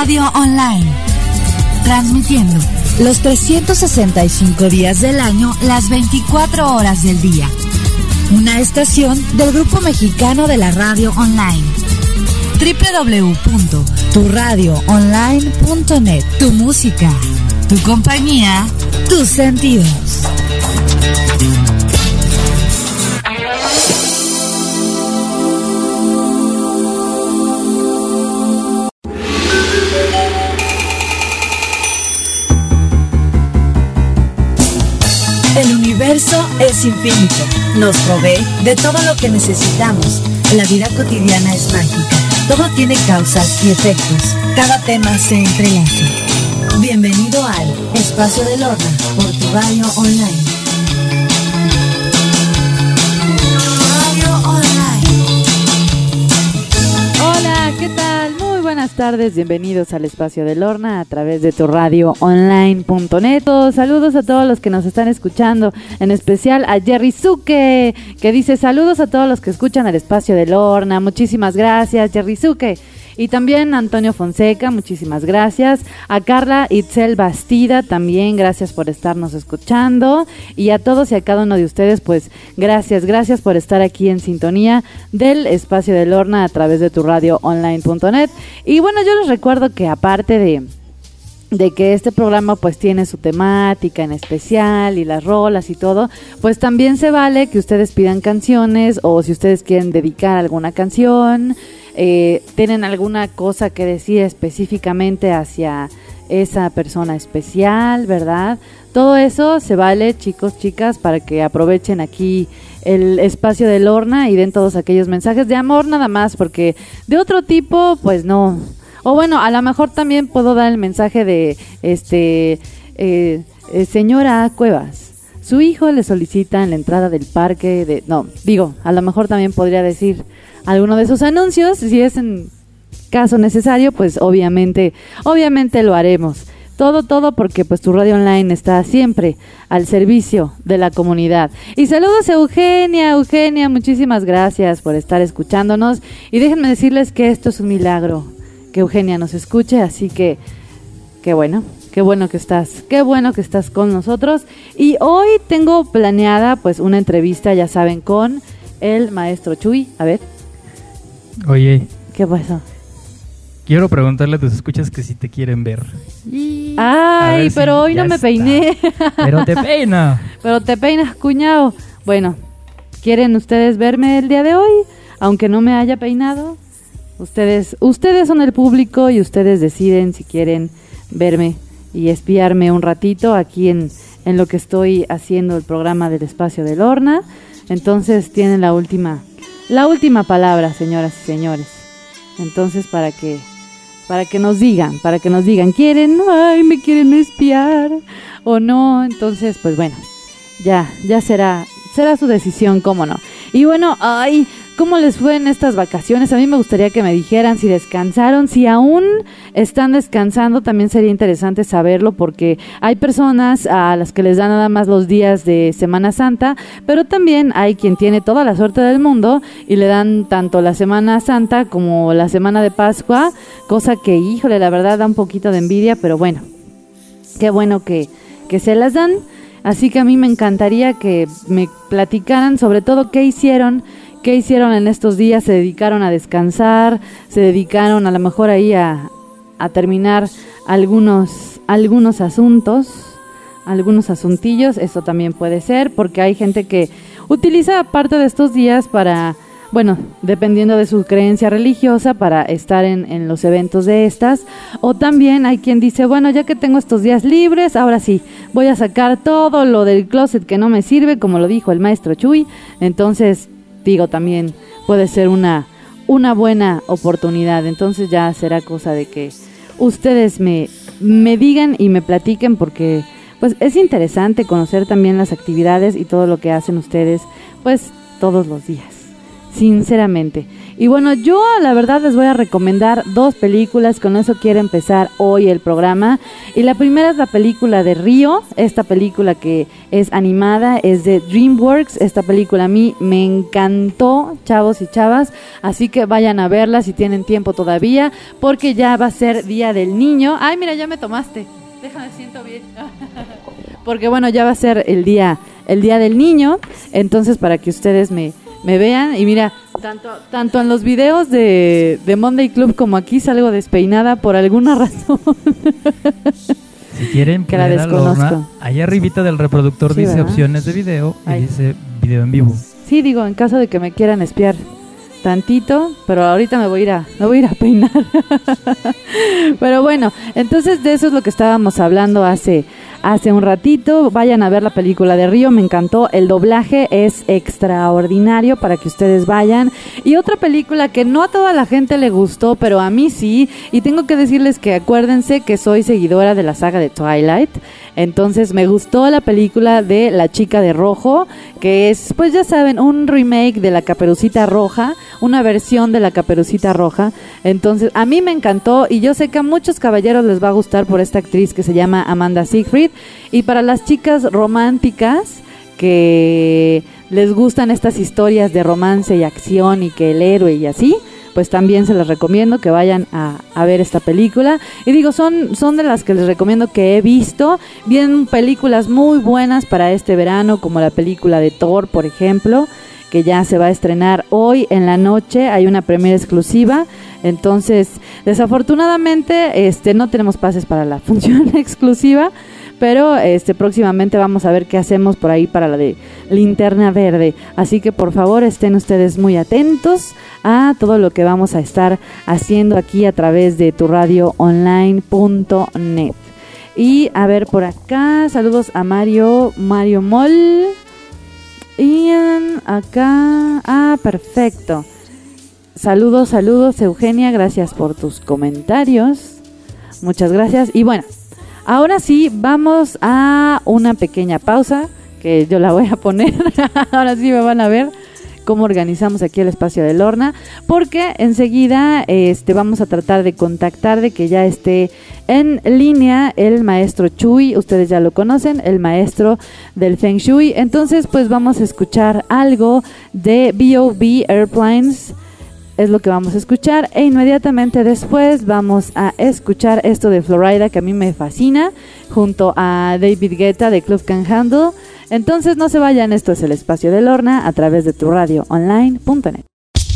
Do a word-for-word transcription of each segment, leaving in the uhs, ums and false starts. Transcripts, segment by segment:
Radio Online. Transmitiendo los trescientos sesenta y cinco días del año, las veinticuatro horas del día. Una estación del Grupo Mexicano de la Radio Online. doble u doble u doble u punto tu radio online punto net. Tu música, tu compañía, tus sentidos. El universo es infinito, nos provee de todo lo que necesitamos. La vida cotidiana es mágica, todo tiene causas y efectos, cada tema se entrelaza. Bienvenido al Espacio de Lorna por tu radio online. Radio Online. Hola, ¿qué tal? Muy buenas tardes, bienvenidos al Espacio de Lorna a través de tu radio online punto net. Saludos a todos los que nos están escuchando, en especial a Jerry Suke, que dice saludos a todos los que escuchan el Espacio de Lorna. Muchísimas gracias, Jerry Suke. Y también a Antonio Fonseca, muchísimas gracias. A Carla Itzel Bastida, también gracias por estarnos escuchando. Y a todos y a cada uno de ustedes, pues gracias, gracias por estar aquí en sintonía del Espacio de Lorna a través de tu radio online punto net. Y bueno, yo les recuerdo que aparte de... de que este programa pues tiene su temática en especial y las rolas y todo, pues también se vale que ustedes pidan canciones, o si ustedes quieren dedicar alguna canción, eh, tienen alguna cosa que decir específicamente hacia esa persona especial, ¿verdad? Todo eso se vale, chicos, chicas, para que aprovechen aquí el Espacio de Lorna y den todos aquellos mensajes de amor nada más, porque de otro tipo pues no. O bueno, a lo mejor también puedo dar el mensaje de, este, eh, eh, señora Cuevas, su hijo le solicita en la entrada del parque de... No, digo, a lo mejor también podría decir alguno de esos anuncios, si es en caso necesario, pues obviamente, obviamente lo haremos. Todo, todo porque pues tu radio online está siempre al servicio de la comunidad. Y saludos a Eugenia, Eugenia, muchísimas gracias por estar escuchándonos. Y déjenme decirles que esto es un milagro, que Eugenia nos escuche, así que qué bueno, qué bueno que estás, qué bueno que estás con nosotros. Y hoy tengo planeada pues una entrevista, ya saben, con el maestro Chuy. A ver. Oye. ¿Qué pasó? Quiero preguntarle a tus escuchas que si te quieren ver. Y... Ay, pero si hoy no me está. Peiné. Pero te peina. Pero te peinas, cuñado. Bueno, ¿quieren ustedes verme el día de hoy? Aunque no me haya peinado. Ustedes, ustedes son el público y ustedes deciden si quieren verme y espiarme un ratito aquí en, en lo que estoy haciendo el programa del Espacio de Lorna. Entonces tienen la última, la última palabra, señoras y señores. Entonces para que, para que nos digan, para que nos digan, ¿quieren? Ay, me quieren espiar o no. Entonces, pues bueno, ya, ya será, será su decisión, cómo no. Y bueno, ay, ¿cómo les fue en estas vacaciones? A mí me gustaría que me dijeran si descansaron, si aún están descansando, también sería interesante saberlo, porque hay personas a las que les dan nada más los días de Semana Santa, pero también hay quien tiene toda la suerte del mundo y le dan tanto la Semana Santa como la Semana de Pascua, cosa que, híjole, la verdad da un poquito de envidia, pero bueno, qué bueno que, que se las dan. Así que a mí me encantaría que me platicaran sobre todo qué hicieron, qué hicieron en estos días. Se dedicaron a descansar, se dedicaron a lo mejor ahí a, a terminar algunos, algunos asuntos, algunos asuntillos. Eso también puede ser, porque hay gente que utiliza parte de estos días para, bueno, dependiendo de su creencia religiosa, para estar en, en los eventos de estas. O también hay quien dice, bueno, ya que tengo estos días libres, ahora sí, voy a sacar todo lo del closet que no me sirve, como lo dijo el maestro Chuy. Entonces, digo, también puede ser una, una buena oportunidad. Entonces ya será cosa de que ustedes me, me digan y me platiquen, porque pues es interesante conocer también las actividades y todo lo que hacen ustedes pues todos los días. sinceramente. Y bueno, yo la verdad les voy a recomendar dos películas, con eso quiero empezar hoy el programa. Y la primera es la película de Río, esta película que es animada, es de DreamWorks. Esta película a mí me encantó, chavos y chavas, así que vayan a verla si tienen tiempo todavía, porque ya va a ser Día del Niño. Ay, mira, ya me tomaste, déjame, siento bien. Porque bueno, ya va a ser el día, el día del niño, entonces para que ustedes me... me vean, y mira, tanto tanto en los videos de, de Monday Club como aquí salgo despeinada por alguna razón. Si quieren, que la pueden darle desconozco. una. Ahí arribita del reproductor Sí, dice ¿verdad? opciones de video y Ahí. dice video en vivo. Sí, digo, en caso de que me quieran espiar tantito, pero ahorita me voy a ir a, me voy a ir a peinar. Pero bueno, entonces de eso es lo que estábamos hablando hace hace un ratito. Vayan a ver la película de Río, me encantó, el doblaje es extraordinario para que ustedes vayan. Y otra película que no a toda la gente le gustó, pero a mí sí, y tengo que decirles que acuérdense que soy seguidora de la saga de Twilight, entonces me gustó la película de La Chica de Rojo, que es, pues ya saben, un remake de La Caperucita Roja, una versión de La Caperucita Roja. Entonces a mí me encantó, y yo sé que a muchos caballeros les va a gustar por esta actriz que se llama Amanda Seyfried. Y para las chicas románticas que les gustan estas historias de romance y acción y que el héroe y así, pues también se les recomiendo que vayan a, a ver esta película. Y digo, son, son de las que les recomiendo que he visto. Vienen películas muy buenas para este verano, como la película de Thor, por ejemplo, que ya se va a estrenar hoy en la noche. Hay una premiere exclusiva. Entonces, desafortunadamente, este, no tenemos pases para la función exclusiva, pero este próximamente vamos a ver qué hacemos por ahí para la de Linterna Verde. Así que por favor estén ustedes muy atentos a todo lo que vamos a estar haciendo aquí a través de tu radio online punto net. Y a ver por acá, saludos a Mario, Mario Mol. Y acá, ah, perfecto. Saludos, saludos Eugenia, gracias por tus comentarios. Muchas gracias. Y bueno, ahora sí, vamos a una pequeña pausa, que yo la voy a poner. Ahora sí me van a ver cómo organizamos aquí el espacio de Lorna, porque enseguida este, vamos a tratar de contactar, de que ya esté en línea el maestro Chuy. Ustedes ya lo conocen, el maestro del Feng Shui. Entonces, pues vamos a escuchar algo de B O B Airplanes. Es lo que vamos a escuchar, e inmediatamente después vamos a escuchar esto de Florida, que a mí me fascina, junto a David Guetta de Club Can Handle. Entonces no se vayan, esto es el espacio de Lorna a través de tu radio online punto net.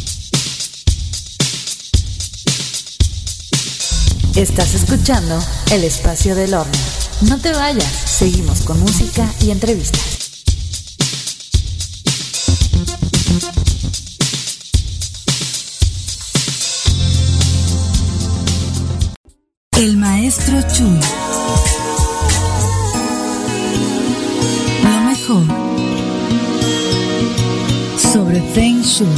Estás escuchando el espacio de Lorna. No te vayas, seguimos con música y entrevistas. El maestro Chuy. Lo mejor sobre Feng Shui.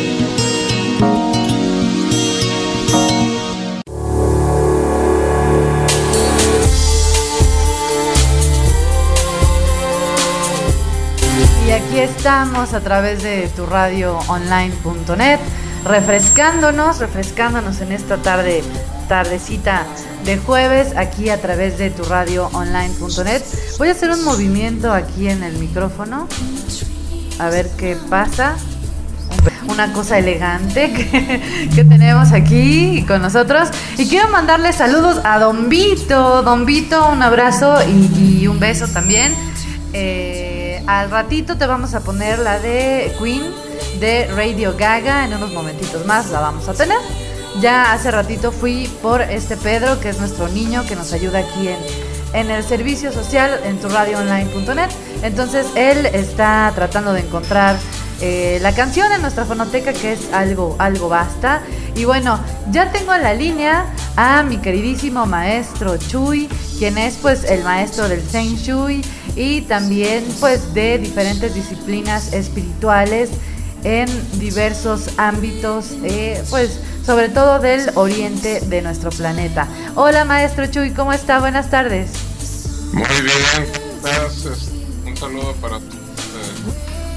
Y aquí estamos a través de tu radio online punto net, refrescándonos, refrescándonos en esta tarde, tardecita de jueves, aquí a través de tu radio online punto net. Voy a hacer un movimiento aquí en el micrófono, a ver qué pasa. Una cosa elegante que, que tenemos aquí con nosotros. Y quiero mandarle saludos a Don Vito. Don Vito, un abrazo y, y un beso también. Eh, al ratito te vamos a poner la de Queen de Radio Gaga. En unos momentitos más la vamos a tener. Ya hace ratito fui por este Pedro, que es nuestro niño que nos ayuda aquí en, en el servicio social en tu radio online punto net. Entonces él está tratando de encontrar eh, la canción en nuestra fonoteca, que es Algo, Algo Basta. Y bueno, ya tengo en la línea a mi queridísimo maestro Chuy, quien es pues el maestro del Feng Shui y también pues de diferentes disciplinas espirituales en diversos ámbitos, eh, pues sobre todo del oriente de nuestro planeta. Hola maestro Chuy, ¿cómo está? Buenas tardes. Muy bien, gracias. Un saludo para todos ustedes.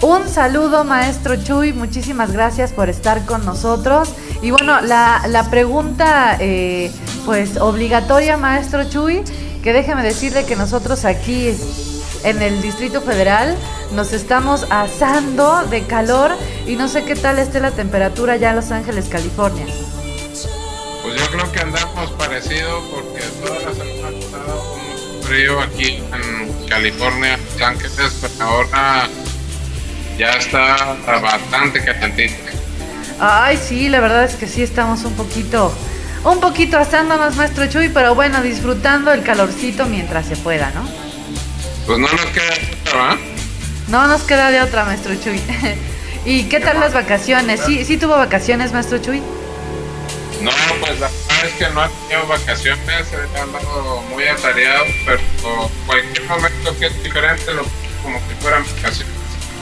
Un saludo, maestro Chuy, muchísimas gracias por estar con nosotros. Y bueno, la, la pregunta eh, pues obligatoria, maestro Chuy, que déjeme decirle que nosotros aquí en el Distrito Federal nos estamos asando de calor y no sé qué tal esté la temperatura ya en Los Ángeles, California. Pues yo creo que andamos parecido porque toda la semana ha estado un frío aquí en California, Los Ángeles, pero ahora ya está bastante calientito. Ay, sí, la verdad es que sí estamos un poquito, un poquito asándonos, maestro Chuy, pero bueno, disfrutando el calorcito mientras se pueda, ¿no? Pues no nos queda otra, ¿eh? No nos queda de otra, maestro Chuy. ¿Y qué tal las vacaciones? ¿Sí, sí tuvo vacaciones, maestro Chuy? No, pues la verdad es que no he tenido vacaciones, he andado muy atareado, pero cualquier momento que es diferente, lo como si fueran vacaciones.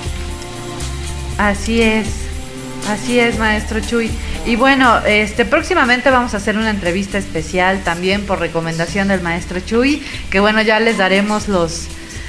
Así es, así es, maestro Chuy. Y bueno, este próximamente vamos a hacer una entrevista especial también por recomendación del maestro Chuy, que bueno, ya les daremos los,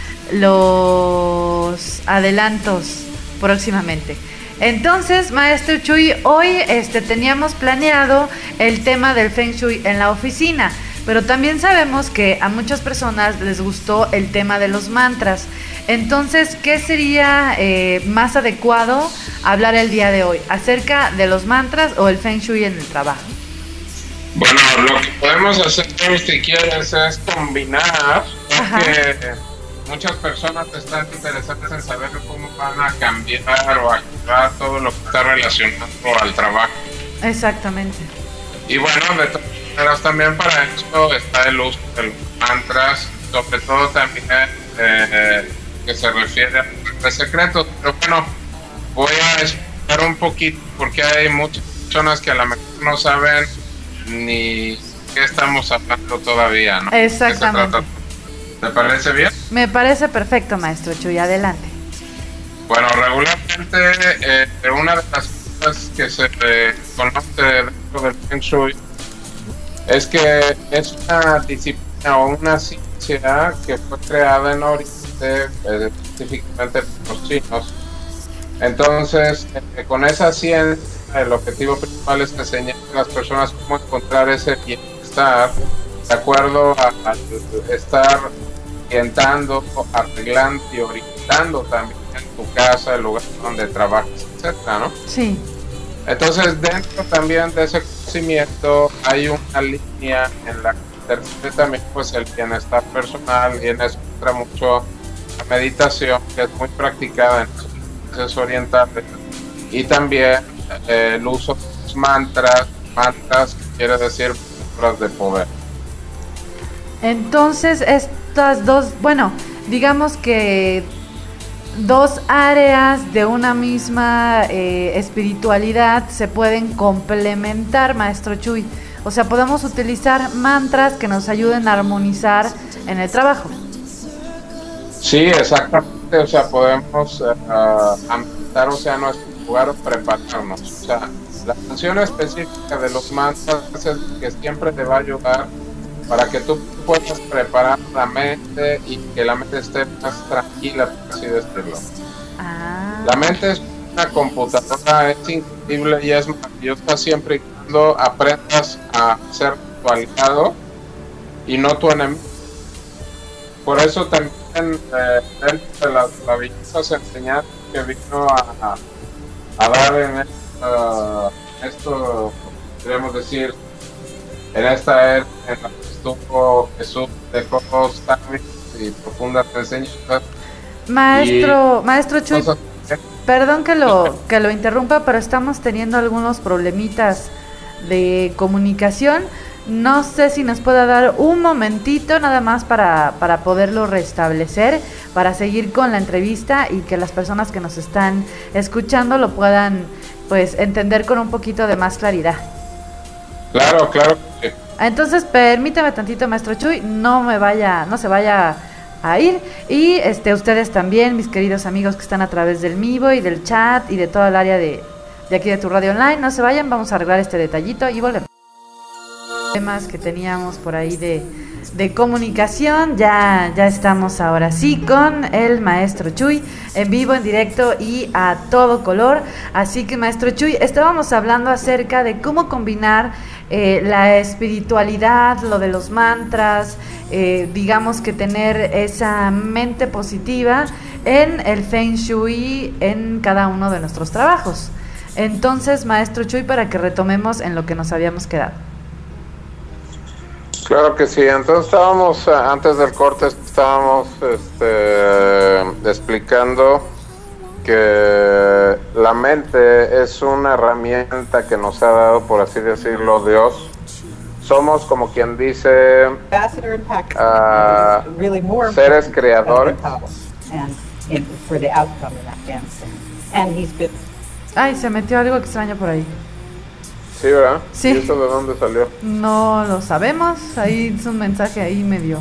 los adelantos próximamente. Entonces, maestro Chuy, hoy este, teníamos planeado el tema del Feng Shui en la oficina, pero también sabemos que a muchas personas les gustó el tema de los mantras. Entonces, ¿qué sería eh, más adecuado hablar el día de hoy? ¿Acerca de los mantras o el Feng Shui en el trabajo? Bueno, lo que podemos hacer, si quieres, es combinar, porque muchas personas están interesadas en saber cómo van a cambiar o activar todo lo que está relacionado al trabajo. Exactamente. Y bueno, de todas maneras, también para eso está el uso de los mantras, sobre todo también eh, que se refiere a los secretos. Pero bueno, voy a explicar un poquito porque hay muchas personas que a lo mejor no saben ni qué estamos hablando todavía, ¿no? Exactamente. ¿Te parece bien? Me parece perfecto, maestro Chuy, adelante. Bueno, regularmente eh, una de las cosas que se eh, conoce dentro del Feng Shui es que es una disciplina o una ciencia que fue creada en Oriente, eh, específicamente por los chinos. Entonces, eh, con esa ciencia, el objetivo principal es enseñar a las personas cómo encontrar ese bienestar de acuerdo a, a estar orientando, arreglando y orientando también en tu casa, el lugar donde trabajas, etcétera, ¿no? Sí. Entonces, dentro también de ese conocimiento hay una línea en la que termina también pues el bienestar personal, y en eso entra mucho la meditación, que es muy practicada en los países orientales, y también eh, el uso de los mantras, mantras quiere decir palabras de poder. Entonces, estas dos, bueno, digamos que dos áreas de una misma eh, espiritualidad se pueden complementar, maestro Chuy. O sea, podemos utilizar mantras que nos ayuden a armonizar en el trabajo. Sí, exactamente. O sea, podemos uh, ambientar, o sea, nuestro lugar, prepararnos. O sea, la función específica de los mantras es que siempre te va a ayudar para que tú puedas preparar la mente y que la mente esté más tranquila, por así decirlo. Ah. La mente es una computadora, es increíble y es maravillosa siempre y cuando aprendas a ser tu aliado y no tu enemigo. Por eso también eh, dentro de las maravillosas enseñanzas que vino a, a dar en esta, esto, podríamos decir, en esta era en la que estuvo Jesús, dejó sabias y profundas enseñanzas. Maestro, y maestro Chuy, cosas, perdón que lo que lo interrumpa, pero estamos teniendo algunos problemitas de comunicación. No sé si nos pueda dar un momentito nada más para, para poderlo restablecer, para seguir con la entrevista y que las personas que nos están escuchando lo puedan pues entender con un poquito de más claridad. Claro, claro. Sí. Entonces, permítame tantito, maestro Chuy, no me vaya, no se vaya a ir. Y este ustedes también, mis queridos amigos que están a través del Mivo y del chat y de toda el área de, de aquí de tu radio online, no se vayan, vamos a arreglar este detallito y volvemos. Temas que teníamos por ahí de, de comunicación. Ya, ya estamos ahora sí con el maestro Chuy, en vivo, en directo y a todo color. Así que, maestro Chuy, estábamos hablando acerca de cómo combinar eh, la espiritualidad, lo de los mantras, eh, digamos que tener esa mente positiva en el Feng Shui en cada uno de nuestros trabajos. Entonces, maestro Chuy, para que retomemos en lo que nos habíamos quedado. Claro que sí. Entonces estábamos, antes del corte, estábamos este, explicando que la mente es una herramienta que nos ha dado, por así decirlo, Dios. Somos, como quien dice, uh, seres creadores. Ay, se metió algo extraño por ahí. Sí, ¿verdad? Sí. ¿Y eso de dónde salió? No lo sabemos, ahí es un mensaje ahí medio.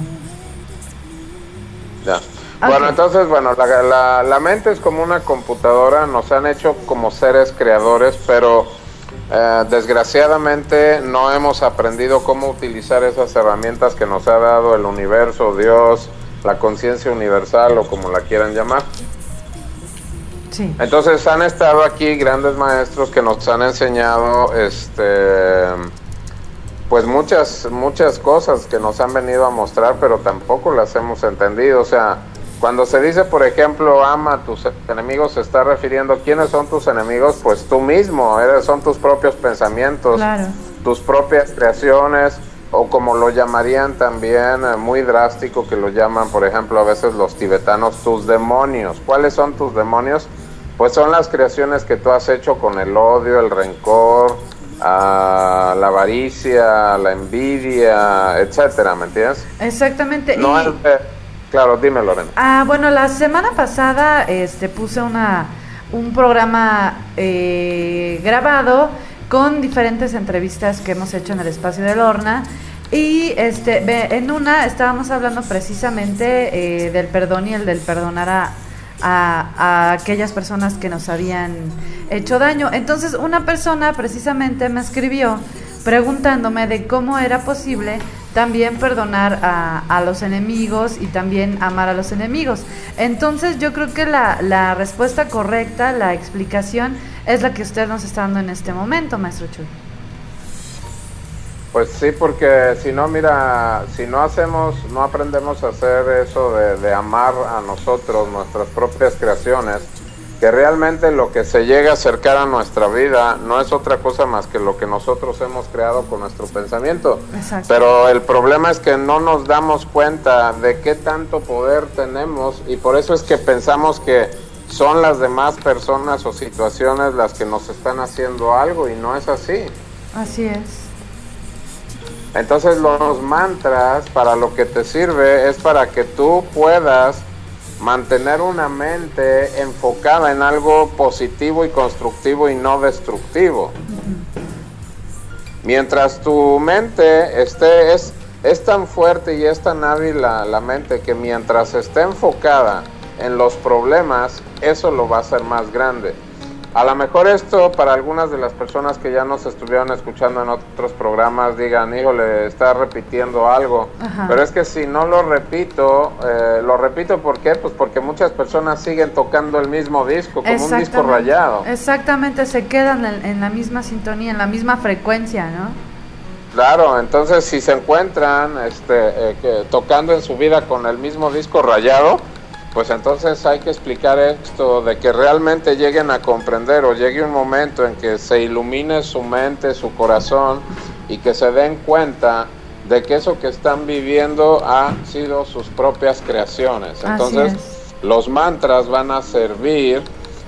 Ya. Okay. Bueno, entonces, bueno, la, la, la mente es como una computadora, nos han hecho como seres creadores, pero eh, desgraciadamente no hemos aprendido cómo utilizar esas herramientas que nos ha dado el universo, Dios, la conciencia universal o como la quieran llamar. Sí. Entonces han estado aquí grandes maestros que nos han enseñado este pues muchas muchas cosas que nos han venido a mostrar, pero tampoco las hemos entendido. O sea, cuando se dice, por ejemplo, ama a tus enemigos, se está refiriendo, ¿quiénes son tus enemigos? Pues tú mismo, eres, son tus propios pensamientos, claro, tus propias creaciones, o como lo llamarían también, eh, muy drástico, que lo llaman, por ejemplo, a veces los tibetanos, tus demonios. ¿Cuáles son tus demonios? Pues son las creaciones que tú has hecho con el odio, el rencor, a la avaricia, la envidia, etcétera, ¿me entiendes? Exactamente. No y... es, eh, claro, dime, Lorena. Ah, bueno, la semana pasada este puse una un programa eh, grabado con diferentes entrevistas que hemos hecho en el espacio de Lorna, y este en una estábamos hablando precisamente eh, del perdón y el del perdonar a A, a aquellas personas que nos habían hecho daño. Entonces una persona precisamente me escribió preguntándome de cómo era posible también perdonar a, a los enemigos y también amar a los enemigos. Entonces yo creo que la, la respuesta correcta, la explicación, es la que usted nos está dando en este momento, maestro Chuy. Pues sí, porque si no, mira, si no hacemos, no aprendemos a hacer eso de, de amar a nosotros, nuestras propias creaciones, que realmente lo que se llega a acercar a nuestra vida no es otra cosa más que lo que nosotros hemos creado con nuestro pensamiento. Exacto. Pero el problema es que no nos damos cuenta de qué tanto poder tenemos, y por eso es que pensamos que son las demás personas o situaciones las que nos están haciendo algo, y no es así. Así es. Entonces los mantras, para lo que te sirve es para que tú puedas mantener una mente enfocada en algo positivo y constructivo y no destructivo. Uh-huh. Mientras tu mente esté, es, es tan fuerte y es tan hábil la, la mente, que mientras esté enfocada en los problemas, eso lo va a hacer más grande. A lo mejor esto, para algunas de las personas que ya nos estuvieron escuchando en otros programas, digan, híjole, está repitiendo algo. Ajá. Pero es que si no lo repito, eh, lo repito, ¿por qué? Pues porque muchas personas siguen tocando el mismo disco, como un disco rayado. Exactamente, se quedan en, en la misma sintonía, en la misma frecuencia, ¿no? Claro, entonces si se encuentran este, eh, que, tocando en su vida con el mismo disco rayado, pues entonces hay que explicar esto, de que realmente lleguen a comprender, o llegue un momento en que se ilumine su mente, su corazón, y que se den cuenta de que eso que están viviendo ha sido sus propias creaciones. Entonces los mantras van a servir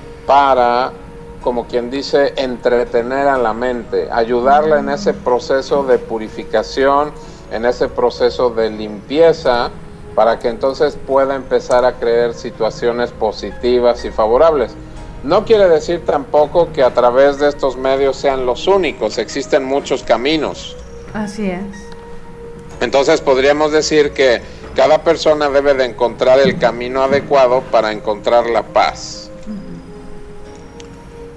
para, como quien dice, entretener a la mente, ayudarla en ese proceso de purificación, en ese proceso de limpieza, para que entonces pueda empezar a crear situaciones positivas y favorables. No quiere decir tampoco que a través de estos medios sean los únicos, existen muchos caminos. Así es. Entonces podríamos decir que cada persona debe de encontrar el camino adecuado para encontrar la paz. Uh-huh.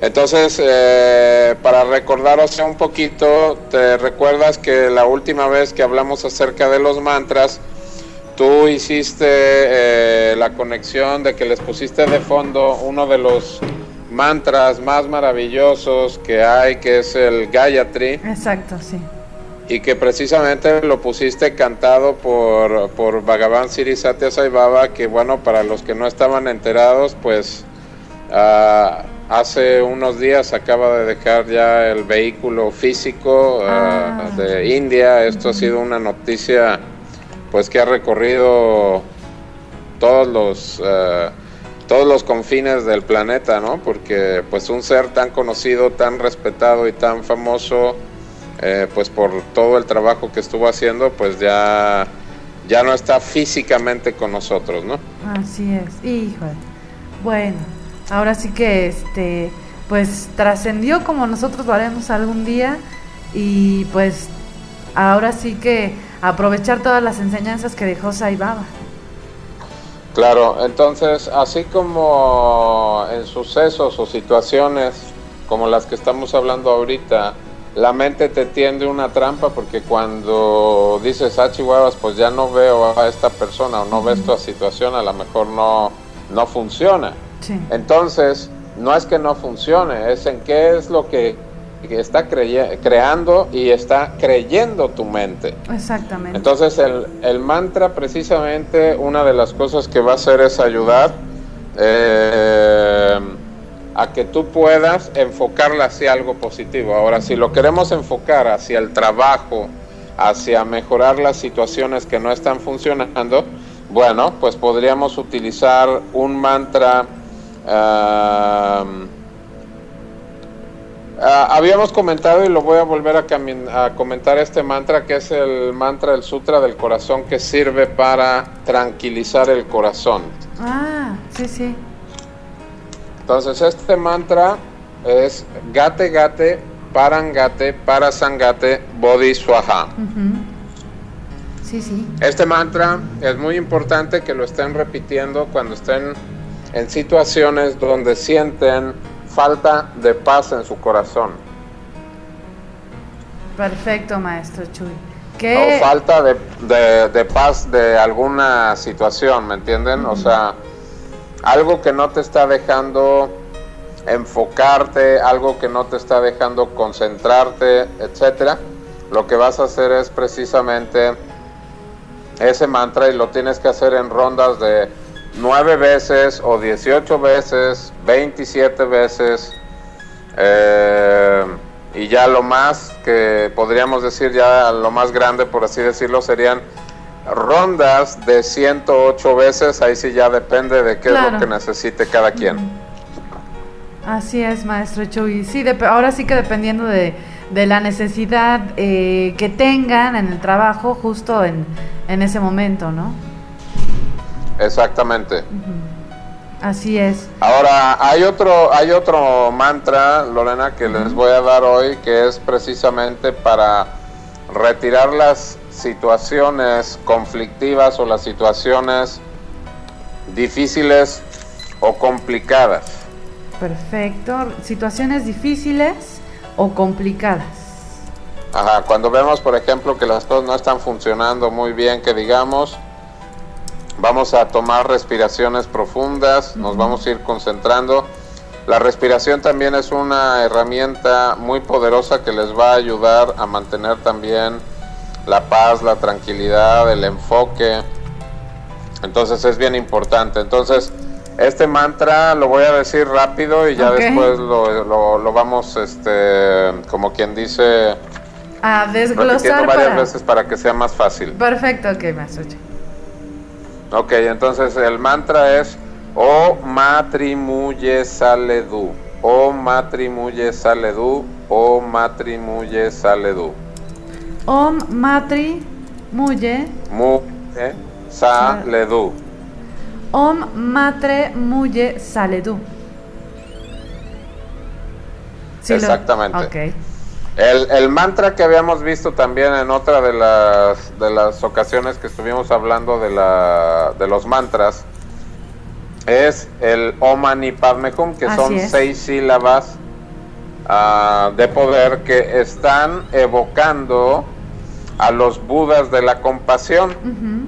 Entonces, eh, para recordaros un poquito, te recuerdas que la última vez que hablamos acerca de los mantras, tú hiciste eh, la conexión de que les pusiste de fondo uno de los mantras más maravillosos que hay, que es el Gayatri. Exacto, sí. Y que precisamente lo pusiste cantado por, por Bhagavan Siri Satya Sai Baba, que bueno, para los que no estaban enterados, pues uh, hace unos días acaba de dejar ya el vehículo físico uh, ah. de India. Esto uh-huh. ha sido una noticia pues que ha recorrido todos los uh, todos los confines del planeta, ¿no? Porque pues un ser tan conocido, tan respetado y tan famoso, Eh, pues por todo el trabajo que estuvo haciendo, pues ya ya no está físicamente con nosotros, ¿no? Así es, híjole. Bueno, ahora sí que este pues trascendió como nosotros lo haremos algún día, y pues ahora sí que aprovechar todas las enseñanzas que dejó Sai Baba. Claro, entonces así como en sucesos o situaciones como las que estamos hablando ahorita, la mente te tiende una trampa, porque cuando dices, ah, chihuahuas, pues ya no veo a esta persona o no uh-huh. veo esta situación, a lo mejor no, no funciona. Sí. Entonces, no es que no funcione, es en qué es lo que, que está creye- creando y está creyendo tu mente. Exactamente. Entonces, el, el mantra, precisamente, una de las cosas que va a hacer es ayudar eh, a que tú puedas enfocarla hacia algo positivo. Ahora, si lo queremos enfocar hacia el trabajo, hacia mejorar las situaciones que no están funcionando, bueno, pues podríamos utilizar un mantra. Uh, uh, habíamos comentado, y lo voy a volver a, cami- a comentar, este mantra, que es el mantra del Sutra del Corazón, que sirve para tranquilizar el corazón. Ah, sí, sí. Entonces, este mantra es Gate Gate Parangate Parasangate Bodhi Swaha. Uh-huh. Sí, sí. Este mantra es muy importante que lo estén repitiendo cuando estén en situaciones donde sienten falta de paz en su corazón. Perfecto, maestro Chuy. ¿Qué? O falta de, de, de paz de alguna situación, ¿me entienden? Uh-huh. O sea, algo que no te está dejando enfocarte, algo que no te está dejando concentrarte, etcétera. Lo que vas a hacer es precisamente ese mantra, y lo tienes que hacer en rondas de nueve veces o dieciocho veces, veintisiete veces, eh, y ya lo más que podríamos decir, ya lo más grande, por así decirlo, serían rondas de ciento ocho veces. Ahí sí ya depende de qué claro. es lo que necesite cada quien. Así es, maestro Chuy. Sí, de, ahora sí que dependiendo de, de la necesidad eh, que tengan en el trabajo justo en, en ese momento, ¿no? Exactamente. Uh-huh. Así es. Ahora, hay otro, hay otro mantra, Lorena, que uh-huh. les voy a dar hoy, que es precisamente para retirar las situaciones conflictivas o las situaciones difíciles o complicadas. Perfecto. Situaciones difíciles o complicadas. Ajá, cuando vemos, por ejemplo, que las cosas no están funcionando muy bien, que digamos, vamos a tomar respiraciones profundas, uh-huh. nos vamos a ir concentrando. La respiración también es una herramienta muy poderosa que les va a ayudar a mantener también la paz, la tranquilidad, el enfoque. Entonces es bien importante. Entonces, este mantra lo voy a decir rápido y ya okay. después lo, lo, lo vamos, este, como quien dice, a desglosar varias para... veces para que sea más fácil. Perfecto, ok, maestro. Ok, entonces el mantra es O Matrimuye Saledu, O Matrimuye Saledu, O Matrimuye Saledu. Om Matri Muye Muye Saledu. Om Matre Muye Saledu. Sí, exactamente. Lo... Okay. El, el mantra que habíamos visto también en otra de las de las ocasiones que estuvimos hablando de la de los mantras es el Om Mani Padme Hum, que Así son es. seis sílabas uh, de poder que están evocando a los budas de la compasión. Uh-huh.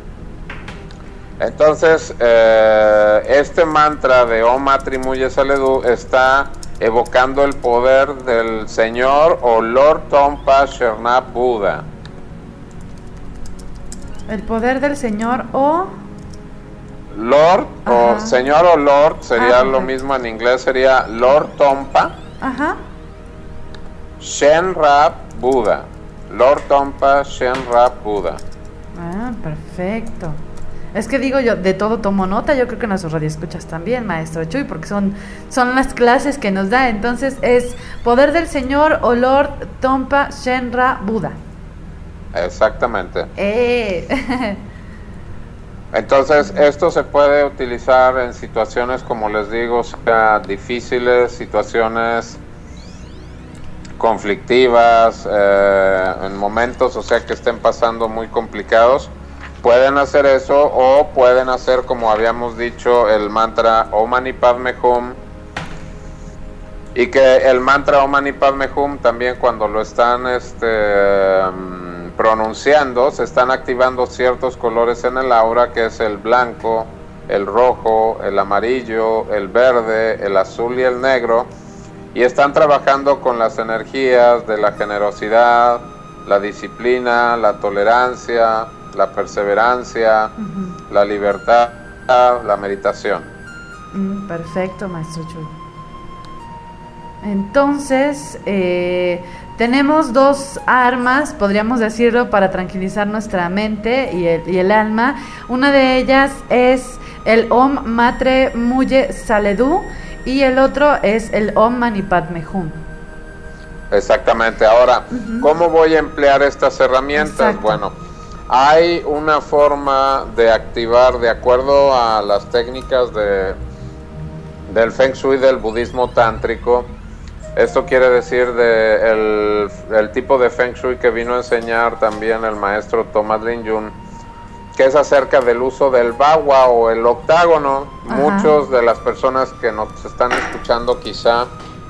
Entonces, eh, este mantra de Om Matre Muye Saledu está evocando el poder del Señor o Lord Trungpa Shernap Buda. El poder del Señor o... Lord, Ajá. o Señor o Lord, sería ah, lo mismo en inglés, sería Lord Trungpa Ajá. Shenrab Buda. Lord Trungpa Shenrab Buda. Ah, perfecto. Es que digo yo, de todo tomo nota, yo creo que nuestros radioescuchas también, maestro Chuy, porque son, son las clases que nos da. Entonces es Poder del Señor o Lord Trungpa Shenrab Buda. Exactamente. Eh. Entonces esto se puede utilizar en situaciones, como les digo, sea difíciles, situaciones conflictivas, eh, en momentos, o sea, que estén pasando muy complicados. Pueden hacer eso, o pueden hacer, como habíamos dicho, el mantra Om Mani Padme Hum, y que el mantra Om Mani Padme Hum también, cuando lo están este, pronunciando, se están activando ciertos colores en el aura, que es el blanco, el rojo, el amarillo, el verde, el azul y el negro, y están trabajando con las energías de la generosidad, la disciplina, la tolerancia, la perseverancia, uh-huh. la libertad, la meditación. Mm, perfecto, maestro Chuy. Entonces, eh, tenemos dos armas, podríamos decirlo, para tranquilizar nuestra mente y el, y el alma. Una de ellas es el Om Matre Muye Saledu y el otro es el Om Mani Padme Hum. Exactamente. Ahora, uh-huh. ¿cómo voy a emplear estas herramientas? Exacto. Bueno, hay una forma de activar, de acuerdo a las técnicas de, del Feng Shui del budismo tántrico. Esto quiere decir de el, el tipo de Feng Shui que vino a enseñar también el maestro Thomas Lin Yun, que es acerca del uso del bagua o el octágono. Ajá. Muchos de las personas que nos están escuchando quizá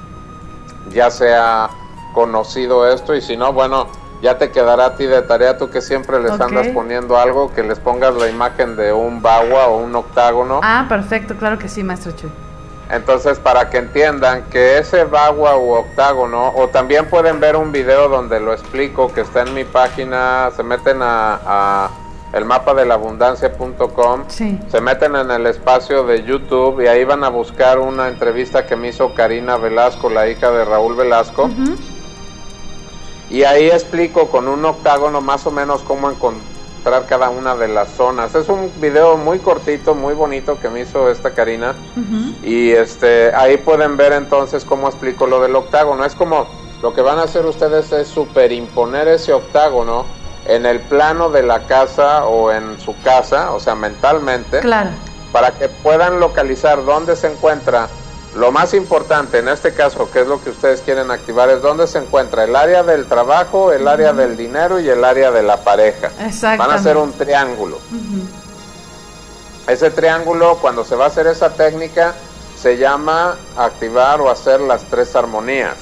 ya se ha conocido esto, y si no, bueno, ya te quedará a ti de tarea, tú que siempre les okay. andas poniendo algo, que les pongas la imagen de un bagua o un octágono. Ah, perfecto, claro que sí, maestro Chuy. Entonces, para que entiendan que ese bagua u octágono, o también pueden ver un video donde lo explico, que está en mi página, se meten a, a el mapa de la abundancia punto com, sí. se meten en el espacio de YouTube y ahí van a buscar una entrevista que me hizo Karina Velasco, la hija de Raúl Velasco. Uh-huh. Y ahí explico con un octágono más o menos cómo encontrar cada una de las zonas. Es un video muy cortito, muy bonito que me hizo esta Karina. Uh-huh. Y este ahí pueden ver entonces cómo explico lo del octágono. Es como lo que van a hacer ustedes es superimponer ese octágono en el plano de la casa o en su casa, o sea, mentalmente. Claro. Para que puedan localizar dónde se encuentra. Lo más importante en este caso, que es lo que ustedes quieren activar, es dónde se encuentra el área del trabajo, el uh-huh. área del dinero y el área de la pareja. Van a hacer un triángulo. Uh-huh. Ese triángulo, cuando se va a hacer esa técnica, se llama activar o hacer las tres armonías.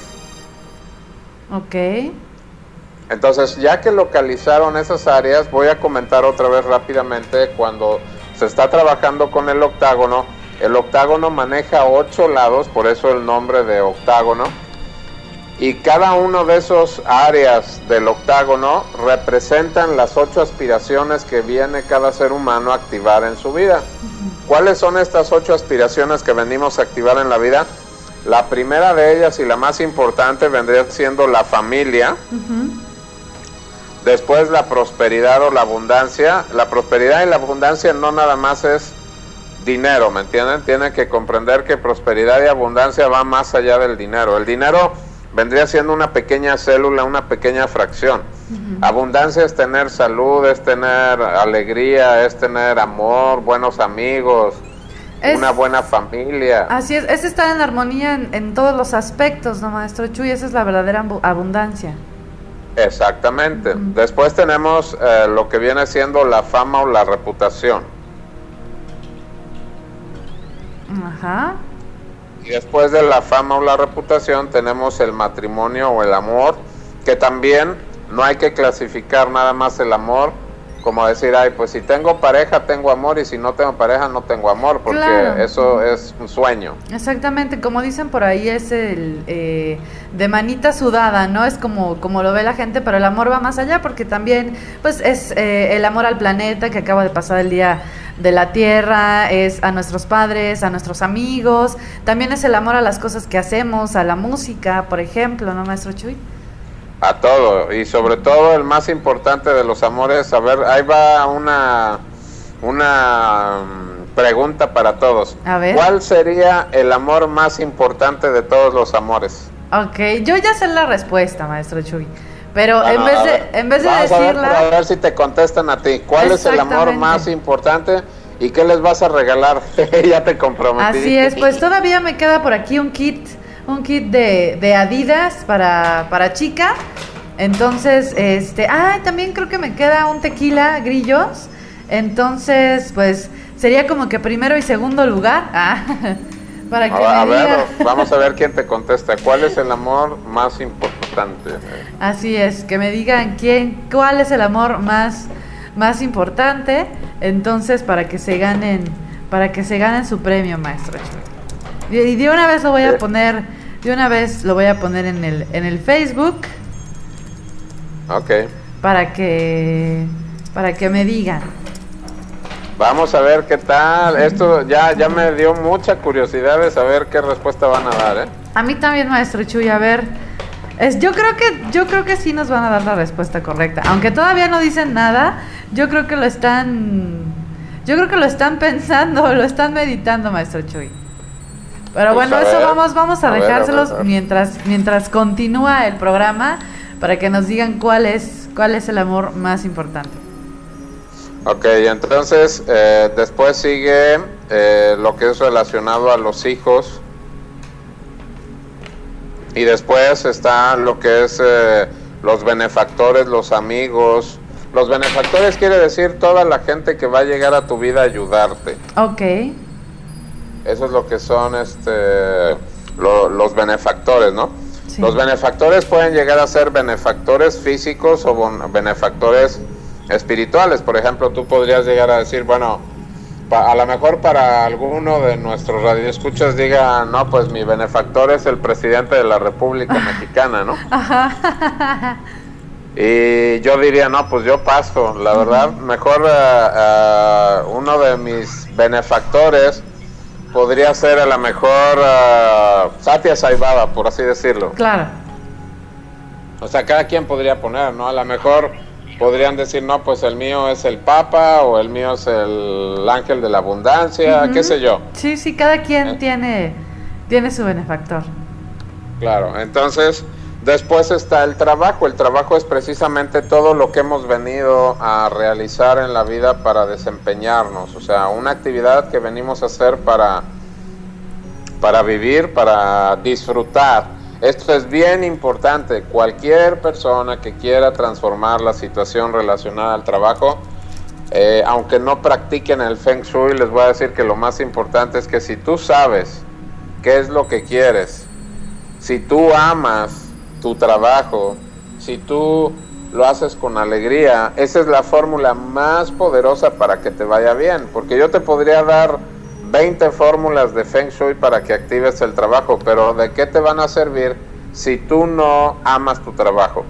Ok. Entonces, ya que localizaron esas áreas, voy a comentar otra vez rápidamente. Cuando se está trabajando con el octágono, el octágono maneja ocho lados, por eso el nombre de octágono, y cada uno de esos áreas del octágono representan las ocho aspiraciones que viene cada ser humano a activar en su vida. Uh-huh. ¿Cuáles son estas ocho aspiraciones que venimos a activar en la vida? La primera de ellas y la más importante vendría siendo la familia. Uh-huh. Después la prosperidad o la abundancia. La prosperidad y la abundancia no nada más es dinero, ¿me entienden? Tienen que comprender que prosperidad y abundancia va más allá del dinero. El dinero vendría siendo una pequeña célula, una pequeña fracción. Uh-huh. Abundancia es tener salud, es tener alegría, es tener amor, buenos amigos, es, una buena familia. Así es, es estar en armonía en, en todos los aspectos, ¿no, maestro Chuy? Esa es la verdadera abundancia. Exactamente. Uh-huh. Después tenemos eh, lo que viene siendo la fama o la reputación. Ajá. Y después de la fama o la reputación tenemos el matrimonio o el amor, que también no hay que clasificar nada más el amor como decir, ay, pues si tengo pareja tengo amor y si no tengo pareja no tengo amor, porque claro, eso es un sueño. Exactamente, como dicen por ahí es el eh, de manita sudada, ¿no? Es como, como lo ve la gente, pero el amor va más allá porque también pues es eh, el amor al planeta que acaba de pasar el día de la Tierra, es a nuestros padres, a nuestros amigos, también es el amor a las cosas que hacemos, a la música, por ejemplo, ¿no, maestro Chuy? A todo, y sobre todo el más importante de los amores. A ver, ahí va una una pregunta para todos. A ver. ¿Cuál sería el amor más importante de todos los amores? Ok, yo ya sé la respuesta, maestro Chuy, pero bueno, en vez de, ver, en vez de vamos decirla... A ver, a ver si te contestan a ti. ¿Cuál es el amor más importante y qué les vas a regalar? Ya te comprometí. Así es, pues todavía me queda por aquí un kit... un kit de, de Adidas para, para chica. Entonces, este, ah, también creo que me queda un tequila Grillos. Entonces, pues sería como que primero y segundo lugar. Ah, para que a, me a diga. ver, vamos a ver quién te contesta. ¿Cuál es el amor más importante? Así es, que me digan quién, cuál es el amor más, más importante. Entonces, para que se ganen, para que se ganen su premio, maestro. Y de una vez lo voy a poner, de una vez lo voy a poner en el, en el Facebook. Ok. Para que, para que me digan. Vamos a ver qué tal. Esto ya, ya me dio mucha curiosidad de saber qué respuesta van a dar, ¿eh? A mí también, maestro Chuy, a ver. Es, yo creo que, yo creo que sí nos van a dar la respuesta correcta. Aunque todavía no dicen nada, yo creo que lo están, yo creo que lo están pensando, lo están meditando, maestro Chuy. Pero pues bueno, eso ver, vamos, vamos a, a dejárselos ver, a ver, a ver. mientras, mientras continúa el programa, para que nos digan cuál es, cuál es el amor más importante. Ok, entonces eh, después sigue eh, lo que es relacionado a los hijos, y después está lo que es eh, los benefactores, los amigos. Los benefactores quiere decir toda la gente que va a llegar a tu vida a ayudarte. Ok. Eso es lo que son este lo, los benefactores, ¿no? Sí. Los benefactores pueden llegar a ser benefactores físicos o bon, benefactores espirituales. Por ejemplo, tú podrías llegar a decir, bueno, pa, a lo mejor para alguno de nuestros radioescuchas diga, no, pues mi benefactor es el presidente de la República Mexicana, ¿no? Ajá. Y yo diría, no, pues yo paso, la verdad, mejor uh, uh, uno de mis benefactores podría ser a lo mejor uh, Satya Sai Baba, por así decirlo. Claro. O sea, cada quien podría poner, ¿no? A lo mejor podrían decir, no, pues el mío es el Papa, o el mío es el Ángel de la Abundancia, uh-huh. qué sé yo. Sí, sí, cada quien ¿Eh? tiene, tiene su benefactor. Claro, entonces, después está el trabajo. El trabajo es precisamente todo lo que hemos venido a realizar en la vida para desempeñarnos. O sea, una actividad que venimos a hacer para, para vivir, para disfrutar. Esto es bien importante. Cualquier persona que quiera transformar la situación relacionada al trabajo, eh, aunque no practiquen el Feng Shui, les voy a decir que lo más importante es que si tú sabes qué es lo que quieres, si tú amas tu trabajo, si tú lo haces con alegría, esa es la fórmula más poderosa para que te vaya bien. Porque yo te podría dar veinte fórmulas de Feng Shui para que actives el trabajo, pero ¿de qué te van a servir si tú no amas tu trabajo?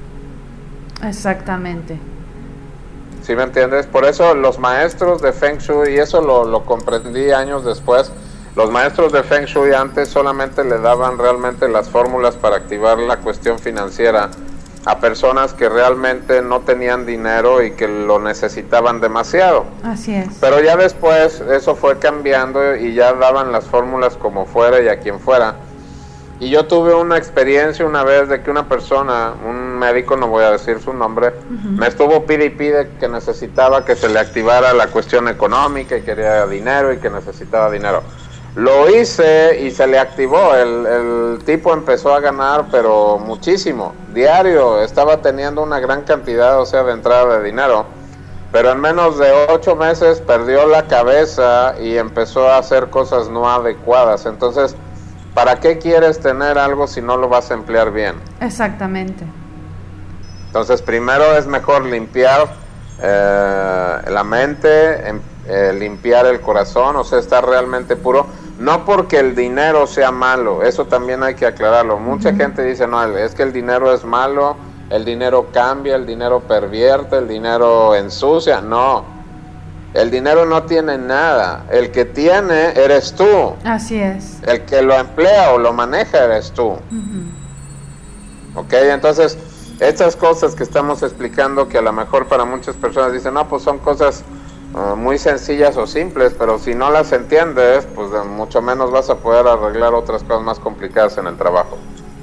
Exactamente. ¿Sí me entiendes? Por eso los maestros de Feng Shui, y eso lo, lo comprendí años después, los maestros de Feng Shui antes solamente le daban realmente las fórmulas para activar la cuestión financiera a personas que realmente no tenían dinero y que lo necesitaban demasiado. Así es. Pero ya después eso fue cambiando y ya daban las fórmulas como fuera y a quien fuera. Y yo tuve una experiencia una vez de que una persona, un médico, no voy a decir su nombre, uh-huh. me estuvo pide y pide que necesitaba que se le activara la cuestión económica y quería dinero y que necesitaba dinero. Lo hice y se le activó, el, el tipo empezó a ganar, pero muchísimo, diario, estaba teniendo una gran cantidad, o sea, de entrada de dinero, pero en menos de ocho meses perdió la cabeza y empezó a hacer cosas no adecuadas. Entonces, ¿para qué quieres tener algo si no lo vas a emplear bien? Exactamente. Entonces, primero es mejor limpiar eh, la mente, eh, limpiar el corazón, o sea, estar realmente puro. No porque el dinero sea malo, eso también hay que aclararlo. Mucha uh-huh. gente dice, no, es que el dinero es malo, el dinero cambia, el dinero pervierte, el dinero ensucia. No, el dinero no tiene nada, el que tiene eres tú. Así es. El que lo emplea o lo maneja eres tú. Uh-huh. Ok, entonces, estas cosas que estamos explicando, que a lo mejor para muchas personas dicen, no, pues son cosas uh, muy sencillas o simples, pero si no las entiendes, pues de mucho menos vas a poder arreglar otras cosas más complicadas en el trabajo.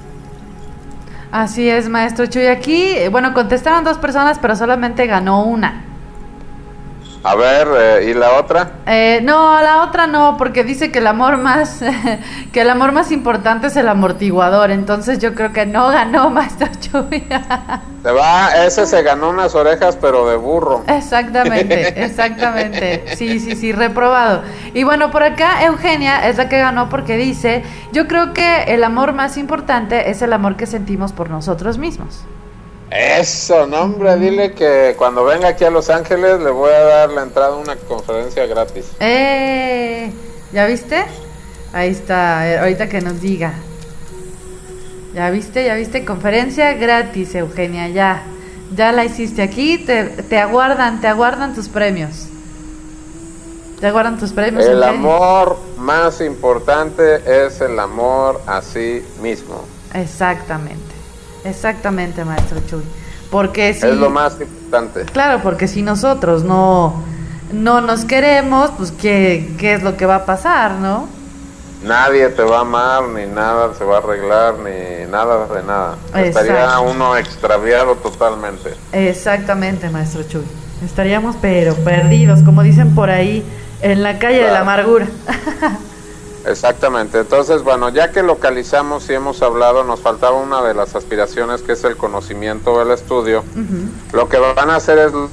Así es, maestro Chuy. Aquí, bueno, contestaron dos personas, pero solamente ganó una. A ver, eh, ¿y la otra? Eh, no, la otra no, porque dice que el amor más que el amor más importante es el amortiguador. Entonces yo creo que no ganó, maestro Chuy. Se va, ese se ganó unas orejas, pero de burro. Exactamente, exactamente. Sí, sí, sí, reprobado. Y bueno, por acá Eugenia es la que ganó porque dice, yo creo que el amor más importante es el amor que sentimos por nosotros mismos. Eso, no hombre, dile que cuando venga aquí a Los Ángeles le voy a dar la entrada a una conferencia gratis. Eh, ¿ya viste? Ahí está, eh, ahorita que nos diga. ¿Ya viste? ¿Ya viste? Conferencia gratis, Eugenia, ya. Ya la hiciste aquí, te, te aguardan, te aguardan tus premios. Te aguardan tus premios, El Eugenia. amor más importante es el amor a sí mismo. Exactamente. Exactamente, maestro Chuy. Porque si, es lo más importante. Claro, porque si nosotros no, no nos queremos, pues ¿qué, qué es lo que va a pasar, no? Nadie te va a amar, ni nada se va a arreglar, ni nada de nada. Exacto. Estaría uno extraviado totalmente. Exactamente, maestro Chuy. Estaríamos pero perdidos, como dicen por ahí, en la calle claro. de la amargura. Exactamente, entonces bueno, ya que localizamos y hemos hablado, nos faltaba una de las aspiraciones que es el conocimiento del estudio. Uh-huh. Lo que van a hacer es...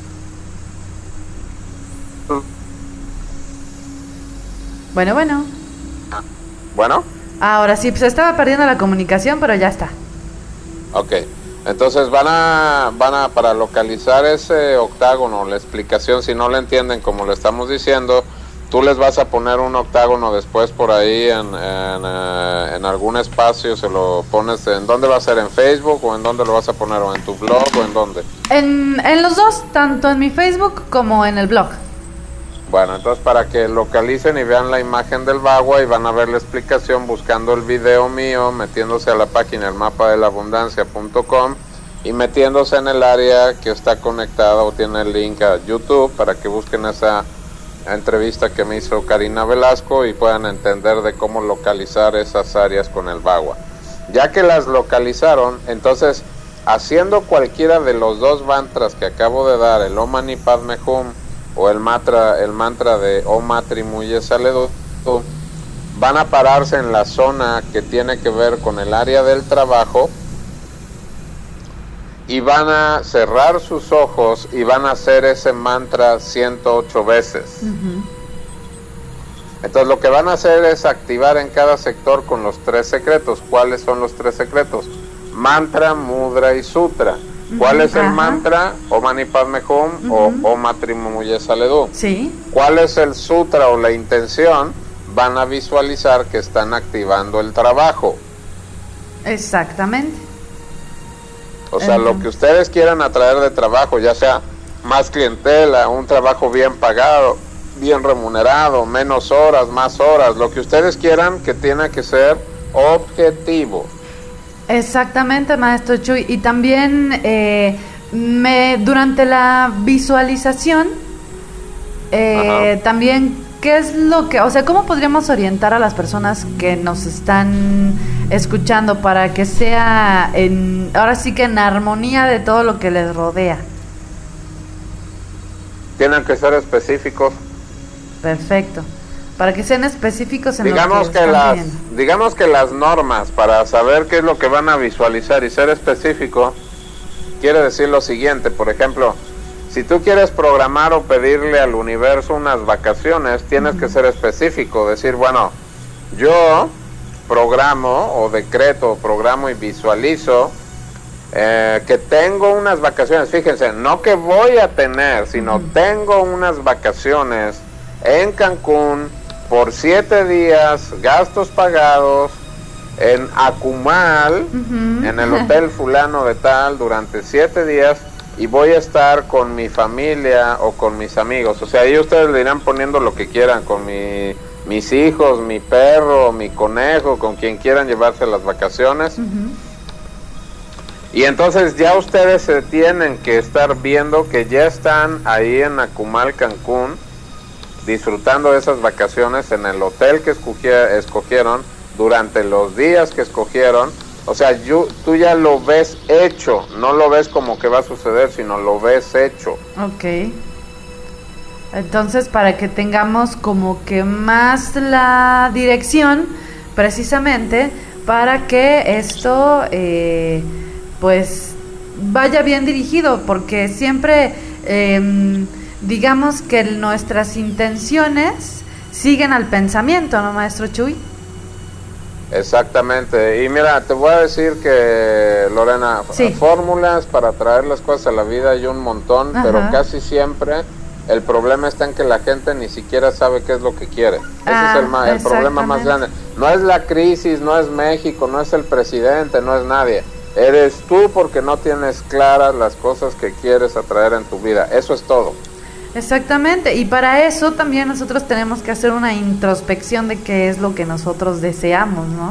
Bueno, bueno. ¿Bueno? Ahora sí, pues estaba perdiendo la comunicación, pero ya está. Ok, entonces van a, van a, para localizar ese octágono, la explicación, si no la entienden como le estamos diciendo, tú les vas a poner un octágono después por ahí en, en, eh, en algún espacio, se lo pones, ¿en dónde va a ser? ¿En Facebook o en dónde lo vas a poner? ¿O en tu blog o en dónde? En, en los dos, tanto en mi Facebook como en el blog. Bueno, entonces para que localicen y vean la imagen del bagua y van a ver la explicación buscando el video mío, metiéndose a la página el mapa de la abundancia punto com y metiéndose en el área que está conectada o tiene el link a YouTube para que busquen esa entrevista que me hizo Karina Velasco y puedan entender de cómo localizar esas áreas con el bagua. Ya que las localizaron, entonces haciendo cualquiera de los dos mantras que acabo de dar, el Om Mani Padme Hum o el mantra, el mantra de Om Matri Muye Saledu, van a pararse en la zona que tiene que ver con el área del trabajo y van a cerrar sus ojos y van a hacer ese mantra ciento ocho veces. Uh-huh. Entonces lo que van a hacer es activar en cada sector con los tres secretos. ¿Cuáles son los tres secretos? Mantra, mudra y sutra. Uh-huh. ¿Cuál es el Ajá. mantra? Om Mani Padme Hum uh-huh. o Om Matri Muye Saledu. Sí. ¿Cuál es el sutra o la intención? Van a visualizar que están activando el trabajo. Exactamente. O sea, lo que ustedes quieran atraer de trabajo, ya sea más clientela, un trabajo bien pagado, bien remunerado, menos horas, más horas, lo que ustedes quieran, que tiene que ser objetivo. Exactamente, maestro Chuy. Y también eh, me durante la visualización, eh, también, ¿qué es lo que, o sea, cómo podríamos orientar a las personas que nos están escuchando para que sea en, ahora sí que en armonía de todo lo que les rodea? Tienen que ser específicos. Perfecto. Para que sean específicos en digamos lo que, que están las viendo. Digamos que las normas para saber qué es lo que van a visualizar y ser específico quiere decir lo siguiente. Por ejemplo, si tú quieres programar o pedirle al universo unas vacaciones, tienes uh-huh. que ser específico, decir, bueno, yo programo o decreto o programo y visualizo eh, que tengo unas vacaciones, fíjense, no que voy a tener, sino uh-huh. tengo unas vacaciones en Cancún por siete días, gastos pagados, en Akumal, uh-huh. en el hotel fulano de tal, durante siete días, y voy a estar con mi familia o con mis amigos. O sea, ahí ustedes le irán poniendo lo que quieran, con mi, mis hijos, mi perro, mi conejo, con quien quieran llevarse las vacaciones. Uh-huh. Y entonces ya ustedes se tienen que estar viendo que ya están ahí en Akumal, Cancún, disfrutando de esas vacaciones en el hotel que escogieron, durante los días que escogieron. O sea, yo, tú ya lo ves hecho, no lo ves como que va a suceder, sino lo ves hecho. Ok. Entonces, para que tengamos como que más la dirección, precisamente, para que esto, eh, pues, vaya bien dirigido, porque siempre, eh, digamos que nuestras intenciones siguen al pensamiento, ¿no, maestro Chuy? Exactamente, y mira, te voy a decir que, Lorena, sí. fórmulas para traer las cosas a la vida hay un montón, Ajá. pero casi siempre el problema está en que la gente ni siquiera sabe qué es lo que quiere. Ah, Ese es el, ma- el problema más grande. No es la crisis, no es México, no es el presidente, no es nadie. Eres tú porque no tienes claras las cosas que quieres atraer en tu vida. Eso es todo. Exactamente, y para eso también nosotros tenemos que hacer una introspección de qué es lo que nosotros deseamos, ¿no?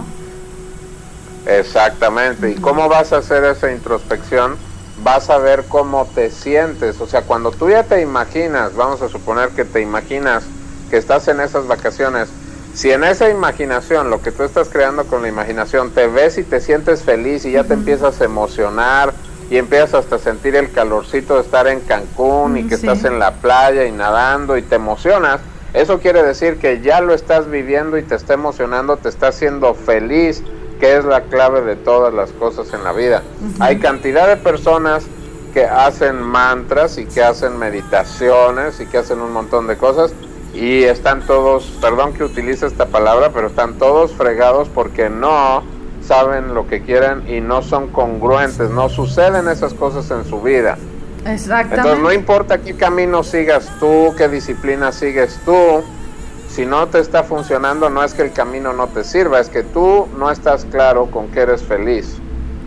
Exactamente, ¿y cómo vas a hacer esa introspección? Vas a ver cómo te sientes, o sea, cuando tú ya te imaginas, vamos a suponer que te imaginas que estás en esas vacaciones, si en esa imaginación, lo que tú estás creando con la imaginación, te ves y te sientes feliz y ya uh-huh. te empiezas a emocionar, y empiezas hasta a sentir el calorcito de estar en Cancún mm, y que sí. estás en la playa y nadando y te emocionas, eso quiere decir que ya lo estás viviendo y te está emocionando, te está haciendo feliz, que es la clave de todas las cosas en la vida. Uh-huh. Hay cantidad de personas que hacen mantras y que hacen meditaciones y que hacen un montón de cosas y están todos, perdón que utilice esta palabra, pero están todos fregados porque no saben lo que quieren y no son congruentes, no suceden esas cosas en su vida. Exactamente. Entonces no importa qué camino sigas tú, qué disciplina sigues tú, si no te está funcionando no es que el camino no te sirva, es que tú no estás claro con que eres feliz.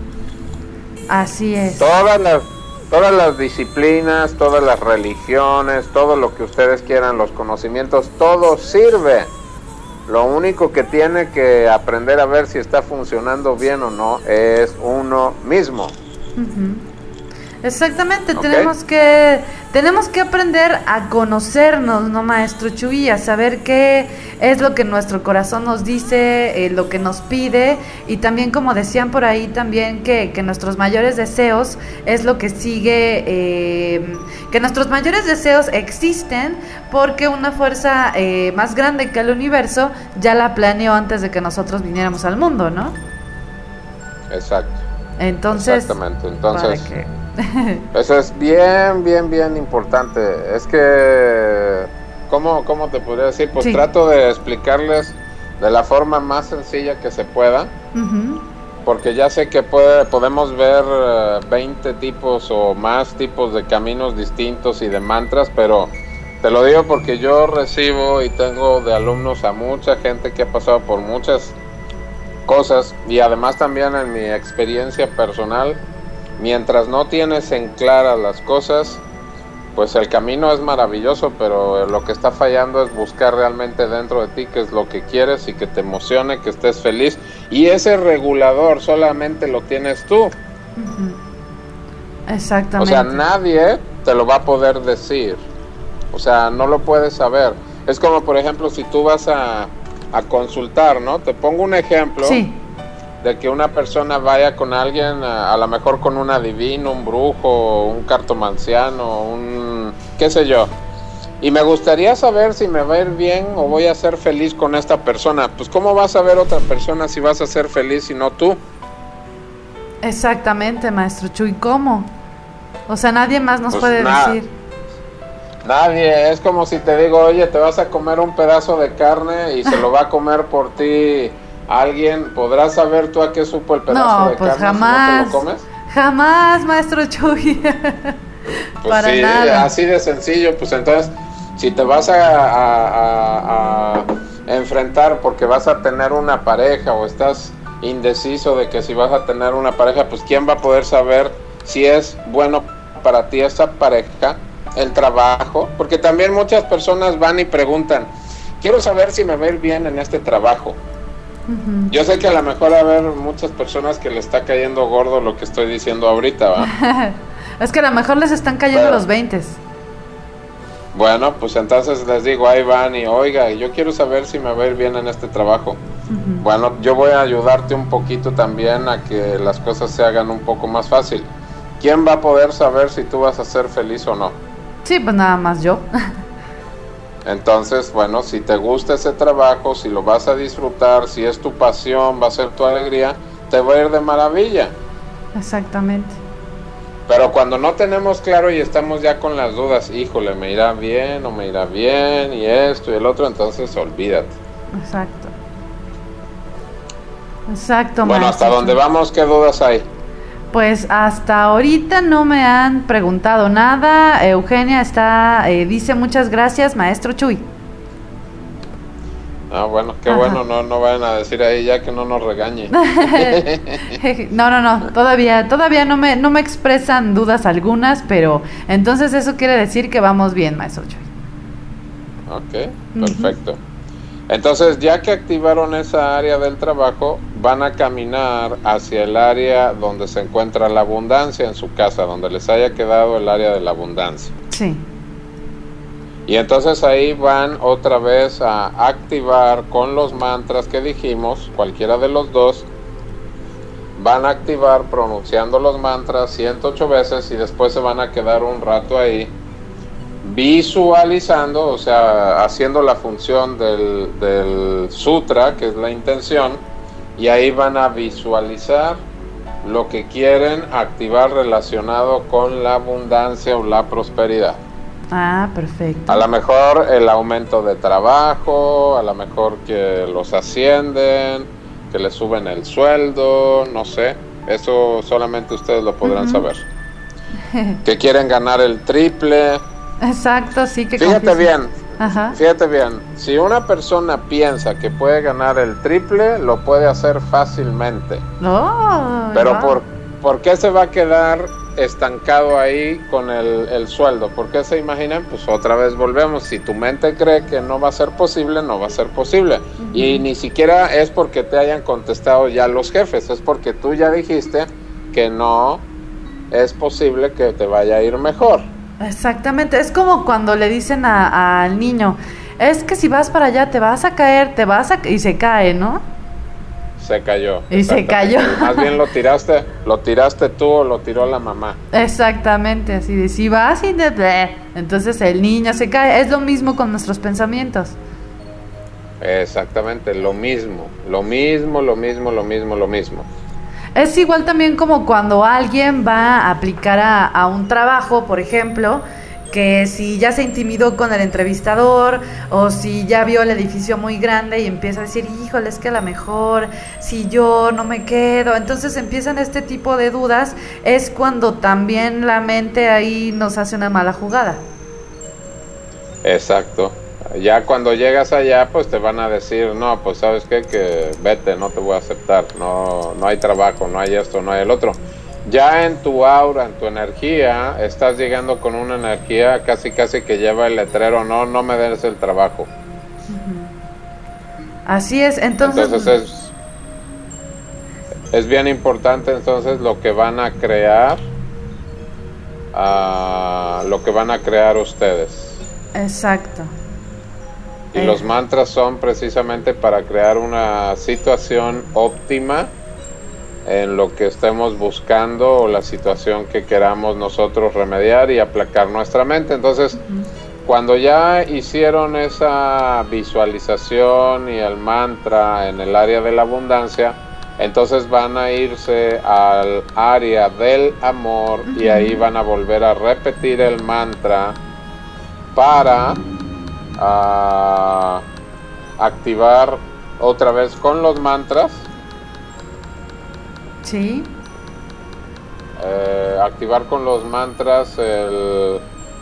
Así es. Todas las, todas las disciplinas, todas las religiones, todo lo que ustedes quieran, los conocimientos, todo sirve. Lo único que tiene que aprender a ver si está funcionando bien o no es uno mismo. Uh-huh. Exactamente, ¿Okay? tenemos que tenemos que aprender a conocernos, ¿no, maestro Chuy? A saber qué es lo que nuestro corazón nos dice, eh, lo que nos pide, y también, como decían por ahí, también que, que nuestros mayores deseos es lo que sigue, eh, que nuestros mayores deseos existen porque una fuerza eh, más grande que el universo ya la planeó antes de que nosotros viniéramos al mundo, ¿no? Exacto. Entonces, Exactamente, entonces... para que... Eso es bien, bien, bien importante. Es que, ¿cómo, cómo te podría decir? Pues sí. trato de explicarles de la forma más sencilla que se pueda, uh-huh. porque ya sé que puede, podemos ver uh, veinte tipos o más tipos de caminos distintos y de mantras, pero te lo digo porque yo recibo y tengo de alumnos a mucha gente que ha pasado por muchas cosas, y además también en mi experiencia personal, mientras no tienes en clara las cosas, pues el camino es maravilloso, pero lo que está fallando es buscar realmente dentro de ti qué es lo que quieres y que te emocione, que estés feliz, y ese regulador solamente lo tienes tú. Uh-huh. Exactamente. O sea, nadie te lo va a poder decir, o sea, no lo puedes saber. Es como, por ejemplo, si tú vas a, a consultar, ¿no? Te pongo un ejemplo. Sí. De que una persona vaya con alguien, a, a lo mejor con un adivino, un brujo, un cartomanciano, un qué sé yo, y me gustaría saber si me va a ir bien o voy a ser feliz con esta persona. Pues ¿cómo vas a ver otra persona si vas a ser feliz y no tú? Exactamente, maestro Chuy, ¿cómo? O sea, nadie más nos pues puede nada. decir. Nadie, es como si te digo, oye, te vas a comer un pedazo de carne y se lo va a comer por ti ¿Alguien podrá saber tú a qué supo el pedazo No, de pues carne jamás. si no te lo comes? Jamás, maestro Chuy. Pues Para sí, nada. así de sencillo. Pues entonces, si te vas a, a, a, a enfrentar porque vas a tener una pareja o estás indeciso de que si vas a tener una pareja, pues ¿quién va a poder saber si es bueno para ti esa pareja, el trabajo? Porque también muchas personas van y preguntan, quiero saber si me va a ir bien en este trabajo. Uh-huh. Yo sé que a lo mejor va a haber muchas personas que le está cayendo gordo lo que estoy diciendo ahorita, ¿va? Es que a lo mejor les están cayendo Pero, los veintes. Bueno, pues entonces les digo, ahí van y oiga, yo quiero saber si me va a ir bien en este trabajo. Uh-huh. Bueno, yo voy a ayudarte un poquito también a que las cosas se hagan un poco más fácil. ¿Quién va a poder saber si tú vas a ser feliz o no? Sí, pues nada más yo. Entonces, bueno, si te gusta ese trabajo, si lo vas a disfrutar, si es tu pasión, va a ser tu alegría, te va a ir de maravilla. Exactamente. Pero cuando no tenemos claro y estamos ya con las dudas, híjole, ¿me irá bien o me irá bien? Y esto y el otro, entonces olvídate. Exacto. Exacto, Bueno, maestro. hasta donde vamos, ¿qué dudas hay? Pues hasta ahorita no me han preguntado nada. Eugenia está, eh, dice muchas gracias, maestro Chuy. Ah, bueno, qué Ajá. bueno, no, no vayan a decir ahí ya que no nos regañe. no, no, no, todavía, todavía no me, no me expresan dudas algunas, pero entonces eso quiere decir que vamos bien, maestro Chuy. Ok, perfecto. Uh-huh. Entonces, ya que activaron esa área del trabajo, van a caminar hacia el área donde se encuentra la abundancia en su casa, donde les haya quedado el área de la abundancia. Sí. Y entonces ahí van otra vez a activar con los mantras que dijimos, cualquiera de los dos, van a activar pronunciando los mantras ciento ocho veces y después se van a quedar un rato ahí visualizando, o sea, haciendo la función del, del sutra, que es la intención, y ahí van a visualizar lo que quieren activar relacionado con la abundancia o la prosperidad. Ah, perfecto. A lo mejor el aumento de trabajo, a lo mejor que los ascienden, que les suben el sueldo, no sé, eso solamente ustedes lo podrán uh-huh. saber. Que quieren ganar el triple. Exacto, sí que Fíjate confiesa. bien, Ajá. fíjate bien, si una persona piensa que puede ganar el triple, lo puede hacer fácilmente. Oh, Pero wow. por, ¿por qué se va a quedar estancado ahí con el, el sueldo? ¿Por qué se imaginan? Pues otra vez volvemos, si tu mente cree que no va a ser posible, no va a ser posible. Uh-huh. Y ni siquiera es porque te hayan contestado ya los jefes, es porque tú ya dijiste que no es posible que te vaya a ir mejor. Exactamente, es como cuando le dicen a, al niño, es que si vas para allá te vas a caer, te vas a... y se cae, ¿no? Se cayó. Y se cayó. Más bien lo tiraste, lo tiraste tú o lo tiró la mamá. Exactamente, así de si vas y de... entonces el niño se cae, es lo mismo con nuestros pensamientos. Exactamente, lo mismo, lo mismo, lo mismo, lo mismo, lo mismo. Es igual también como cuando alguien va a aplicar a, a un trabajo, por ejemplo, que si ya se intimidó con el entrevistador o si ya vio el edificio muy grande y empieza a decir, híjole, es que a lo mejor si yo no me quedo, entonces empiezan este tipo de dudas, es cuando también la mente ahí nos hace una mala jugada. Exacto. Ya cuando llegas allá, pues te van a decir, no, pues sabes qué, que vete, no te voy a aceptar, no, no hay trabajo, no hay esto, no hay el otro. Ya en tu aura, en tu energía, estás llegando con una energía casi casi que lleva el letrero, no, no me des el trabajo. Uh-huh. Así es, entonces... Entonces es, es bien importante entonces lo que van a crear, uh, lo que van a crear ustedes. Exacto. Y eh. los mantras son precisamente para crear una situación óptima en lo que estemos buscando o la situación que queramos nosotros remediar y aplacar nuestra mente. Entonces, uh-huh. cuando ya hicieron esa visualización y el mantra en el área de la abundancia, entonces van a irse al área del amor, uh-huh. y ahí van a volver a repetir el mantra para uh, activar otra vez con los mantras. Sí. Eh, activar con los mantras el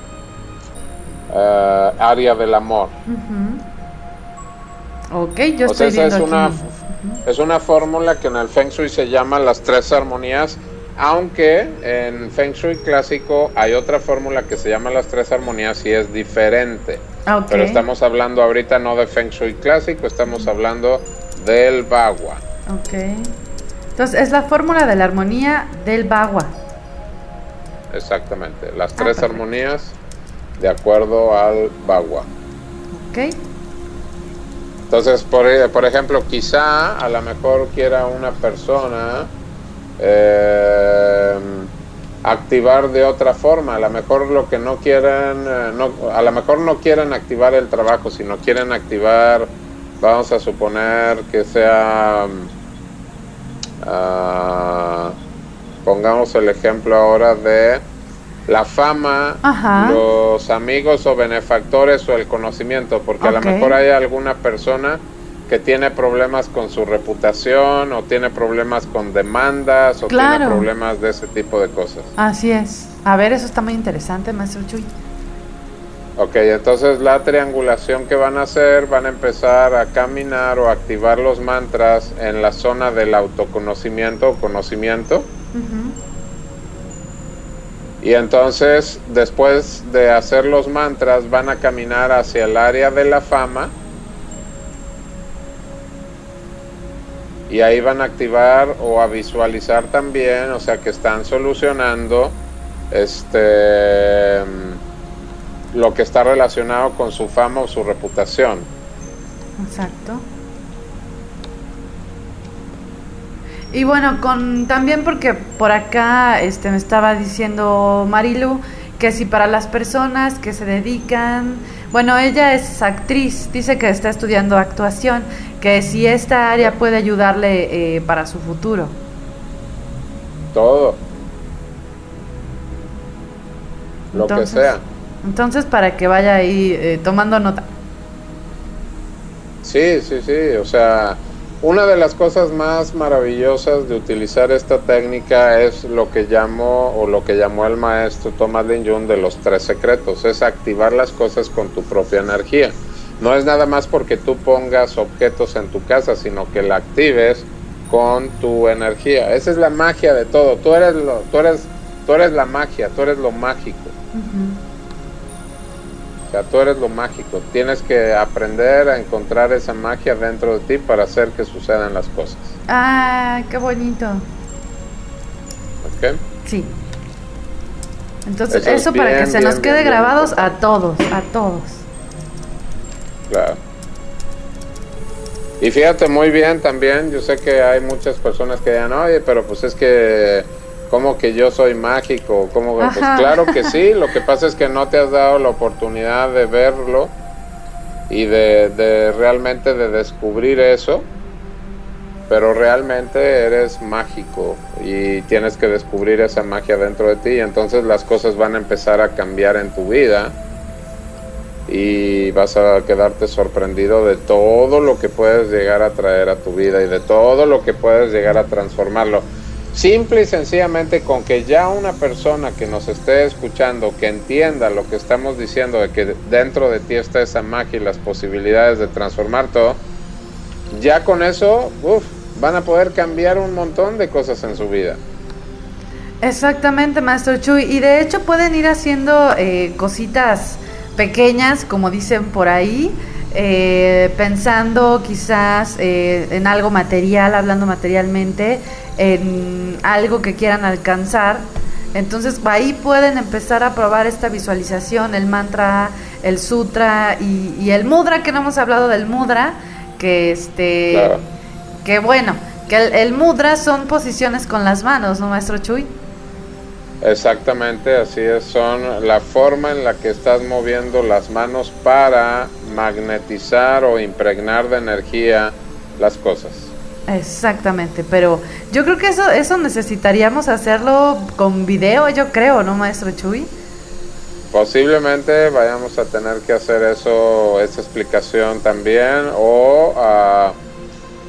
eh, área del amor. Uh-huh. Ok, yo o estoy sea, esa viendo es una, aquí. Uh-huh. es una fórmula que en el Feng Shui se llama las tres armonías, aunque en Feng Shui clásico hay otra fórmula que se llama las tres armonías y es diferente. Okay. Pero estamos hablando ahorita no de Feng Shui clásico, estamos hablando del Bagua. Ok. Entonces, es la fórmula de la armonía del Bagua. Exactamente, las Ah, tres perfecto. armonías de acuerdo al Bagua. Ok. Entonces, por, por ejemplo, quizá a lo mejor quiera una persona eh, activar de otra forma. A lo mejor lo que no quieran, eh, no, a lo mejor no quieren activar el trabajo, sino quieren activar, vamos a suponer que sea, uh, pongamos el ejemplo ahora de la fama, Ajá. los amigos o benefactores o el conocimiento, porque Ok. a lo mejor hay alguna persona que tiene problemas con su reputación o tiene problemas con demandas o Claro. tiene problemas de ese tipo de cosas. Así es. A ver, eso está muy interesante, maestro Chuy. Ok, entonces la triangulación que van a hacer, van a empezar a caminar o activar los mantras en la zona del autoconocimiento o conocimiento. Uh-huh. Y entonces, después de hacer los mantras, van a caminar hacia el área de la fama. Y ahí van a activar o a visualizar también, o sea que están solucionando este lo que está relacionado con su fama o su reputación. Exacto. Y bueno, con también porque por acá este me estaba diciendo Marilu que si para las personas que se dedican, bueno, ella es actriz, dice que está estudiando actuación, que si esta área puede ayudarle eh, para su futuro. Todo. Lo Entonces, que sea. Entonces, para que vaya ahí eh, tomando nota. Sí, sí, sí, o sea, una de las cosas más maravillosas de utilizar esta técnica es lo que llamó o lo que llamó el maestro Thomas Lin Jung de los tres secretos, es activar las cosas con tu propia energía. No es nada más porque tú pongas objetos en tu casa, sino que la actives con tu energía. Esa es la magia de todo. Tú eres lo, tú eres, tú eres la magia, tú eres lo mágico. Uh-huh. O sea, tú eres lo mágico. Tienes que aprender a encontrar esa magia dentro de ti para hacer que sucedan las cosas. Ah, qué bonito. ¿Ok? Sí. Entonces, Eso es eso para bien, que se bien, nos quede bien, bien grabados a importante. todos, a todos. Claro. Y fíjate muy bien también, yo sé que hay muchas personas que digan, oye, pero pues es que, ¿cómo que yo soy mágico? ¿Cómo? Pues Ajá. claro que sí, lo que pasa es que no te has dado la oportunidad de verlo y de, de realmente de descubrir eso, pero realmente eres mágico y tienes que descubrir esa magia dentro de ti y entonces las cosas van a empezar a cambiar en tu vida. Y vas a quedarte sorprendido de todo lo que puedes llegar a traer a tu vida y de todo lo que puedes llegar a transformarlo. Simple y sencillamente con que ya una persona que nos esté escuchando, que entienda lo que estamos diciendo, de que dentro de ti está esa magia y las posibilidades de transformar todo, ya con eso, uf, van a poder cambiar un montón de cosas en su vida. Exactamente, maestro Chuy. Y de hecho pueden ir haciendo eh, cositas pequeñas, como dicen por ahí, eh, pensando quizás eh, en algo material, hablando materialmente, en algo que quieran alcanzar. Entonces ahí pueden empezar a probar esta visualización, el mantra, el sutra y, y el mudra, que no hemos hablado del mudra, que este, Claro. que bueno, que el, el mudra son posiciones con las manos, ¿no, maestro Chuy? Exactamente, así es, son la forma en la que estás moviendo las manos para magnetizar o impregnar de energía las cosas. Exactamente, pero yo creo que eso eso necesitaríamos hacerlo con video, yo creo, ¿no, maestro Chuy? Posiblemente vayamos a tener que hacer eso, esa explicación también, o uh,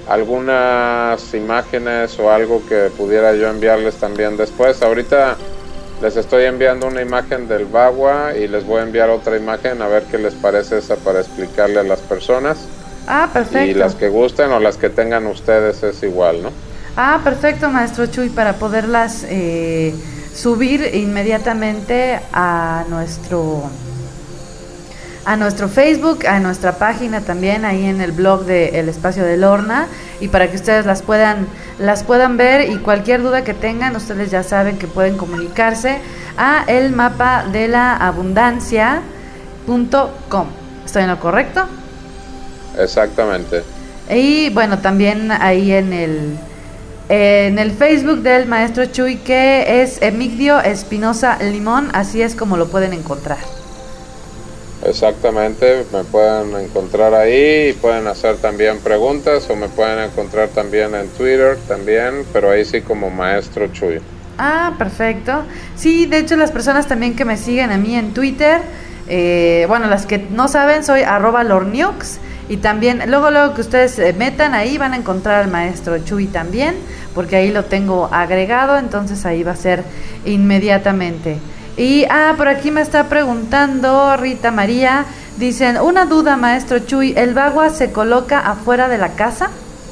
algunas imágenes o algo que pudiera yo enviarles también después. Ahorita les estoy enviando una imagen del bagua y les voy a enviar otra imagen a ver qué les parece esa para explicarle a las personas. Ah, perfecto. Y las que gusten o las que tengan ustedes es igual, ¿no? Ah, perfecto, maestro Chuy, para poderlas eh, subir inmediatamente a nuestro a nuestro Facebook, a nuestra página también, ahí en el blog de El Espacio de Lorna, y para que ustedes las puedan las puedan ver, y cualquier duda que tengan, ustedes ya saben que pueden comunicarse a el mapa de la abundancia punto com. ¿Estoy en lo correcto? Exactamente. Y bueno, también ahí en el en el Facebook del maestro Chuy, que es Emigdio Espinosa Limón, así es como lo pueden encontrar. Exactamente, me pueden encontrar ahí y pueden hacer también preguntas, o me pueden encontrar también en Twitter también, pero ahí sí como Maestro Chuy. Ah, perfecto. Sí, de hecho las personas también que me siguen a mí en Twitter, eh, bueno, las que no saben, soy arroba lorniox, y también luego luego que ustedes se metan ahí van a encontrar al maestro Chuy también, porque ahí lo tengo agregado, entonces ahí va a ser inmediatamente. Y, ah, por aquí me está preguntando Rita María, dicen, una duda, maestro Chuy, ¿el bagua se coloca afuera de la casa?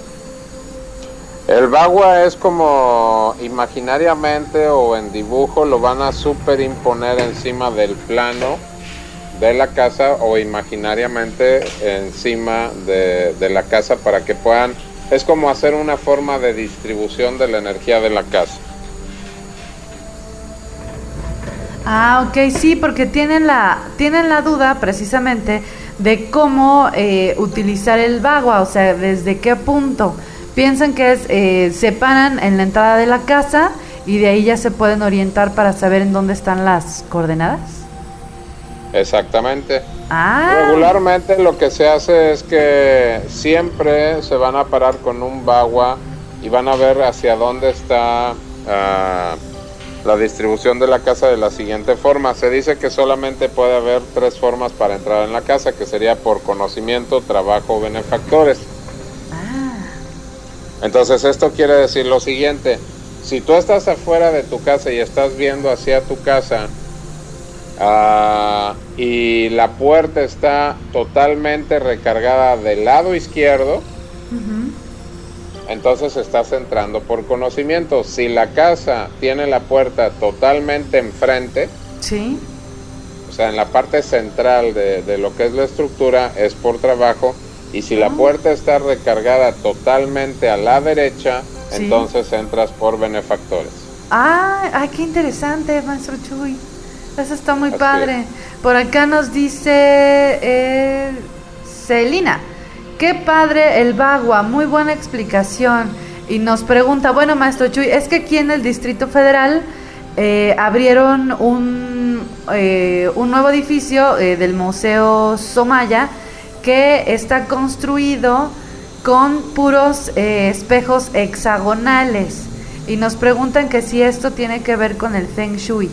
El bagua es como imaginariamente o en dibujo lo van a superimponer encima del plano de la casa, o imaginariamente encima de, de la casa, para que puedan, es como hacer una forma de distribución de la energía de la casa. Ah, ok, sí, porque tienen la, tienen la duda precisamente de cómo eh, utilizar el bagua, o sea, desde qué punto. Piensan que es, eh, se paran en la entrada de la casa y de ahí ya se pueden orientar para saber en dónde están las coordenadas. Exactamente. Ah. Regularmente lo que se hace es que siempre se van a parar con un bagua y van a ver hacia dónde está uh, la distribución de la casa de la siguiente forma. Se dice que solamente puede haber tres formas para entrar en la casa, que sería por conocimiento, trabajo o benefactores. Ah. Entonces esto quiere decir lo siguiente: si tú estás afuera de tu casa y estás viendo hacia tu casa, uh, y la puerta está totalmente recargada del lado izquierdo, uh-huh, entonces estás entrando por conocimiento. Si la casa tiene la puerta totalmente enfrente, sí, o sea, en la parte central de, de lo que es la estructura, es por trabajo. Y si oh. la puerta está recargada totalmente a la derecha, sí, entonces entras por benefactores. Ah, ay, qué interesante, maestro Chuy. Eso está muy Así padre. es. Por acá nos dice eh, Celina, qué padre el bagua, muy buena explicación. Y nos pregunta, bueno, maestro Chuy, es que aquí en el Distrito Federal eh, abrieron un, eh, un nuevo edificio eh, del Museo Somaya, que está construido con puros eh, espejos hexagonales. Y nos preguntan que si esto tiene que ver con el Feng Shui.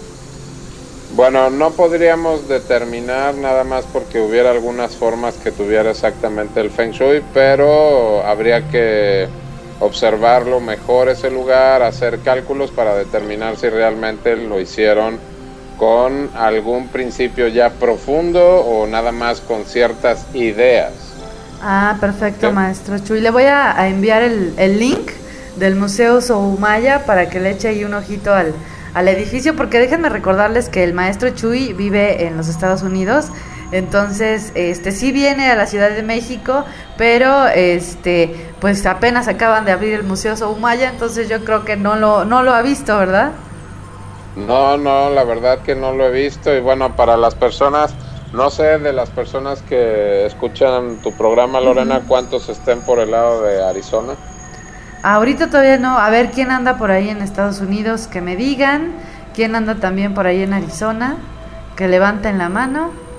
Bueno, no podríamos determinar nada más porque hubiera algunas formas que tuviera exactamente el Feng Shui, pero habría que observarlo mejor ese lugar, hacer cálculos para determinar si realmente lo hicieron con algún principio ya profundo o nada más con ciertas ideas. Ah, perfecto, ¿sí? Maestro Chuy. Le voy a, a enviar el, el link del Museo Soumaya para que le eche ahí un ojito al, al edificio, porque déjenme recordarles que el Maestro Chuy vive en los Estados Unidos, entonces este sí viene a la Ciudad de México, pero este pues apenas acaban de abrir el Museo Soumaya, entonces yo creo que no lo, no lo ha visto, ¿verdad? No, no, la verdad que no lo he visto. Y bueno, para las personas, no sé, de las personas que escuchan tu programa, Lorena, uh-huh, ¿cuántos estén por el lado de Arizona? Ahorita todavía no. A ver quién anda por ahí en Estados Unidos, que me digan. Quién anda también por ahí en Arizona, que levanten la mano.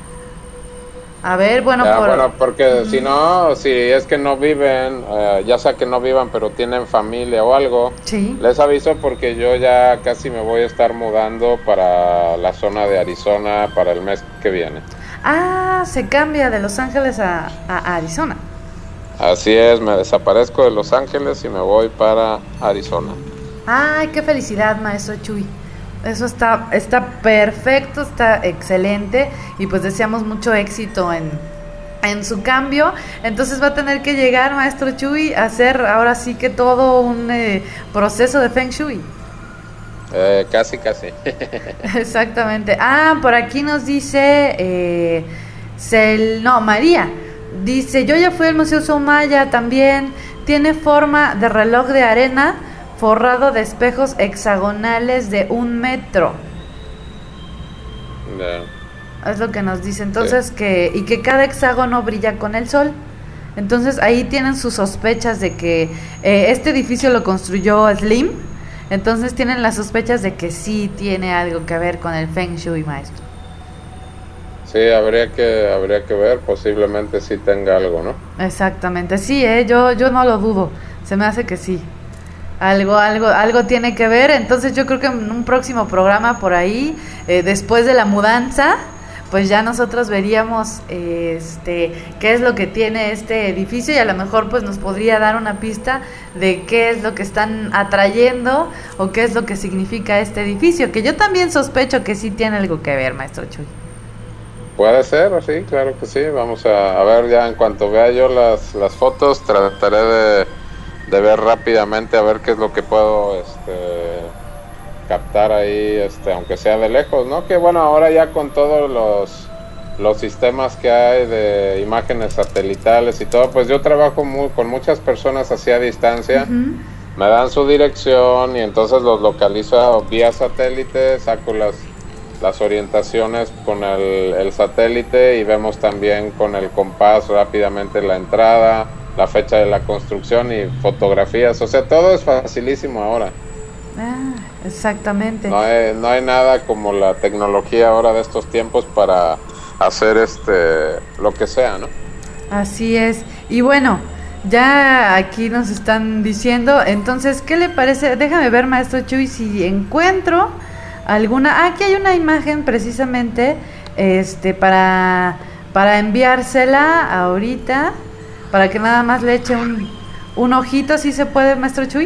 A ver, bueno, ya, por... bueno, porque uh-huh, si no, si es que no viven, eh, ya sea que no vivan, pero tienen familia o algo, sí, les aviso porque yo ya casi me voy a estar mudando para la zona de Arizona para el mes que viene. Ah, se cambia de Los Ángeles a, a Arizona. Así es, me desaparezco de Los Ángeles y me voy para Arizona. Ay, qué felicidad, maestro Chuy. Eso está, está perfecto, está excelente y pues deseamos mucho éxito en, en su cambio. Entonces va a tener que llegar, maestro Chuy, a hacer ahora sí que todo un eh, proceso de Feng Shui. Eh, casi, casi. Exactamente. Ah, por aquí nos dice, eh, Cel, no, María, dice, yo ya fui al Museo Soumaya también, tiene forma de reloj de arena, forrado de espejos hexagonales de un metro. Yeah. Es lo que nos dice. Entonces, sí. que y que cada hexágono brilla con el sol. Entonces, ahí tienen sus sospechas de que eh, este edificio lo construyó Slim. Entonces, tienen las sospechas de que sí tiene algo que ver con el Feng Shui, maestro. Sí, habría que habría que ver. Posiblemente sí tenga algo, ¿no? Exactamente. Sí, eh, yo, yo no lo dudo. Se me hace que sí. Algo, algo, algo tiene que ver. Entonces yo creo que en un próximo programa por ahí, eh, después de la mudanza, pues ya nosotros veríamos eh, este qué es lo que tiene este edificio y a lo mejor pues nos podría dar una pista de qué es lo que están atrayendo o qué es lo que significa este edificio, que yo también sospecho que sí tiene algo que ver, maestro Chuy. Puede ser, sí, claro que sí. Vamos a, a ver ya en cuanto vea yo las, las fotos, trataré de de ver rápidamente a ver qué es lo que puedo este captar ahí, este aunque sea de lejos, ¿no? Que bueno, ahora ya con todos los los sistemas que hay de imágenes satelitales y todo, pues yo trabajo muy, con muchas personas así a distancia. Uh-huh. Me dan su dirección y entonces los localizo vía satélite, saco las las orientaciones con el, el satélite y vemos también con el compás rápidamente la entrada, la fecha de la construcción y fotografías, o sea, todo es facilísimo ahora. Ah, exactamente. No hay, no hay nada como la tecnología ahora de estos tiempos para hacer este lo que sea, ¿no? Así es. Y bueno, ya aquí nos están diciendo, entonces, ¿qué le parece? Déjame ver, maestro Chuy, si encuentro alguna. Ah, aquí hay una imagen precisamente este para, para enviársela ahorita. Para que nada más le eche un, un ojito, ¿sí se puede, maestro Chuy?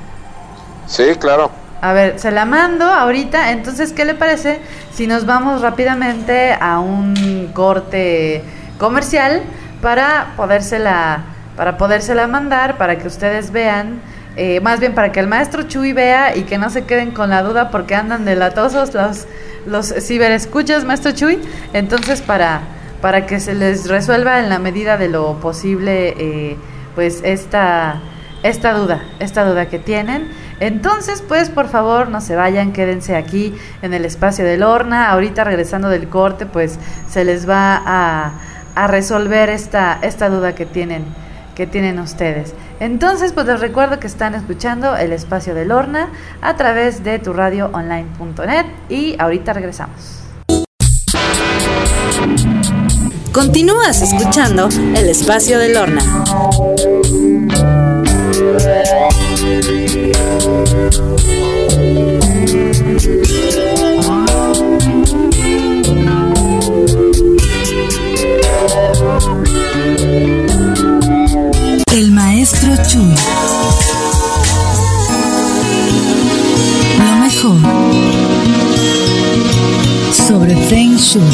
Sí, claro. A ver, se la mando ahorita. Entonces, ¿qué le parece si nos vamos rápidamente a un corte comercial para podérsela, para podérsela mandar, para que ustedes vean, eh, más bien para que el maestro Chuy vea y que no se queden con la duda porque andan delatosos los, los ciberescuchas, maestro Chuy? Entonces, para... para que se les resuelva en la medida de lo posible eh, pues esta esta duda, esta duda que tienen. Entonces, pues por favor no se vayan, quédense aquí en el espacio de Lorna. Ahorita regresando del corte, pues se les va a, a resolver esta, esta duda que tienen, que tienen ustedes. Entonces, pues les recuerdo que están escuchando el espacio de Lorna a través de tu radio online punto net y ahorita regresamos. Continúas escuchando el espacio de Lorna. El maestro Chuy. Lo mejor sobre Feng Shui.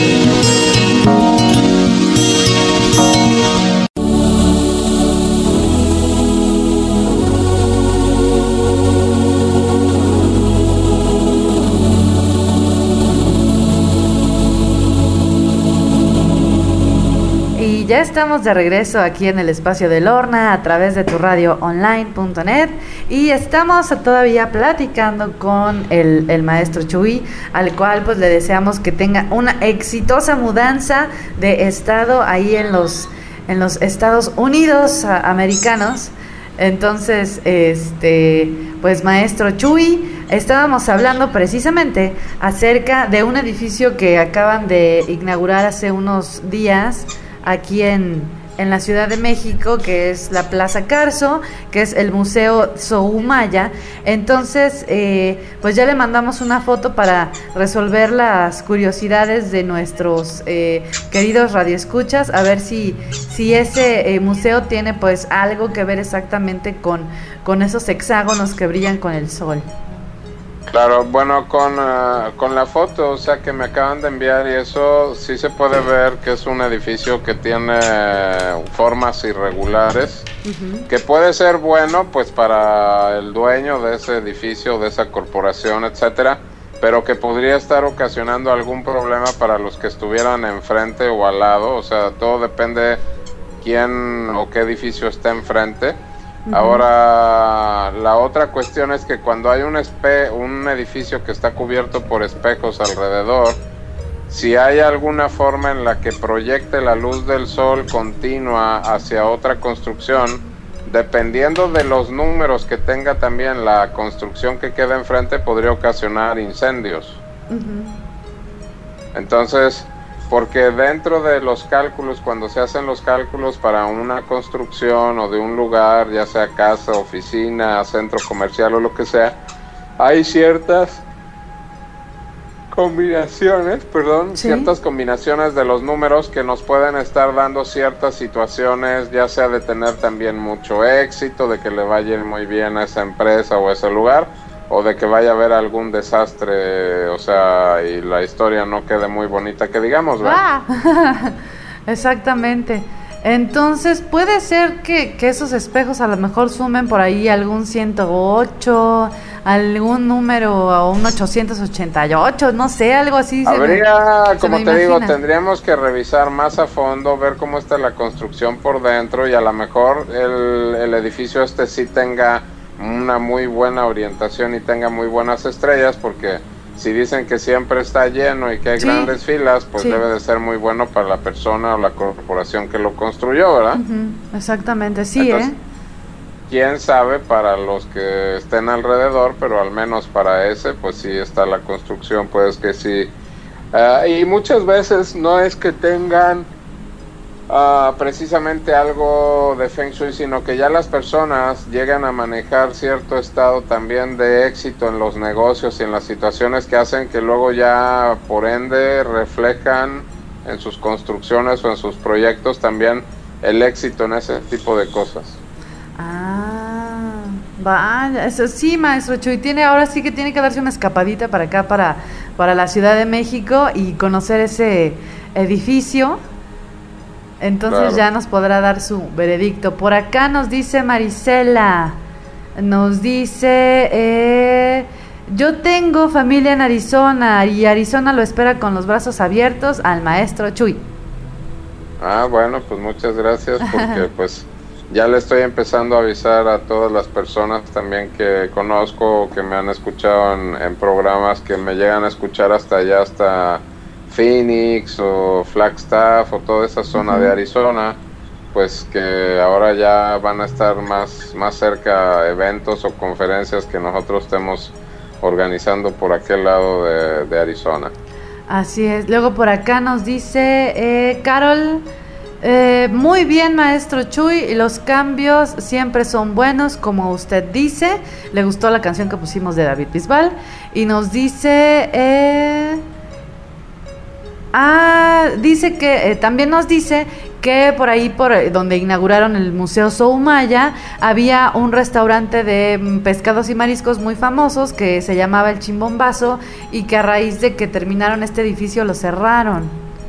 Y ya estamos de regreso aquí en el espacio de Lorna a través de tu radio online punto net y estamos todavía platicando con el, el maestro Chuy, al cual pues le deseamos que tenga una exitosa mudanza de estado ahí en los en los Estados Unidos americanos. Entonces, este, pues maestro Chuy, estábamos hablando precisamente acerca de un edificio que acaban de inaugurar hace unos días aquí en, en la Ciudad de México, que es la Plaza Carso, que es el Museo Soumaya. Entonces, eh, pues ya le mandamos una foto para resolver las curiosidades de nuestros eh, queridos radioescuchas, a ver si, si ese eh, museo tiene pues algo que ver exactamente con, con esos hexágonos que brillan con el sol. Claro, bueno, con, uh, con la foto, o sea, que me acaban de enviar y eso, sí se puede ver que es un edificio que tiene formas irregulares, uh-huh. que puede ser bueno, pues, para el dueño de ese edificio, de esa corporación, etcétera, pero que podría estar ocasionando algún problema para los que estuvieran enfrente o al lado, o sea, todo depende quién o qué edificio está enfrente. Uh-huh. Ahora, la otra cuestión es que cuando hay un, espe- un edificio que está cubierto por espejos alrededor, si hay alguna forma en la que proyecte la luz del sol continua hacia otra construcción, dependiendo de los números que tenga también la construcción que queda enfrente, podría ocasionar incendios. Uh-huh. Entonces, porque dentro de los cálculos, cuando se hacen los cálculos para una construcción o de un lugar, ya sea casa, oficina, centro comercial o lo que sea, hay ciertas combinaciones, perdón, ¿sí? ciertas combinaciones de los números que nos pueden estar dando ciertas situaciones, ya sea de tener también mucho éxito, de que le vaya muy bien a esa empresa o a ese lugar, o de que vaya a haber algún desastre, o sea, y la historia no quede muy bonita, que digamos, ¿verdad? Ah, exactamente. Entonces, puede ser que, que esos espejos a lo mejor sumen por ahí algún ciento ocho, algún número, o un ochocientos ochenta y ocho, no sé, algo así. Habría, me, como te imagina. digo, tendríamos que revisar más a fondo, ver cómo está la construcción por dentro, y a lo mejor el, el edificio este sí tenga una muy buena orientación y tenga muy buenas estrellas, porque si dicen que siempre está lleno y que hay sí, grandes filas, pues sí. debe de ser muy bueno para la persona o la corporación que lo construyó, ¿verdad? Uh-huh. Exactamente, sí. Entonces, ¿eh? quién sabe para los que estén alrededor, pero al menos para ese, pues sí está la construcción, pues que sí. Uh, y muchas veces no es que tengan Uh, precisamente algo de Feng Shui, sino que ya las personas llegan a manejar cierto estado también de éxito en los negocios y en las situaciones que hacen, que luego ya por ende reflejan en sus construcciones o en sus proyectos también el éxito en ese tipo de cosas. Ah, vaya, eso sí, maestro Chuy, tiene, ahora sí que tiene que darse una escapadita para acá, para, para la Ciudad de México, y conocer ese edificio. Entonces claro. ya nos podrá dar su veredicto. Por acá nos dice Marisela, nos dice, eh, yo tengo familia en Arizona y Arizona lo espera con los brazos abiertos al maestro Chuy. Ah, bueno, pues muchas gracias, porque pues ya le estoy empezando a avisar a todas las personas también que conozco, que me han escuchado en, en programas, que me llegan a escuchar hasta allá, hasta Phoenix o Flagstaff o toda esa zona uh-huh. de Arizona, pues que ahora ya van a estar más, más cerca eventos o conferencias que nosotros estemos organizando por aquel lado de, de Arizona. Así es. Luego por acá nos dice eh, Carol, eh, muy bien maestro Chuy, los cambios siempre son buenos, como usted dice. Le gustó la canción que pusimos de David Bisbal. Y nos dice... Eh, Ah, dice que, eh, también nos dice que por ahí, por eh, donde inauguraron el Museo Soumaya, había un restaurante de mm, pescados y mariscos muy famosos que se llamaba El Chimbombazo, y que a raíz de que terminaron este edificio lo cerraron.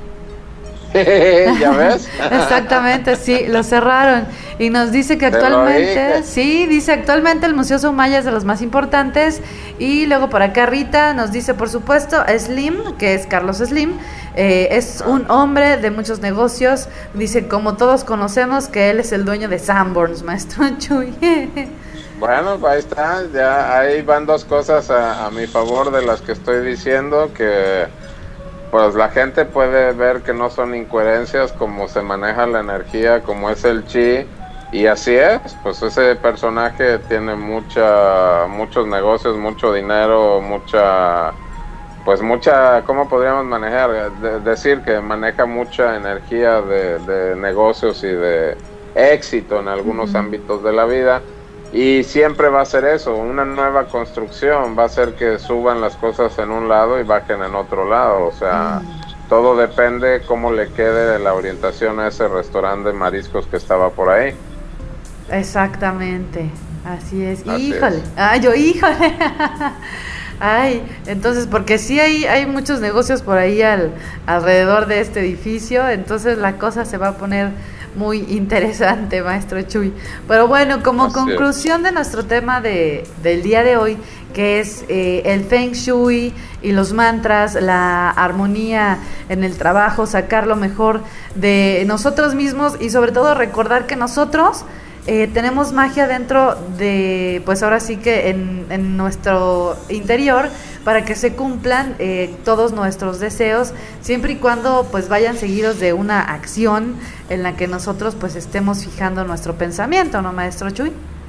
¿Ya ves? Exactamente, sí, lo cerraron. Y nos dice que actualmente, sí, dice actualmente el Museo Soumaya es de los más importantes. Y luego por acá Rita nos dice, por supuesto, Slim, que es Carlos Slim, eh, es un hombre de muchos negocios. Dice, como todos conocemos, que él es el dueño de Sanborns, maestro Chuy. Bueno, ahí está, ya ahí van dos cosas a, a mi favor de las que estoy diciendo, que pues la gente puede ver que no son incoherencias, como se maneja la energía, como es el chi, y así es, pues ese personaje tiene mucha, muchos negocios, mucho dinero, mucha pues mucha, ¿cómo podríamos manejar? De, decir que maneja mucha energía de, de negocios y de éxito en algunos uh-huh. ámbitos de la vida, y siempre va a ser eso, una nueva construcción, va a ser que suban las cosas en un lado y bajen en otro lado, o sea, uh-huh. todo depende cómo le quede la orientación a ese restaurante de mariscos que estaba por ahí. Exactamente, así es, así híjole, es. ay, yo, híjole. Ay, entonces, porque sí hay, hay muchos negocios por ahí al, alrededor de este edificio, entonces la cosa se va a poner muy interesante, maestro Chuy. Pero bueno, como Así conclusión es. de nuestro tema de, del día de hoy, que es eh, el Feng Shui y los mantras, la armonía en el trabajo, sacar lo mejor de nosotros mismos y sobre todo recordar que nosotros Eh, tenemos magia dentro de, pues ahora sí que en, en nuestro interior, para que se cumplan eh, todos nuestros deseos, siempre y cuando pues vayan seguidos de una acción en la que nosotros pues estemos fijando nuestro pensamiento, ¿no, maestro Chuy?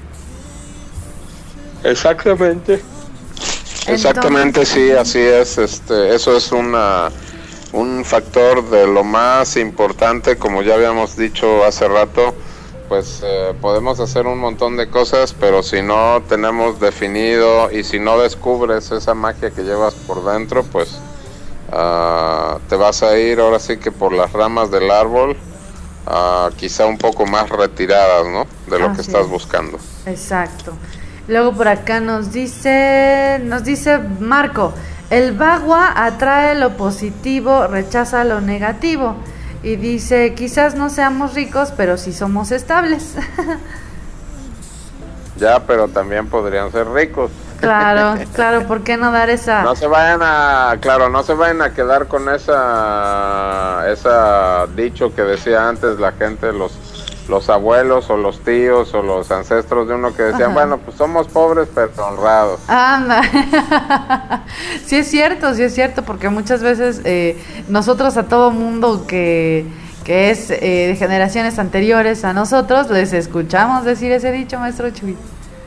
Exactamente. Entonces, Exactamente, sí, así es. Este, eso es una un factor de lo más importante, como ya habíamos dicho hace rato. Pues eh, podemos hacer un montón de cosas, pero si no tenemos definido y si no descubres esa magia que llevas por dentro, pues uh, te vas a ir ahora sí que por las ramas del árbol, uh, quizá un poco más retiradas, ¿no? De lo Así que estás es. buscando. Exacto. Luego por acá nos dice, nos dice Marco, el Bagua atrae lo positivo, rechaza lo negativo. Y dice, quizás no seamos ricos, pero sí somos estables. Ya, pero también podrían ser ricos. Claro, claro, ¿por qué no dar esa...? No se vayan a, claro, no se vayan a quedar con esa, esa dicho que decía antes la gente, los, los abuelos o los tíos o los ancestros de uno que decían, Ajá. bueno, pues somos pobres pero honrados. Anda, sí es cierto, sí es cierto, porque muchas veces eh, nosotros a todo mundo que, que es eh, de generaciones anteriores a nosotros, les escuchamos decir ese dicho, maestro Chuy.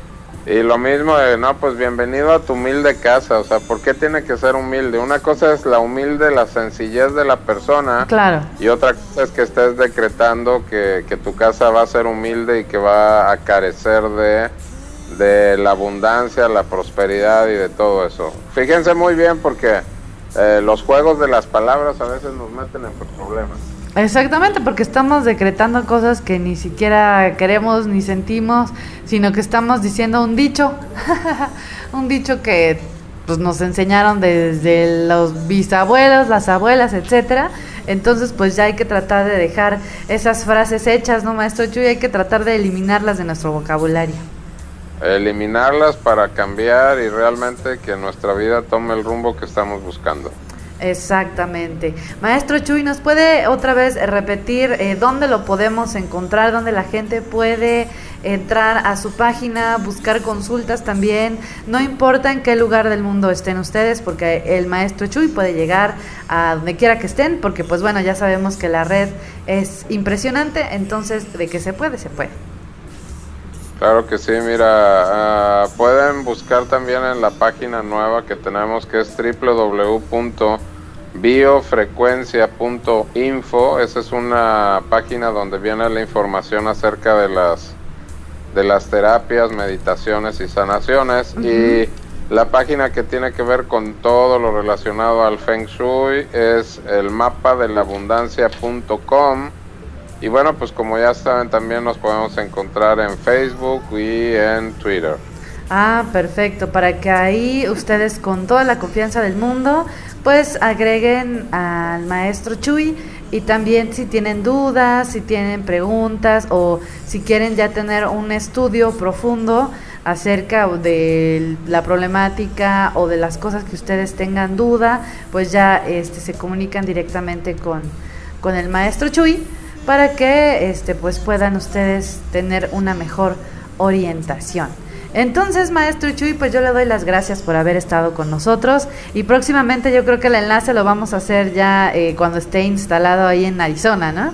Y lo mismo, de, no, pues bienvenido a tu humilde casa, o sea, ¿por qué tiene que ser humilde? Una cosa es la humilde, la sencillez de la persona, claro. Y otra cosa es que estés decretando que, que tu casa va a ser humilde y que va a carecer de, de la abundancia, la prosperidad y de todo eso. Fíjense muy bien porque eh, los juegos de las palabras a veces nos meten en problemas. Exactamente, porque estamos decretando cosas que ni siquiera queremos ni sentimos, sino que estamos diciendo un dicho, un dicho que pues nos enseñaron desde los bisabuelos, las abuelas, etcétera. Entonces pues ya hay que tratar de dejar esas frases hechas, ¿no, maestro Chuy? Hay que tratar de eliminarlas de nuestro vocabulario. Eliminarlas para cambiar y realmente que nuestra vida tome el rumbo que estamos buscando. Exactamente. Maestro Chuy, ¿nos puede otra vez repetir eh, dónde lo podemos encontrar, dónde la gente puede entrar a su página, buscar consultas también? No importa en qué lugar del mundo estén ustedes, porque el maestro Chuy puede llegar a donde quiera que estén, porque pues bueno, ya sabemos que la red es impresionante, entonces de que se puede, se puede. Claro que sí, mira, uh, pueden buscar también en la página nueva que tenemos, que es doble u doble u doble u punto biofrecuencia punto info. Esa es una página donde viene la información acerca de las de las terapias, meditaciones y sanaciones. Uh-huh. Y la página que tiene que ver con todo lo relacionado al Feng Shui es el mapa de la abundancia punto com. Y bueno, pues como ya saben, también nos podemos encontrar en Facebook y en Twitter. Ah, perfecto, para que ahí ustedes con toda la confianza del mundo, pues agreguen al maestro Chuy, y también si tienen dudas, si tienen preguntas o si quieren ya tener un estudio profundo acerca de la problemática o de las cosas que ustedes tengan duda, pues ya este se comunican directamente con, con el maestro Chuy, para que este pues puedan ustedes tener una mejor orientación. Entonces, maestro Chuy, pues yo le doy las gracias por haber estado con nosotros, y próximamente yo creo que el enlace lo vamos a hacer ya eh, cuando esté instalado ahí en Arizona, ¿no?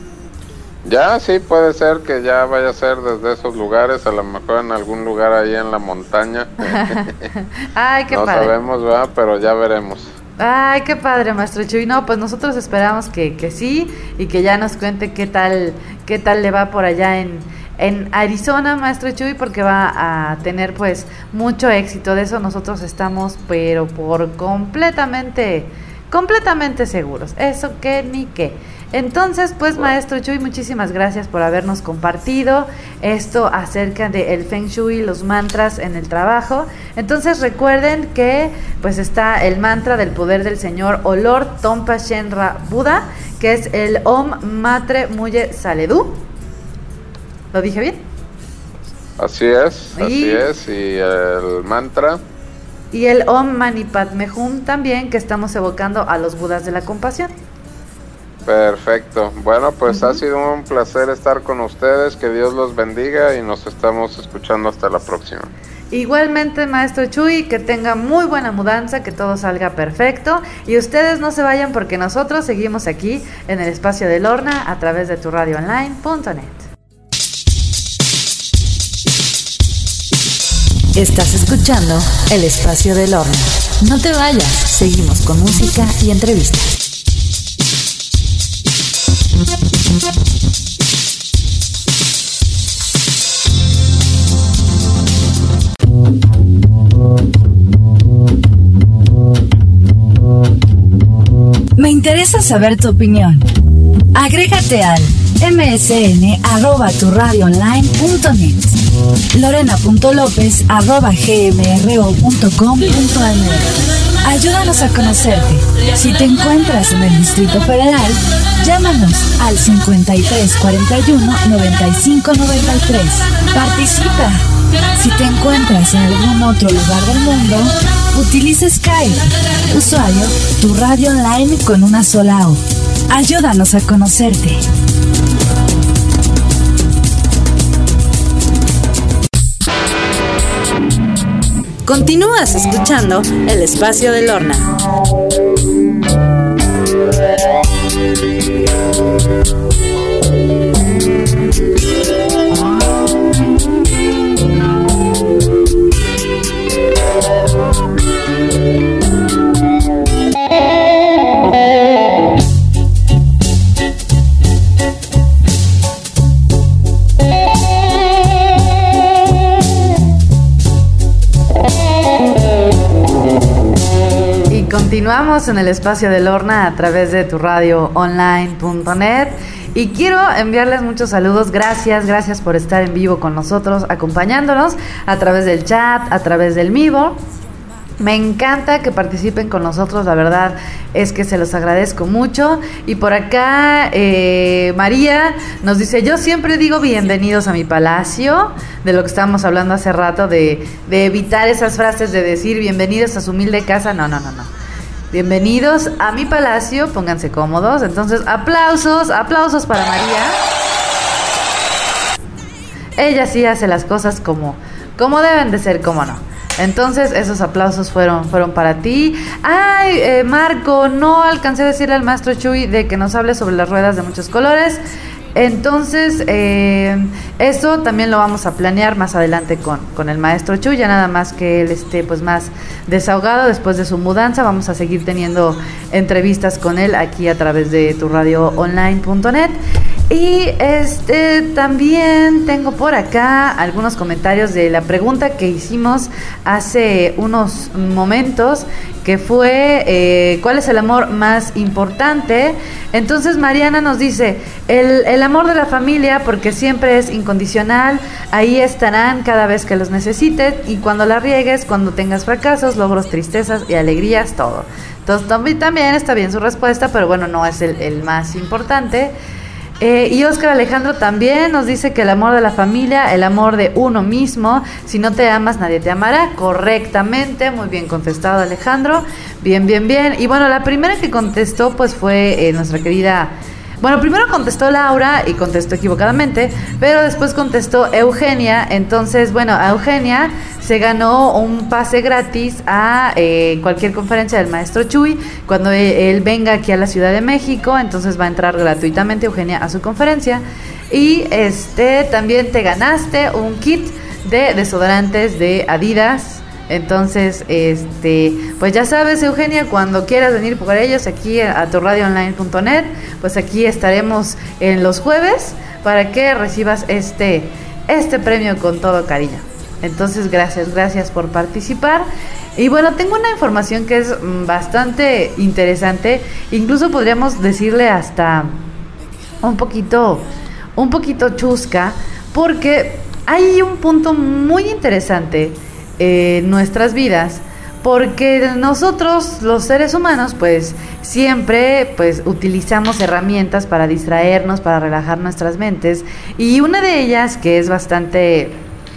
Ya, sí, puede ser que ya vaya a ser desde esos lugares, a lo mejor en algún lugar ahí en la montaña. Ay, qué no padre. sabemos, ¿verdad? Pero ya veremos. Ay, qué padre, maestro Chuy. No, pues nosotros esperamos que, que sí y que ya nos cuente qué tal, qué tal le va por allá en, en Arizona, maestro Chuy, porque va a tener pues mucho éxito. De eso nosotros estamos, pero por completamente, completamente seguros. Eso que ni qué. Entonces, pues, maestro Chuy, muchísimas gracias por habernos compartido esto acerca del Feng Shui, los mantras en el trabajo. Entonces, recuerden que, pues, está el mantra del poder del Señor Olor Tompa Shenra Buda, que es el Om Matre Muye Saledu. ¿Lo dije bien? Así es, y, así es, y el mantra. Y el Om Mani Padme Hum también, que estamos evocando a los Budas de la compasión. Perfecto. Bueno, pues uh-huh. ha sido un placer estar con ustedes. Que Dios los bendiga y nos estamos escuchando hasta la próxima. Igualmente, maestro Chuy, que tenga muy buena mudanza, que todo salga perfecto. Y ustedes no se vayan porque nosotros seguimos aquí en el espacio de Lorna a través de tu radio online punto net. Estás escuchando el espacio de Lorna. No te vayas, seguimos con música y entrevistas. Me interesa saber tu opinión. Agrégate al eme ese ene arroba tu radio online punto net, lorena punto lópez arroba ge eme erre o punto com punto eme equis. Ayúdanos a conocerte. Si te encuentras en el Distrito Federal, llámanos al cincuenta y tres cuarenta y uno noventa y cinco noventa y tres. Participa. Si te encuentras en algún otro lugar del mundo, utiliza Skype. Usuario, tu radio online con una sola O. Ayúdanos a conocerte. Continúas escuchando el espacio de Lorna. Continuamos en el espacio de Lorna a través de tu radio online punto net y quiero enviarles muchos saludos. Gracias, gracias por estar en vivo con nosotros, acompañándonos a través del chat, a través del Mivo. Me encanta que participen con nosotros, la verdad es que se los agradezco mucho. Y por acá eh, María nos dice: yo siempre digo bienvenidos a mi palacio, de lo que estábamos hablando hace rato, de, de evitar esas frases de decir bienvenidos a su humilde casa. No, no, no, no. Bienvenidos a mi palacio, pónganse cómodos. Entonces, aplausos, aplausos para María. Ella sí hace las cosas como, como deben de ser, como no. Entonces, esos aplausos fueron, fueron para ti. Ay, eh, Marco, no alcancé a decirle al maestro Chuy de que nos hable sobre las ruedas de muchos colores. Entonces, eh, eso también lo vamos a planear más adelante con, con el maestro Chuy, ya nada más que él esté pues más desahogado después de su mudanza. Vamos a seguir teniendo entrevistas con él aquí a través de tu radio online punto net. Y este también tengo por acá algunos comentarios de la pregunta que hicimos hace unos momentos, que fue eh, ¿cuál es el amor más importante? Entonces Mariana nos dice: el, el amor de la familia, porque siempre es incondicional, ahí estarán cada vez que los necesites, y cuando la riegues, cuando tengas fracasos, logros, tristezas y alegrías, todo. Entonces también está bien su respuesta, pero bueno, no es el, el más importante. Eh, y Óscar Alejandro también nos dice que el amor de la familia, el amor de uno mismo, si no te amas nadie te amará. Correctamente, muy bien contestado, Alejandro, bien, bien, bien. Y bueno, la primera que contestó pues fue eh, nuestra querida, bueno, primero contestó Laura y contestó equivocadamente, pero después contestó Eugenia. Entonces, bueno, a Eugenia se ganó un pase gratis a eh, cualquier conferencia del maestro Chuy cuando él, él venga aquí a la Ciudad de México. Entonces va a entrar gratuitamente Eugenia a su conferencia. Y este también te ganaste un kit de desodorantes de Adidas, Entonces, este, pues ya sabes, Eugenia, cuando quieras venir por ellos aquí a tu radio online punto net, pues aquí estaremos en los jueves para que recibas este, este premio con todo cariño. Entonces, gracias, gracias por participar. Y bueno, tengo una información que es bastante interesante, incluso podríamos decirle hasta un poquito, un poquito chusca, porque hay un punto muy interesante en nuestras vidas, porque nosotros los seres humanos pues siempre pues utilizamos herramientas para distraernos, para relajar nuestras mentes, y una de ellas que es bastante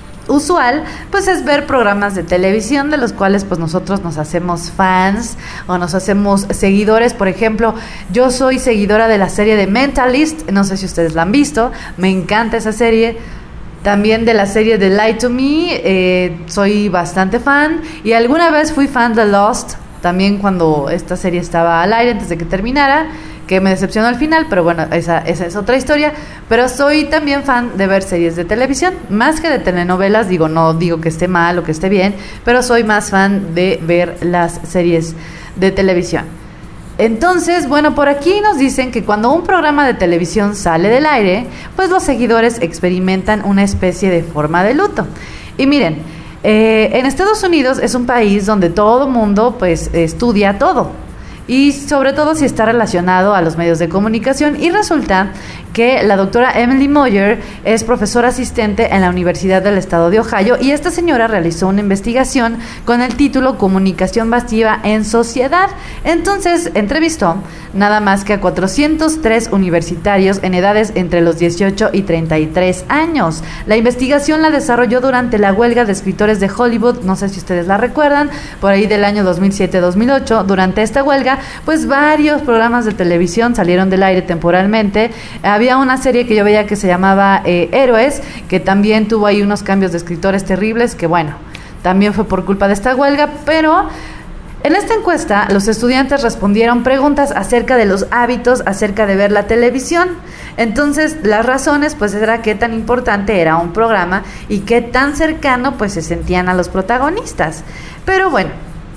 usual pues es ver programas de televisión de los cuales pues nosotros nos hacemos fans o nos hacemos seguidores. Por ejemplo, yo soy seguidora de la serie de Mentalist, no sé si ustedes la han visto, me encanta esa serie. También de la serie de Lie to Me, eh, soy bastante fan, y alguna vez fui fan de Lost, también cuando esta serie estaba al aire antes de que terminara, que me decepcionó al final, pero bueno, esa, esa es otra historia. Pero soy también fan de ver series de televisión, más que de telenovelas. Digo, no digo que esté mal o que esté bien, pero soy más fan de ver las series de televisión. Entonces, bueno, por aquí nos dicen que cuando un programa de televisión sale del aire, pues los seguidores experimentan una especie de forma de luto. Y miren, eh, en Estados Unidos es un país donde todo mundo pues estudia todo, y sobre todo si está relacionado a los medios de comunicación, y resulta que la doctora Emily Moyer es profesora asistente en la Universidad del Estado de Ohio, y esta señora realizó una investigación con el título Comunicación Masiva en Sociedad. Entonces entrevistó nada más que a cuatrocientos tres universitarios en edades entre los dieciocho y treinta y tres años. La investigación la desarrolló durante la huelga de escritores de Hollywood, no sé si ustedes la recuerdan, por ahí del año dos mil siete dos mil ocho. Durante esta huelga pues varios programas de televisión salieron del aire temporalmente. Había una serie que yo veía que se llamaba eh, Héroes, que también tuvo ahí unos cambios de escritores terribles, que bueno, también fue por culpa de esta huelga. Pero en esta encuesta los estudiantes respondieron preguntas acerca de los hábitos, acerca de ver la televisión. Entonces las razones pues era qué tan importante era un programa y qué tan cercano pues se sentían a los protagonistas. Pero bueno,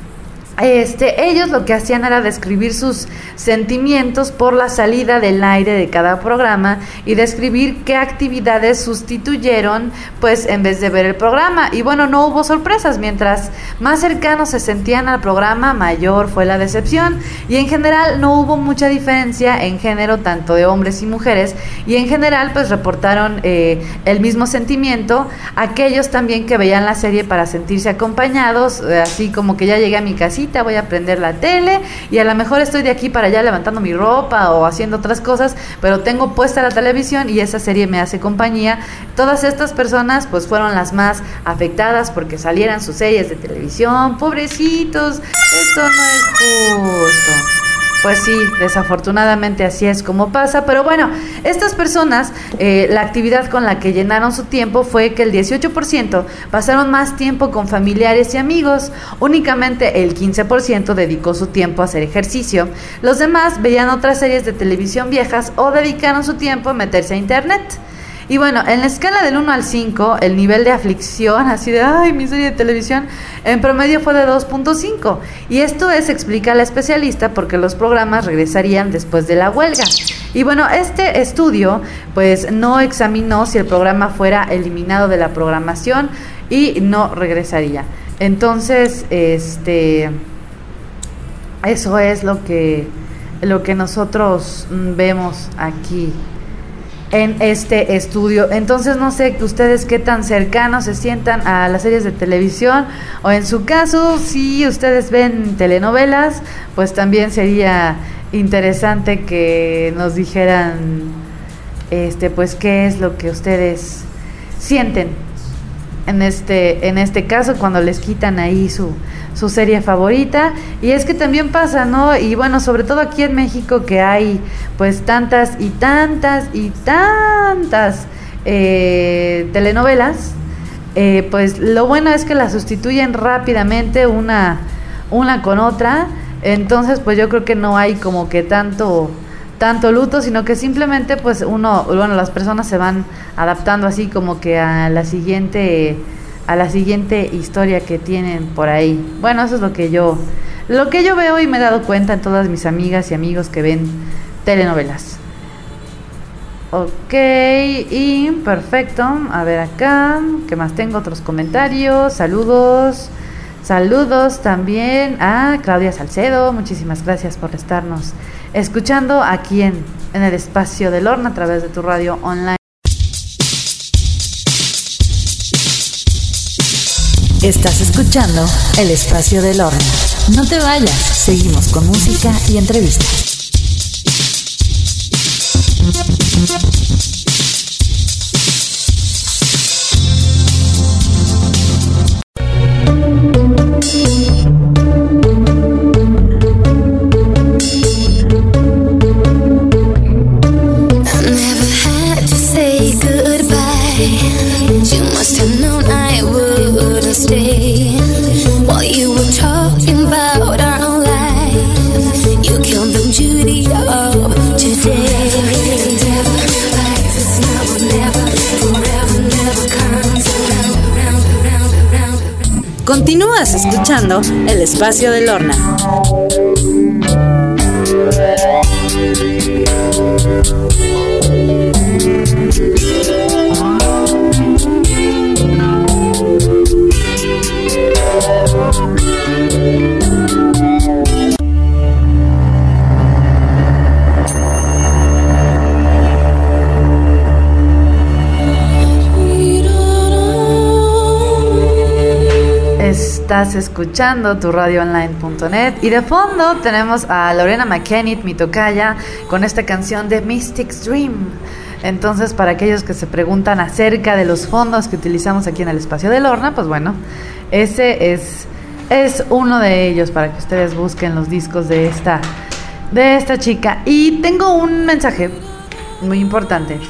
Este, ellos lo que hacían era describir sus sentimientos por la salida del aire de cada programa y describir qué actividades sustituyeron pues en vez de ver el programa. Y bueno, no hubo sorpresas, mientras más cercanos se sentían al programa, mayor fue la decepción, y en general no hubo mucha diferencia en género tanto de hombres y mujeres, y en general pues reportaron eh, el mismo sentimiento. Aquellos también que veían la serie para sentirse acompañados, eh, así como que ya llegué a mi casita, voy a prender la tele y a lo mejor estoy de aquí para allá levantando mi ropa o haciendo otras cosas, pero tengo puesta la televisión y esa serie me hace compañía. Todas estas personas pues fueron las más afectadas porque salieran sus series de televisión. Pobrecitos, esto no es justo. Pues sí, desafortunadamente así es como pasa. Pero bueno, estas personas, eh, la actividad con la que llenaron su tiempo fue que el dieciocho por ciento pasaron más tiempo con familiares y amigos. Únicamente el quince por ciento dedicó su tiempo a hacer ejercicio. Los demás veían otras series de televisión viejas o dedicaron su tiempo a meterse a internet. Y bueno, en la escala del uno al cinco, el nivel de aflicción, así de, ay, mi serie de televisión, en promedio fue de dos punto cinco. Y esto es, explica la especialista, porque los programas regresarían después de la huelga. Y bueno, este estudio, pues, no examinó si el programa fuera eliminado de la programación y no regresaría. Entonces, este, eso es lo que, lo que nosotros vemos aquí en este estudio. Entonces no sé ustedes qué tan cercanos se sientan a las series de televisión, o en su caso si ustedes ven telenovelas, pues también sería interesante que nos dijeran este pues qué es lo que ustedes sienten en este en este caso cuando les quitan ahí su su serie favorita. Y es que también pasa, ¿no? Y bueno, sobre todo aquí en México, que hay pues tantas y tantas y tantas eh, telenovelas, eh, pues lo bueno es que las sustituyen rápidamente una, una con otra. Entonces pues yo creo que no hay como que tanto tanto luto, sino que simplemente pues uno, bueno, las personas se van adaptando así como que a la siguiente a la siguiente historia que tienen por ahí. Bueno, eso es lo que yo, lo que yo veo y me he dado cuenta en todas mis amigas y amigos que ven telenovelas. Ok, y perfecto. A ver acá, ¿qué más tengo? Otros comentarios, saludos. Saludos también a Claudia Salcedo, muchísimas gracias por estarnos escuchando aquí en, en el espacio del horno a través de tu radio online. Estás escuchando el espacio del horno. No te vayas, seguimos con música y entrevistas. Continúas escuchando el espacio del horno. Estás escuchando tu radio online punto net y de fondo tenemos a Lorena McKennitt, mi tocaya, con esta canción de Mystic's Dream. Entonces, para aquellos que se preguntan acerca de los fondos que utilizamos aquí en el espacio del horno, pues bueno, ese es, es uno de ellos para que ustedes busquen los discos de esta, de esta chica. Y tengo un mensaje muy importante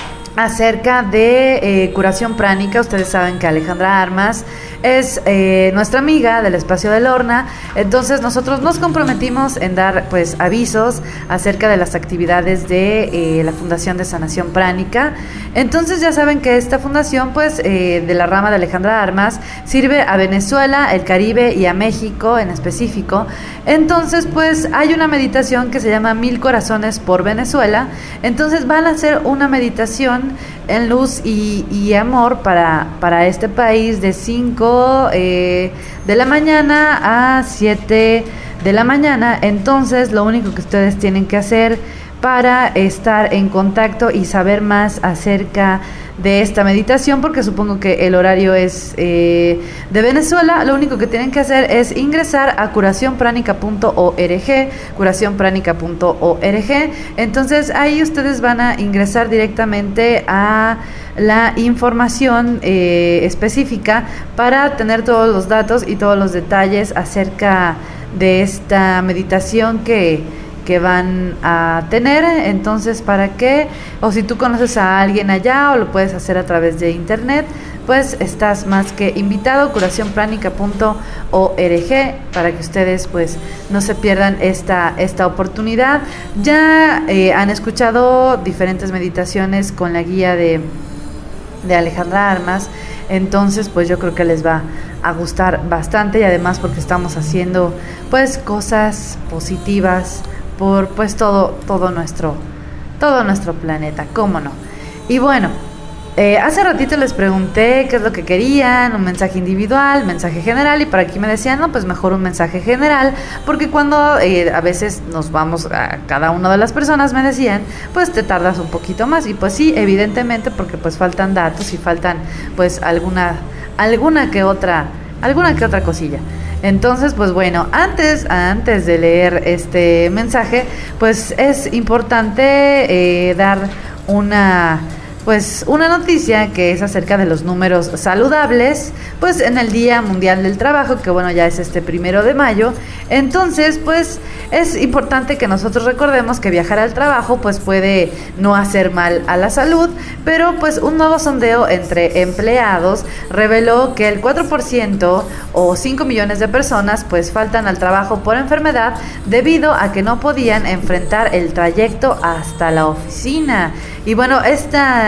acerca de eh, curación pránica. Ustedes saben que Alejandra Armas es eh, nuestra amiga del espacio del horno. Entonces nosotros nos comprometimos en dar pues avisos acerca de las actividades de eh, la Fundación de Sanación Pránica. Entonces ya saben que esta fundación pues eh, de la rama de Alejandra Armas sirve a Venezuela, el Caribe y a México en específico. Entonces pues hay una meditación que se llama Mil Corazones por Venezuela. Entonces van a hacer una meditación en luz y, y amor para, para este país de cinco eh, de la mañana a siete de la mañana. Entonces lo único que ustedes tienen que hacer para estar en contacto y saber más acerca de esta meditación, porque supongo que el horario es eh, de Venezuela, lo único que tienen que hacer es ingresar a curación pránica punto org, curación pránica punto org. Entonces ahí ustedes van a ingresar directamente a la información eh, específica para tener todos los datos y todos los detalles acerca de esta meditación que que van a tener. Entonces, para qué, o si tú conoces a alguien allá o lo puedes hacer a través de internet, pues estás más que invitado. curación pránica punto org para que ustedes pues no se pierdan esta, esta oportunidad. Ya eh, han escuchado diferentes meditaciones con la guía de, de Alejandra Armas. Entonces pues yo creo que les va a gustar bastante, y además porque estamos haciendo pues cosas positivas por pues todo todo nuestro todo nuestro planeta, cómo no. Y bueno, eh, hace ratito les pregunté qué es lo que querían, un mensaje individual, mensaje general, y por aquí me decían, no, pues mejor un mensaje general, porque cuando eh, a veces nos vamos a cada una de las personas, me decían, pues te tardas un poquito más, y pues sí, evidentemente, porque pues faltan datos y faltan pues alguna alguna que otra alguna que otra cosilla. Entonces, pues bueno, antes, antes de leer este mensaje, pues es importante eh, dar una, pues una noticia que es acerca de los números saludables, pues en el Día Mundial del Trabajo, que bueno, ya es este primero de mayo. Entonces, pues es importante que nosotros recordemos que viajar al trabajo pues puede no hacer mal a la salud, pero pues un nuevo sondeo entre empleados reveló que el cuatro por ciento o cinco millones de personas pues faltan al trabajo por enfermedad debido a que no podían enfrentar el trayecto hasta la oficina. Y bueno, esta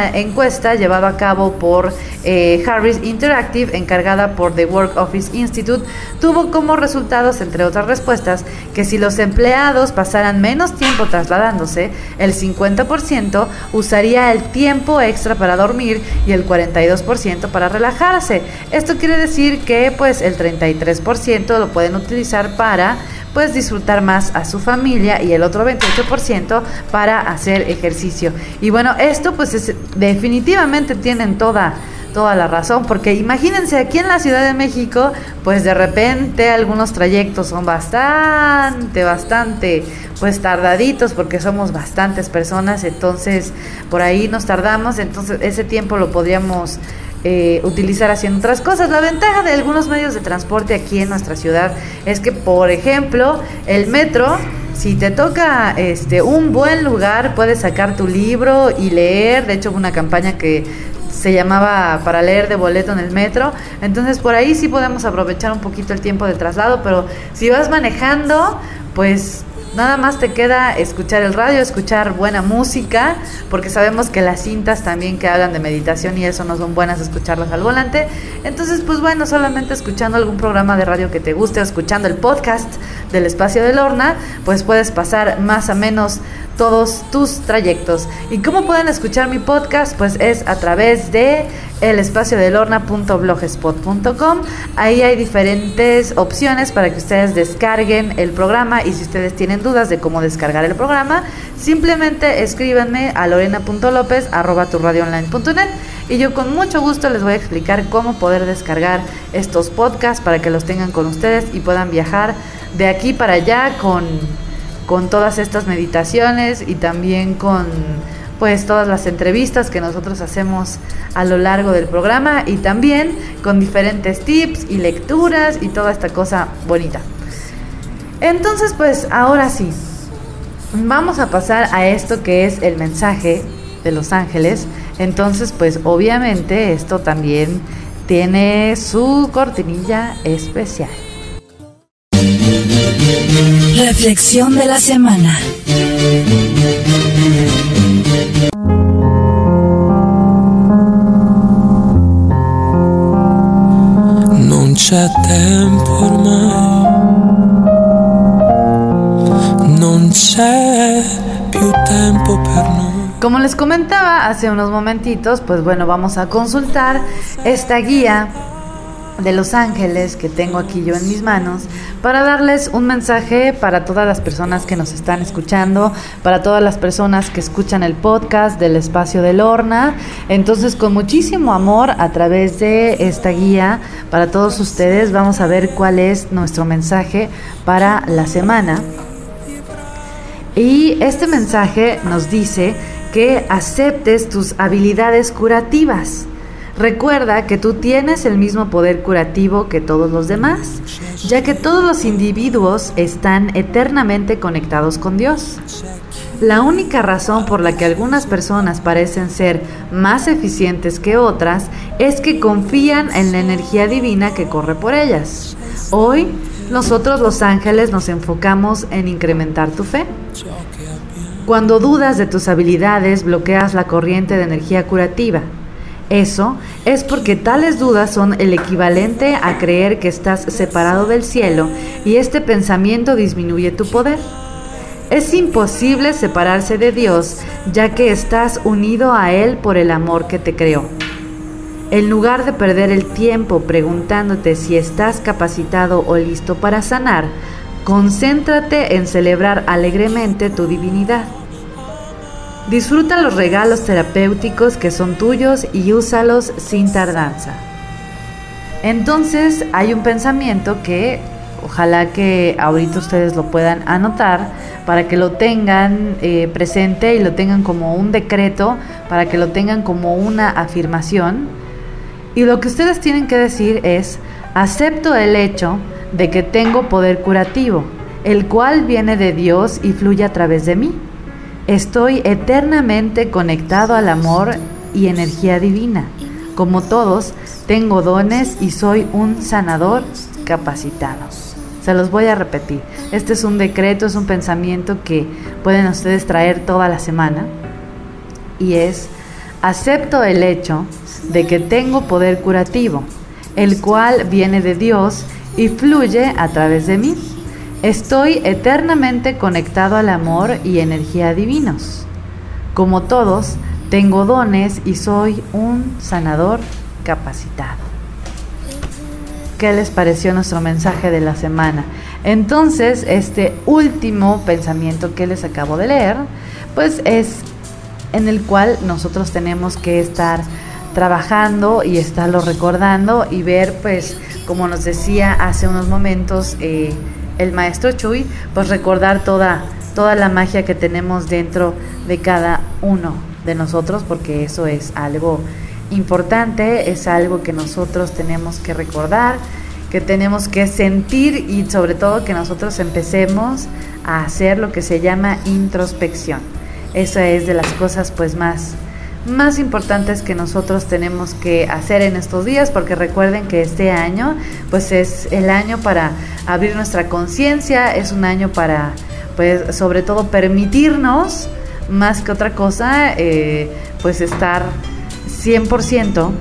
una encuesta llevada a cabo por eh, Harris Interactive, encargada por The Work Office Institute, tuvo como resultados, entre otras respuestas, que si los empleados pasaran menos tiempo trasladándose, el cincuenta por ciento usaría el tiempo extra para dormir y el cuarenta y dos por ciento para relajarse. Esto quiere decir que pues el treinta y tres por ciento lo pueden utilizar para pues disfrutar más a su familia y el otro veintiocho por ciento para hacer ejercicio. Y bueno, esto pues es, definitivamente tienen toda toda la razón, porque imagínense, aquí en la Ciudad de México, pues de repente algunos trayectos son bastante, bastante, pues tardaditos, porque somos bastantes personas, entonces por ahí nos tardamos, entonces ese tiempo lo podríamos Eh, utilizar haciendo otras cosas. La ventaja de algunos medios de transporte aquí en nuestra ciudad es que, por ejemplo, el metro, si te toca este un buen lugar, puedes sacar tu libro y leer. De hecho, hubo una campaña que se llamaba para leer de boleto en el metro, entonces por ahí sí podemos aprovechar un poquito el tiempo de traslado, pero si vas manejando, pues nada más te queda escuchar el radio, escuchar buena música, porque sabemos que las cintas también que hablan de meditación y eso no son buenas escucharlas al volante. Entonces, pues bueno, solamente escuchando algún programa de radio que te guste o escuchando el podcast del Espacio de Lorna, pues puedes pasar más o menos todos tus trayectos. ¿Y cómo pueden escuchar mi podcast? Pues es a través de el espacio de lorna punto blogspot punto com. Ahí hay diferentes opciones para que ustedes descarguen el programa, y si ustedes tienen dudas de cómo descargar el programa, simplemente escríbanme a lorena punto lopez arroba tu radio online punto net y yo con mucho gusto les voy a explicar cómo poder descargar estos podcasts para que los tengan con ustedes y puedan viajar de aquí para allá con, con todas estas meditaciones y también con pues todas las entrevistas que nosotros hacemos a lo largo del programa, y también con diferentes tips y lecturas y toda esta cosa bonita. Entonces, pues ahora sí, vamos a pasar a esto que es el mensaje de los ángeles. Entonces, pues obviamente esto también tiene su cortinilla especial. Reflexión de la semana. Non c'è tempo ormai, non c'è più tempo per noi. Como les comentaba hace unos momentitos, pues bueno, vamos a consultar esta guía de los ángeles que tengo aquí yo en mis manos para darles un mensaje para todas las personas que nos están escuchando, para todas las personas que escuchan el podcast del Espacio de Lorna. Entonces, con muchísimo amor, a través de esta guía para todos ustedes, vamos a ver cuál es nuestro mensaje para la semana. Y este mensaje nos dice que aceptes tus habilidades curativas. Recuerda que tú tienes el mismo poder curativo que todos los demás, ya que todos los individuos están eternamente conectados con Dios. La única razón por la que algunas personas parecen ser más eficientes que otras es que confían en la energía divina que corre por ellas. Hoy, nosotros los ángeles nos enfocamos en incrementar tu fe. Cuando dudas de tus habilidades, bloqueas la corriente de energía curativa. Eso es porque tales dudas son el equivalente a creer que estás separado del cielo, y este pensamiento disminuye tu poder. Es imposible separarse de Dios, ya que estás unido a Él por el amor que te creó. En lugar de perder el tiempo preguntándote si estás capacitado o listo para sanar, concéntrate en celebrar alegremente tu divinidad. Disfruta los regalos terapéuticos que son tuyos y úsalos sin tardanza. Entonces, hay un pensamiento que ojalá que ahorita ustedes lo puedan anotar para que lo tengan eh, presente y lo tengan como un decreto, para que lo tengan como una afirmación. Y lo que ustedes tienen que decir es: acepto el hecho de que tengo poder curativo, el cual viene de Dios y fluye a través de mí. Estoy eternamente conectado al amor y energía divina. Como todos, tengo dones y soy un sanador capacitado. Se los voy a repetir. Este es un decreto, es un pensamiento que pueden ustedes traer toda la semana. Y es: Acepto el hecho de que tengo poder curativo, el cual viene de Dios y fluye a través de mí. Estoy eternamente conectado al amor y energía divinos. Como todos, tengo dones y soy un sanador capacitado. ¿Qué les pareció nuestro mensaje de la semana? Entonces, este último pensamiento que les acabo de leer, pues es en el cual nosotros tenemos que estar trabajando y estarlo recordando y ver, pues, como nos decía hace unos momentos eh, el maestro Chuy, pues recordar toda, toda la magia que tenemos dentro de cada uno de nosotros, porque eso es algo importante, es algo que nosotros tenemos que recordar, que tenemos que sentir y sobre todo que nosotros empecemos a hacer lo que se llama introspección. Esa es de las cosas pues más, más importantes que nosotros tenemos que hacer en estos días, porque recuerden que este año pues es el año para abrir nuestra conciencia, es un año para pues sobre todo permitirnos más que otra cosa eh, pues estar cien por ciento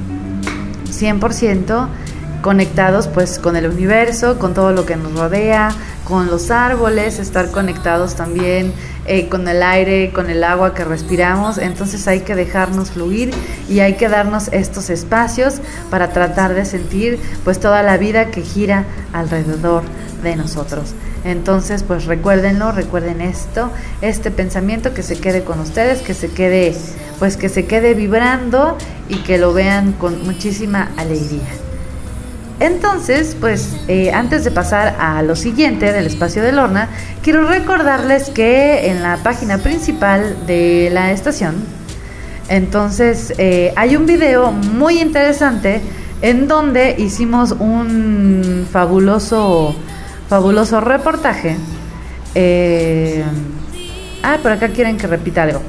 conectados pues con el universo, con todo lo que nos rodea, con los árboles, estar conectados también eh, con el aire, con el agua que respiramos. Entonces hay que dejarnos fluir y hay que darnos estos espacios para tratar de sentir pues toda la vida que gira alrededor de nosotros. Entonces pues recuérdenlo, recuerden esto, este pensamiento, que se quede con ustedes, que se quede pues que se quede vibrando y que lo vean con muchísima alegría. Entonces, pues eh, antes de pasar a lo siguiente del espacio de Lorna, quiero recordarles que en la página principal de la estación, entonces eh, hay un video muy interesante en donde hicimos un fabuloso, fabuloso reportaje. Eh, ah, por acá quieren que repita algo.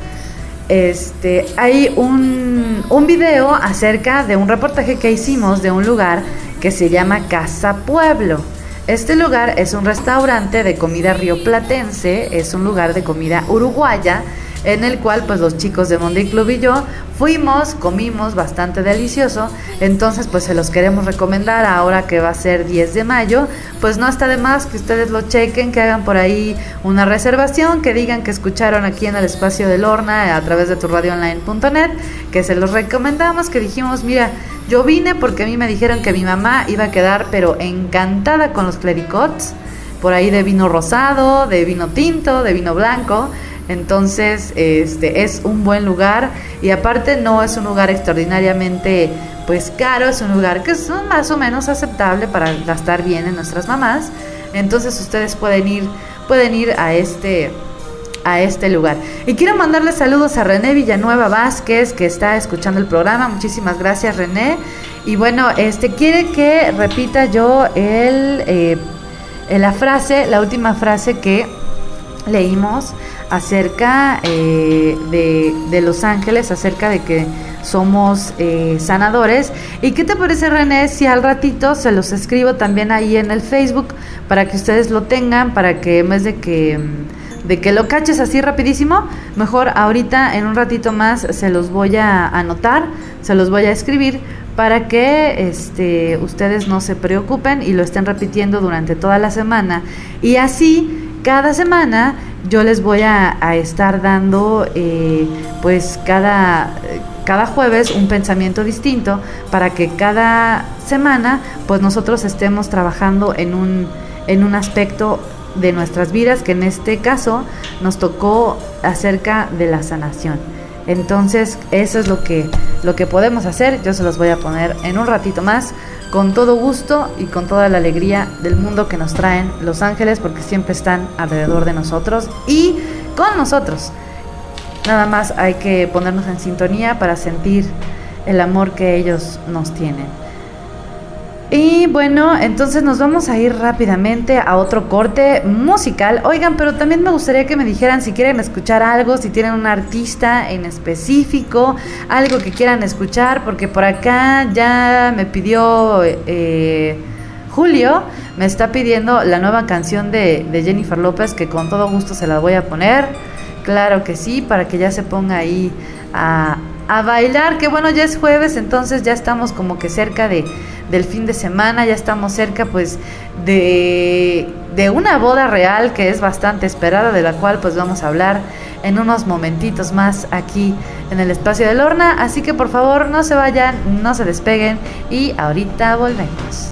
Este, hay un, un video acerca de un reportaje que hicimos de un lugar que se llama Casa Pueblo. Este lugar es un restaurante de comida rioplatense, es un lugar de comida uruguaya, en el cual pues los chicos de Monday Club y yo fuimos, comimos bastante delicioso. Entonces pues se los queremos recomendar ahora que va a ser diez de mayo, pues no está de más que ustedes lo chequen, que hagan por ahí una reservación, que digan que escucharon aquí en el espacio de Lorna a través de tu radio online punto net, que se los recomendamos, que dijimos, mira, yo vine porque a mí me dijeron que mi mamá iba a quedar pero encantada con los clericots, por ahí de vino rosado, de vino tinto, de vino blanco. Entonces este es un buen lugar y aparte no es un lugar extraordinariamente pues caro, es un lugar que es más o menos aceptable para gastar bien en nuestras mamás. Entonces ustedes pueden ir pueden ir a este a este lugar. Y quiero mandarle saludos a René Villanueva Vázquez, que está escuchando el programa. Muchísimas gracias, René. Y bueno, este quiere que repita yo el eh, la frase, la última frase que leímos acerca eh, de, de los ángeles, acerca de que somos eh, sanadores. ¿Y qué te parece, René, si al ratito se los escribo también ahí en el Facebook para que ustedes lo tengan, para que en vez de que de que lo caches así rapidísimo, mejor ahorita en un ratito más se los voy a anotar, se los voy a escribir para que este, ustedes no se preocupen y lo estén repitiendo durante toda la semana, y así cada semana yo les voy a, a estar dando eh, pues cada, cada jueves un pensamiento distinto, para que cada semana pues nosotros estemos trabajando en un, en un aspecto de nuestras vidas, que en este caso nos tocó acerca de la sanación. Entonces eso es lo que, lo que podemos hacer. Yo se los voy a poner en un ratito más, con todo gusto y con toda la alegría del mundo que nos traen los ángeles, porque siempre están alrededor de nosotros y con nosotros. Nada más hay que ponernos en sintonía para sentir el amor que ellos nos tienen. Y bueno, entonces nos vamos a ir rápidamente a otro corte musical. Oigan, pero también me gustaría que me dijeran si quieren escuchar algo, si tienen un artista en específico, algo que quieran escuchar, porque por acá ya me pidió eh, Julio, me está pidiendo la nueva canción de, de Jennifer López, que con todo gusto se la voy a poner. Claro que sí, para que ya se ponga ahí a, a bailar, que bueno, ya es jueves, entonces ya estamos como que cerca de del fin de semana, ya estamos cerca pues de, de una boda real que es bastante esperada, de la cual pues vamos a hablar en unos momentitos más aquí en el espacio de Lorna, así que por favor no se vayan, no se despeguen y ahorita volvemos.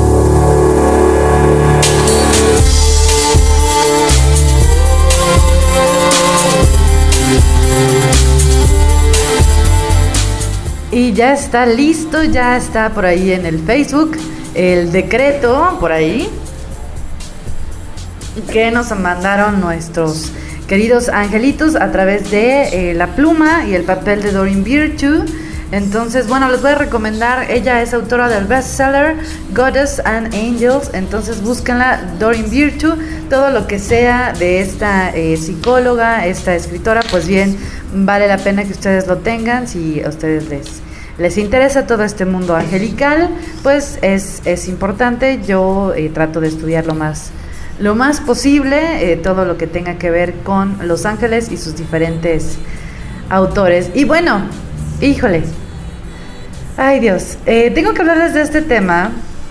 Y ya está listo, ya está por ahí en el Facebook el decreto, por ahí, que nos mandaron nuestros queridos angelitos a través de eh, la pluma y el papel de Doreen Virtue. Entonces, bueno, les voy a recomendar, ella es autora del bestseller Goddess and Angels, entonces búsquenla, Doreen Virtue, todo lo que sea de esta eh, psicóloga, esta escritora, pues bien, vale la pena que ustedes lo tengan, si a ustedes les, les interesa todo este mundo angelical, pues es, es importante, yo eh, trato de estudiar lo más, lo más posible, eh, todo lo que tenga que ver con los ángeles y sus diferentes autores. Y bueno, híjole, ay Dios, eh, tengo que hablarles de este tema,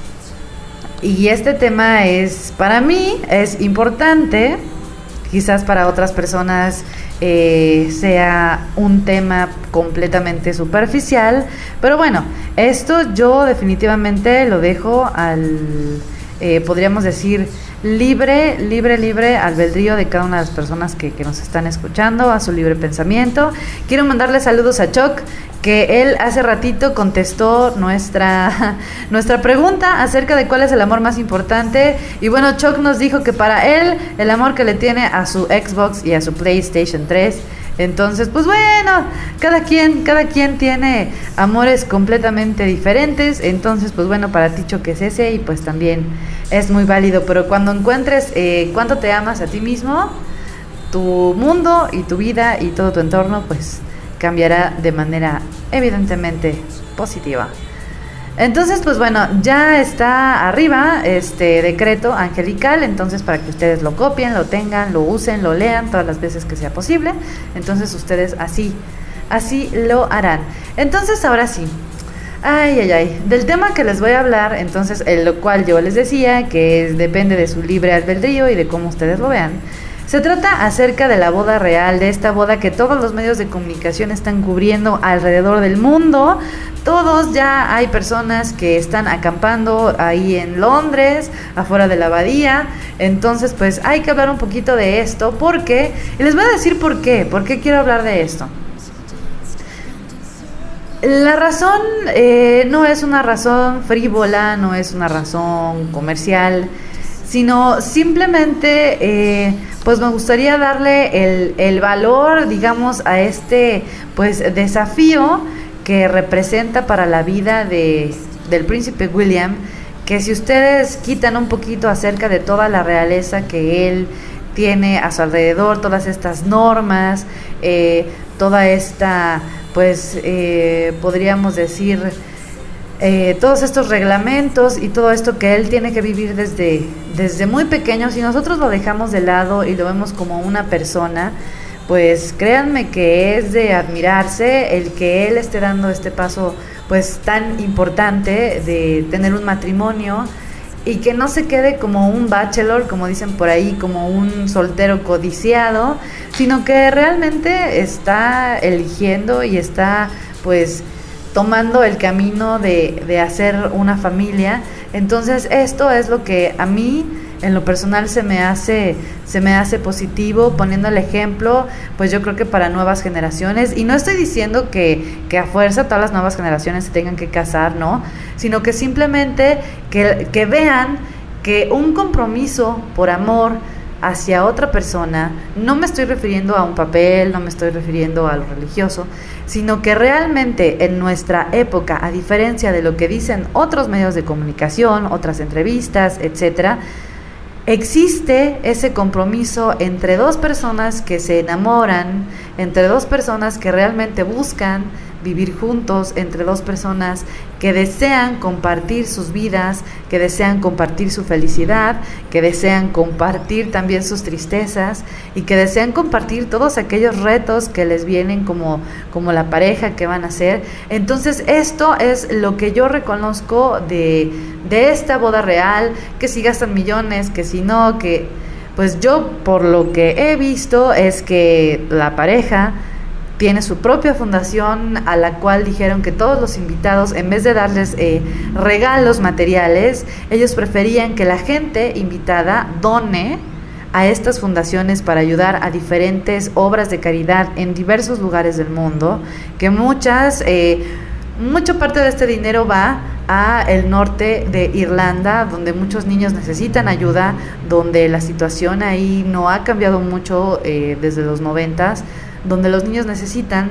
y este tema es, para mí, es importante, quizás para otras personas eh, sea un tema completamente superficial, pero bueno, esto yo definitivamente lo dejo al, eh, podríamos decir, libre, libre, libre albedrío de cada una de las personas que, que nos están escuchando, a su libre pensamiento. Quiero mandarle saludos a Choc, que él hace ratito contestó nuestra, nuestra pregunta acerca de cuál es el amor más importante. Y bueno, Choc nos dijo que para él el amor que le tiene a su Xbox y a su PlayStation tres. Entonces, pues bueno, cada quien, cada quien tiene amores completamente diferentes. Entonces, pues bueno, para ti Choc es ese, y pues también es muy válido. Pero cuando encuentres eh, cuánto te amas a ti mismo, tu mundo y tu vida y todo tu entorno, pues cambiará de manera evidentemente positiva. Entonces, pues bueno, ya está arriba este decreto angelical, entonces para que ustedes lo copien, lo tengan, lo usen, lo lean todas las veces que sea posible. Entonces ustedes así, así lo harán. Entonces ahora sí, ay, ay, ay, del tema que les voy a hablar, entonces, en lo cual yo les decía que es, depende de su libre albedrío y de cómo ustedes lo vean. Se trata acerca de la boda real, de esta boda que todos los medios de comunicación están cubriendo alrededor del mundo. Todos, ya hay personas que están acampando ahí en Londres, afuera de la abadía. Entonces, pues hay que hablar un poquito de esto, porque, y les voy a decir por qué, por qué quiero hablar de esto. La razón eh, no es una razón frívola, no es una razón comercial, sino simplemente eh, pues me gustaría darle el, el valor, digamos, a este pues desafío que representa para la vida de, del príncipe William, que si ustedes quitan un poquito acerca de toda la realeza que él tiene a su alrededor, todas estas normas, eh, toda esta, pues eh, podríamos decir, Eh, todos estos reglamentos y todo esto que él tiene que vivir desde, desde muy pequeño, si nosotros lo dejamos de lado y lo vemos como una persona, pues créanme que es de admirarse el que él esté dando este paso pues tan importante de tener un matrimonio, y que no se quede como un bachelor, como dicen por ahí, como un soltero codiciado, sino que realmente está eligiendo y está pues tomando el camino de, de hacer una familia. Entonces esto es lo que a mí en lo personal se me hace se me hace positivo, poniendo el ejemplo, pues yo creo que para nuevas generaciones. Y no estoy diciendo que, que a fuerza todas las nuevas generaciones se tengan que casar, ¿no? Sino que simplemente que, que vean que un compromiso por amor hacia otra persona, no me estoy refiriendo a un papel, no me estoy refiriendo a lo religioso, sino que realmente en nuestra época, a diferencia de lo que dicen otros medios de comunicación, otras entrevistas, etcétera, existe ese compromiso entre dos personas que se enamoran, entre dos personas que realmente buscan vivir juntos entre dos personas que desean compartir sus vidas, que desean compartir su felicidad, que desean compartir también sus tristezas y que desean compartir todos aquellos retos que les vienen como, como la pareja que van a ser. Entonces esto es lo que yo reconozco de, de esta boda real, que si gastan millones, que si no, que pues yo por lo que he visto es que la pareja tiene su propia fundación a la cual dijeron que todos los invitados, en vez de darles eh, regalos materiales, ellos preferían que la gente invitada done a estas fundaciones para ayudar a diferentes obras de caridad en diversos lugares del mundo, que muchas, eh, mucha parte de este dinero va a el norte de Irlanda, donde muchos niños necesitan ayuda, donde la situación ahí no ha cambiado mucho eh, desde los noventas, donde los niños necesitan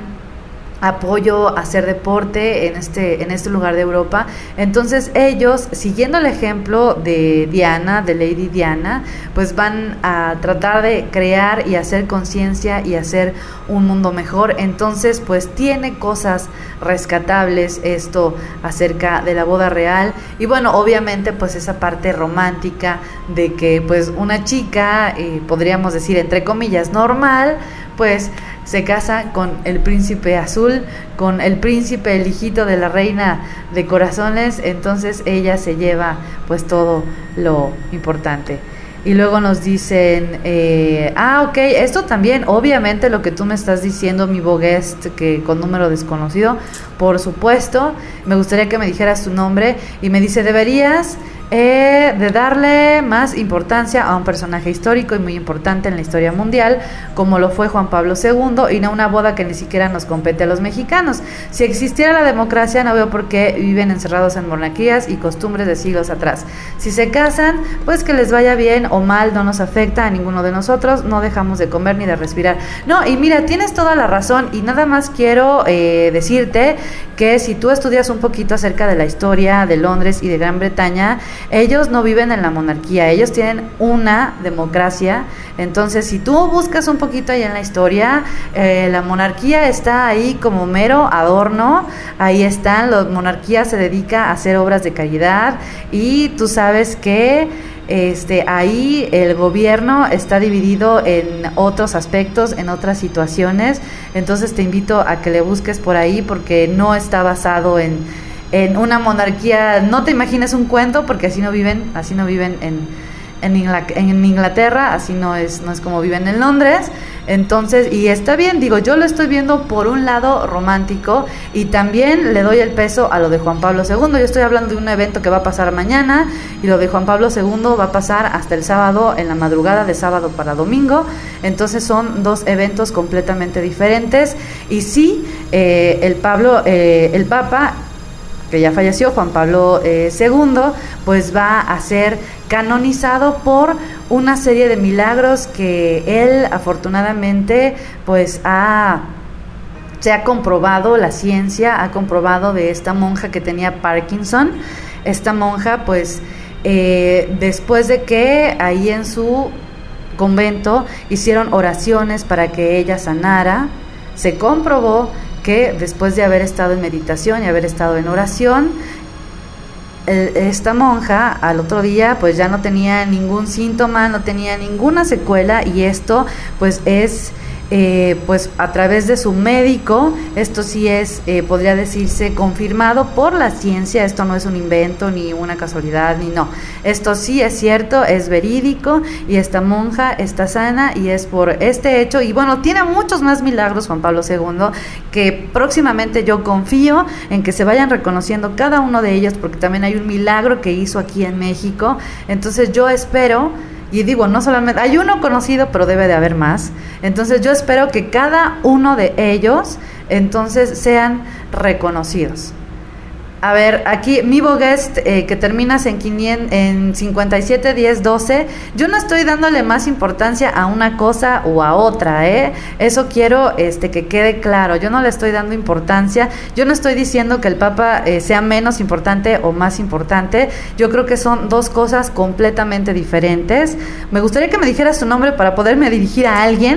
apoyo a hacer deporte en este en este lugar de Europa. Entonces ellos, siguiendo el ejemplo de Diana, de Lady Diana, pues van a tratar de crear y hacer conciencia y hacer un mundo mejor. Entonces pues tiene cosas rescatables esto acerca de la boda real. Y bueno, obviamente pues esa parte romántica de que pues una chica, eh, podríamos decir entre comillas normal, pues se casa con el príncipe azul, con el príncipe, el hijito de la reina de corazones. Entonces ella se lleva pues todo lo importante. Y luego nos dicen, eh, ah, ok, esto también, obviamente lo que tú me estás diciendo, mi boguest, que con número desconocido, por supuesto, me gustaría que me dijeras tu nombre. Y me dice, deberías eh, de darle más importancia a un personaje histórico y muy importante en la historia mundial, como lo fue Juan Pablo segundo, y no una boda que ni siquiera nos compete a los mexicanos. Si existiera la democracia, no veo por qué viven encerrados en monarquías y costumbres de siglos atrás. Si se casan, pues que les vaya bien o mal, no nos afecta a ninguno de nosotros, no dejamos de comer ni de respirar. No, y mira, tienes toda la razón, y nada más quiero eh, decirte que si tú estudias un poquito acerca de la historia de Londres y de Gran Bretaña, ellos no viven en la monarquía, ellos tienen una democracia. Entonces si tú buscas un poquito ahí en la historia, eh, la monarquía está ahí como mero adorno, ahí están, la monarquía se dedica a hacer obras de caridad, y tú sabes que Este, ahí el gobierno está dividido en otros aspectos, en otras situaciones. Entonces te invito a que le busques por ahí, porque no está basado en, en una monarquía. No te imagines un cuento, porque así no viven, así no viven en, en, Ingl- en Inglaterra, así no es, no es como viven en Londres. Entonces, y está bien, digo, yo lo estoy viendo por un lado romántico, y también le doy el peso a lo de Juan Pablo segundo. Yo estoy hablando de un evento que va a pasar mañana, y lo de Juan Pablo segundo va a pasar hasta el sábado, en la madrugada de sábado para domingo. Entonces son dos eventos completamente diferentes. Y sí, eh, el Pablo, eh, el Papa, que ya falleció, Juan Pablo eh, segundo, pues va a ser canonizado por una serie de milagros que él afortunadamente pues ha, se ha comprobado, la ciencia ha comprobado de esta monja que tenía Parkinson. Esta monja pues eh, después de que ahí en su convento hicieron oraciones para que ella sanara, se comprobó que después de haber estado en meditación y haber estado en oración, esta monja al otro día pues ya no tenía ningún síntoma, no tenía ninguna secuela, y esto pues es eh, pues a través de su médico. Esto sí es, eh, podría decirse, confirmado por la ciencia. Esto no es un invento ni una casualidad, ni no, esto sí es cierto, es verídico, y esta monja está sana, y es por este hecho. Y bueno, tiene muchos más milagros Juan Pablo segundo, que próximamente yo confío en que se vayan reconociendo cada uno de ellos, porque también hay un milagro que hizo aquí en México. Entonces yo espero, y digo, no solamente hay uno conocido, pero debe de haber más. Entonces yo espero que cada uno de ellos entonces sean reconocidos. A ver, aquí mi boguest, eh, que terminas en, quinientos, en cincuenta y siete diez doce, yo no estoy dándole más importancia a una cosa o a otra, ¿eh? Eso quiero este, que quede claro. Yo no le estoy dando importancia, yo no estoy diciendo que el Papa eh, sea menos importante o más importante. Yo creo que son dos cosas completamente diferentes. Me gustaría que me dijeras tu nombre para poderme dirigir a alguien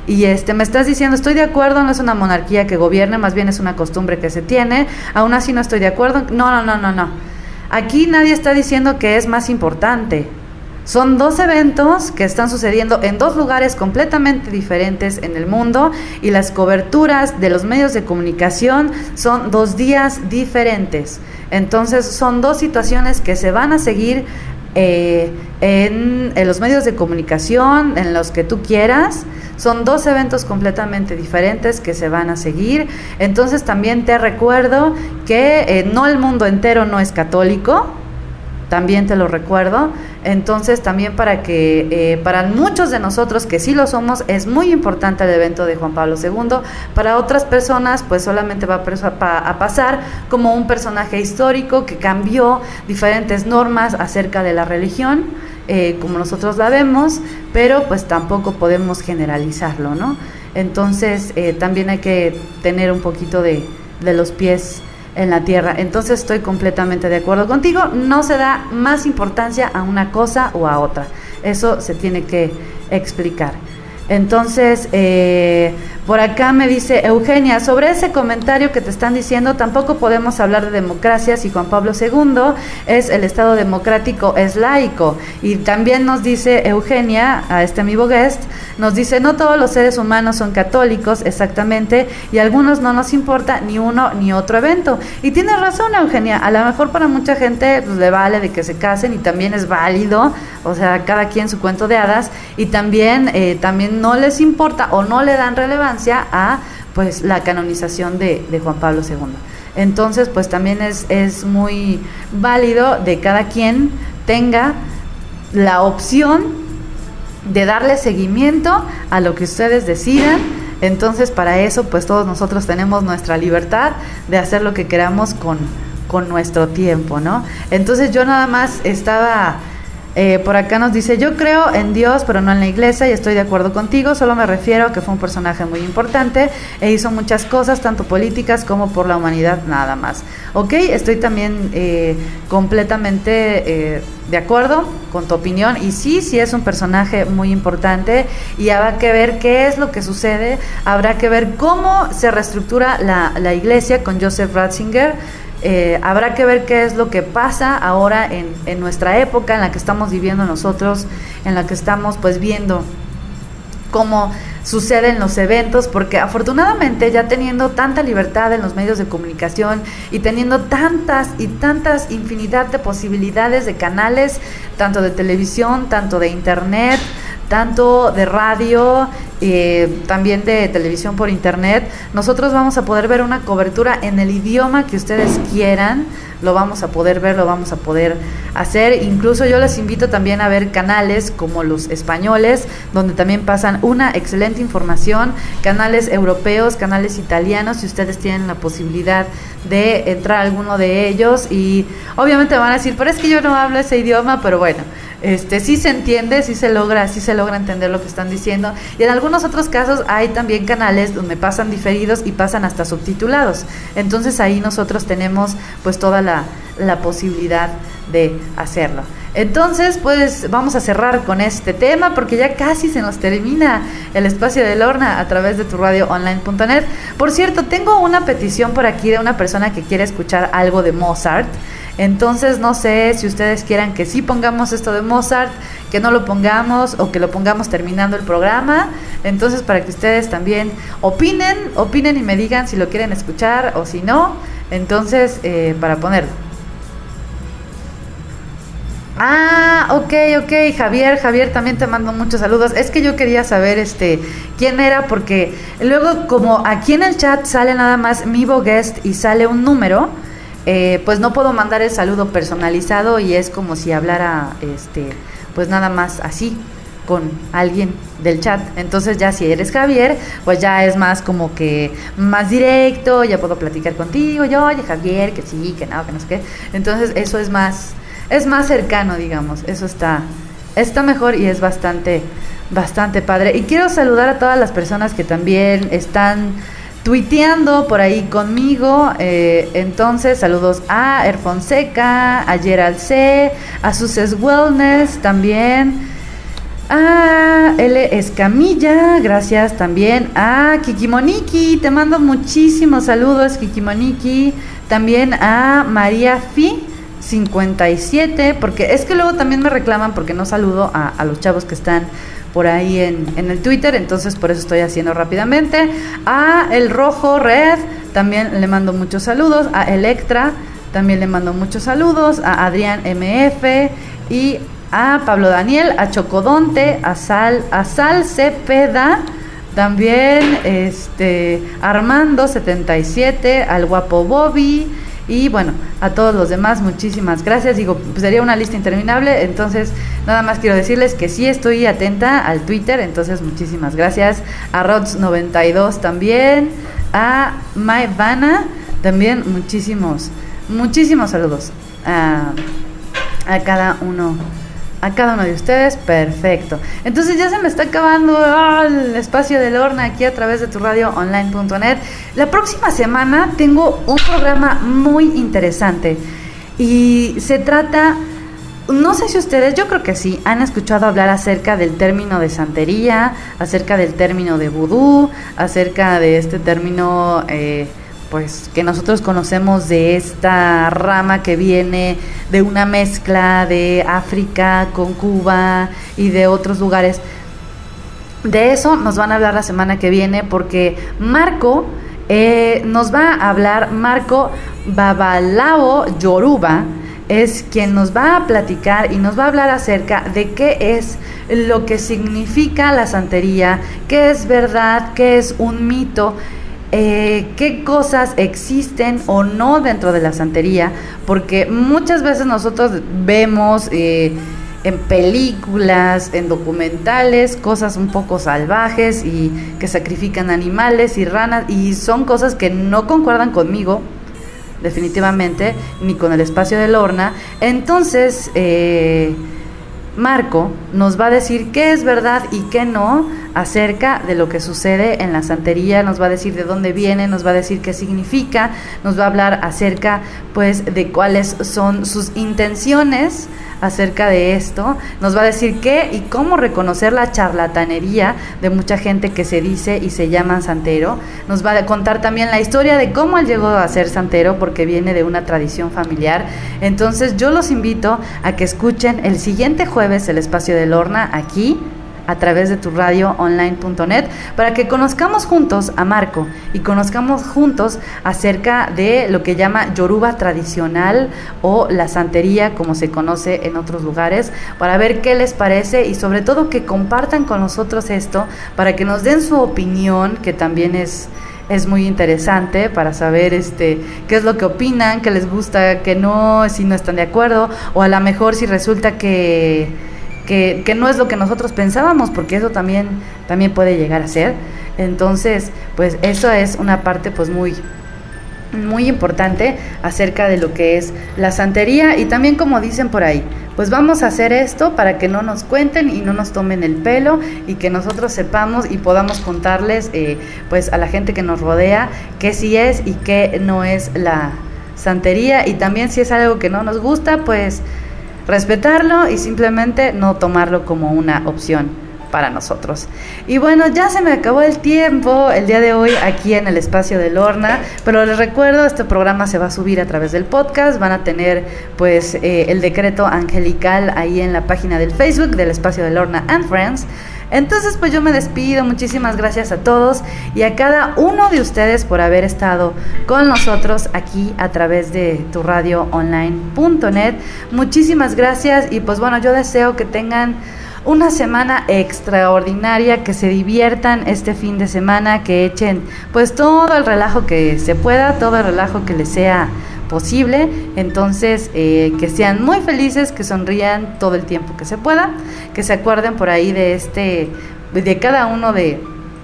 y este me estás diciendo, estoy de acuerdo, no es una monarquía que gobierne, más bien es una costumbre que se tiene, aún así no estoy de acuerdo. No, no, no, no, no. Aquí nadie está diciendo que es más importante. Son dos eventos que están sucediendo en dos lugares completamente diferentes en el mundo y las coberturas de los medios de comunicación son dos días diferentes. Entonces son dos situaciones que se van a seguir eh, en, en los medios de comunicación, en los que tú quieras. Son dos eventos completamente diferentes que se van a seguir. Entonces también te recuerdo que eh, no el mundo entero no es católico. También te lo recuerdo. Entonces también para que eh, para muchos de nosotros que sí lo somos es muy importante el evento de Juan Pablo segundo. Para otras personas pues solamente va a pasar como un personaje histórico que cambió diferentes normas acerca de la religión, eh, como nosotros la vemos, pero pues tampoco podemos generalizarlo, ¿no? Entonces eh, también hay que tener un poquito de, de los pies en la tierra. Entonces estoy completamente de acuerdo contigo, no se da más importancia a una cosa o a otra, eso se tiene que explicar. Entonces, eh, por acá me dice Eugenia, sobre ese comentario que te están diciendo, tampoco podemos hablar de democracia si Juan Pablo segundo es el Estado democrático, es laico. Y también nos dice Eugenia, a este amigo guest, nos dice, no todos los seres humanos son católicos, exactamente, y a algunos no nos importa ni uno ni otro evento. Y tienes razón, Eugenia, a lo mejor para mucha gente pues, le vale de que se casen y también es válido, o sea, cada quien su cuento de hadas, y también, eh, también no les importa o no le dan relevancia a pues la canonización de, de Juan Pablo segundo. Entonces pues también es, es muy válido de cada quien tenga la opción de darle seguimiento a lo que ustedes decidan. Entonces para eso pues todos nosotros tenemos nuestra libertad de hacer lo que queramos con, con nuestro tiempo, ¿no? Entonces yo nada más estaba... Eh, por acá nos dice, yo creo en Dios pero no en la iglesia y estoy de acuerdo contigo, solo me refiero a que fue un personaje muy importante e hizo muchas cosas, tanto políticas como por la humanidad, nada más. Ok, estoy también eh, completamente eh, de acuerdo con tu opinión y sí, sí es un personaje muy importante y habrá que ver qué es lo que sucede, habrá que ver cómo se reestructura la, la iglesia con Joseph Ratzinger. Eh, habrá que ver qué es lo que pasa ahora en, en nuestra época, en la que estamos viviendo nosotros, en la que estamos pues viendo cómo suceden los eventos, porque afortunadamente ya teniendo tanta libertad en los medios de comunicación y teniendo tantas y tantas infinidad de posibilidades de canales, tanto de televisión, tanto de internet, tanto de radio, eh, también de televisión por internet, nosotros vamos a poder ver una cobertura en el idioma que ustedes quieran, lo vamos a poder ver, lo vamos a poder hacer. Incluso yo les invito también a ver canales como los españoles, donde también pasan una excelente información, canales europeos, canales italianos, si ustedes tienen la posibilidad de entrar a alguno de ellos, y obviamente van a decir, pero es que yo no hablo ese idioma, pero bueno, este sí se entiende, sí se logra, sí se logra entender lo que están diciendo, y en algunos otros casos hay también canales donde pasan diferidos y pasan hasta subtitulados, entonces ahí nosotros tenemos pues toda la, la posibilidad de hacerlo. Entonces pues vamos a cerrar con este tema porque ya casi se nos termina el espacio de Lorna a través de tu radio online punto net. Por cierto, tengo una petición por aquí de una persona que quiere escuchar algo de Mozart. Entonces no sé si ustedes quieran que sí pongamos esto de Mozart, que no lo pongamos o que lo pongamos terminando el programa. Entonces para que ustedes también opinen, opinen y me digan si lo quieren escuchar o si no. Entonces eh, para ponerlo. Ah, ok, ok, Javier, Javier, también te mando muchos saludos. Es que yo quería saber este quién era, porque luego como aquí en el chat sale nada más Mivo Guest y sale un número, eh, pues no puedo mandar el saludo personalizado y es como si hablara, este, pues nada más así con alguien del chat. Entonces ya si eres Javier, pues ya es más como que más directo, ya puedo platicar contigo, yo, oye Javier, que sí, que no, que no sé qué. Entonces eso es más... es más cercano, digamos, eso está, está mejor y es bastante, bastante padre. Y quiero saludar a todas las personas que también están tuiteando por ahí conmigo. Eh, entonces, saludos a Erfonseca, a Gerald C, a Suces Wellness también. a L. Escamilla, gracias también a Kikimoniki, te mando muchísimos saludos, Kikimoniki. También a María Fi cincuenta y siete, porque es que luego también me reclaman porque no saludo a, a los chavos que están por ahí en, en el Twitter, entonces por eso estoy haciendo rápidamente. A El Rojo Red también le mando muchos saludos, a Electra también le mando muchos saludos, a Adrián M F y a Pablo Daniel, a Chocodonte, a Sal, a Sal Cepeda, también este Armando setenta y siete, al Guapo Bobby. Y bueno, a todos los demás, muchísimas gracias. Digo, pues sería una lista interminable, entonces nada más quiero decirles que sí estoy atenta al Twitter, entonces muchísimas gracias. A Rods noventa y dos también, a Maevana también, muchísimos, muchísimos saludos a, a cada uno. A cada uno de ustedes, perfecto. Entonces ya se me está acabando oh, el espacio de Lorna aquí a través de tu radio online punto net. La próxima semana tengo un programa muy interesante y se trata, no sé si ustedes, yo creo que sí, han escuchado hablar acerca del término de santería, acerca del término de vudú, acerca de este término eh, pues que nosotros conocemos de esta rama que viene de una mezcla de África con Cuba y de otros lugares. De eso nos van a hablar la semana que viene, porque Marco eh, nos va a hablar, Marco Babalao Yoruba es quien nos va a platicar y nos va a hablar acerca de qué es lo que significa la santería, qué es verdad, qué es un mito. Eh, qué cosas existen o no dentro de la santería, porque muchas veces nosotros vemos eh, en películas, en documentales, cosas un poco salvajes y que sacrifican animales y ranas, y son cosas que no concuerdan conmigo definitivamente, ni con el espacio de Lorna. Entonces eh, Marco nos va a decir qué es verdad y qué no acerca de lo que sucede en la santería, nos va a decir de dónde viene, nos va a decir qué significa, nos va a hablar acerca pues de cuáles son sus intenciones acerca de esto, nos va a decir qué y cómo reconocer la charlatanería de mucha gente que se dice y se llama santero, nos va a contar también la historia de cómo él llegó a ser santero, porque viene de una tradición familiar. Entonces yo los invito a que escuchen el siguiente jueves el espacio de Lorna aquí a través de tu radio online punto net, para que conozcamos juntos a Marco y conozcamos juntos acerca de lo que llama Yoruba tradicional o la santería como se conoce en otros lugares, para ver qué les parece y sobre todo que compartan con nosotros esto, para que nos den su opinión, que también es es muy interesante para saber este qué es lo que opinan, qué les gusta, qué no, si no están de acuerdo, o a lo mejor si resulta que Que, que no es lo que nosotros pensábamos, porque eso también, también puede llegar a ser. Entonces, pues eso es una parte pues muy, muy importante acerca de lo que es la santería. Y también, como dicen por ahí, pues vamos a hacer esto para que no nos cuenten y no nos tomen el pelo, y que nosotros sepamos y podamos contarles eh, pues a la gente que nos rodea qué sí es y qué no es la santería. Y también si es algo que no nos gusta, pues respetarlo y simplemente no tomarlo como una opción para nosotros. Y bueno, ya se me acabó el tiempo el día de hoy aquí en el espacio de Lorna, pero les recuerdo, este programa se va a subir a través del podcast, van a tener pues eh, el decreto angelical ahí en la página del Facebook del espacio de Lorna and Friends. Entonces pues yo me despido, muchísimas gracias a todos y a cada uno de ustedes por haber estado con nosotros aquí a través de tu radio online punto net. Muchísimas gracias y pues bueno, yo deseo que tengan una semana extraordinaria, que se diviertan este fin de semana, que echen pues todo el relajo que se pueda, todo el relajo que les sea posible. Entonces eh, que sean muy felices, que sonrían todo el tiempo que se pueda, que se acuerden por ahí de este de cada uno de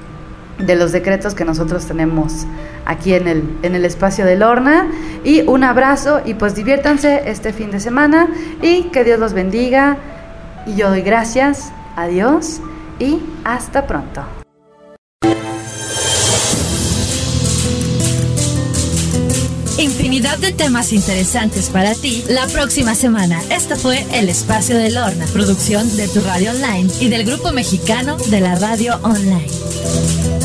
de los decretos que nosotros tenemos aquí en el en el espacio de Lorna. Y un abrazo y pues diviértanse este fin de semana y que Dios los bendiga. Y yo doy gracias, adiós y hasta pronto. Infinito. infinidad de temas interesantes para ti la próxima semana. Esto fue El Espacio de Lorna, producción de Tu Radio Online y del Grupo Mexicano de la Radio Online.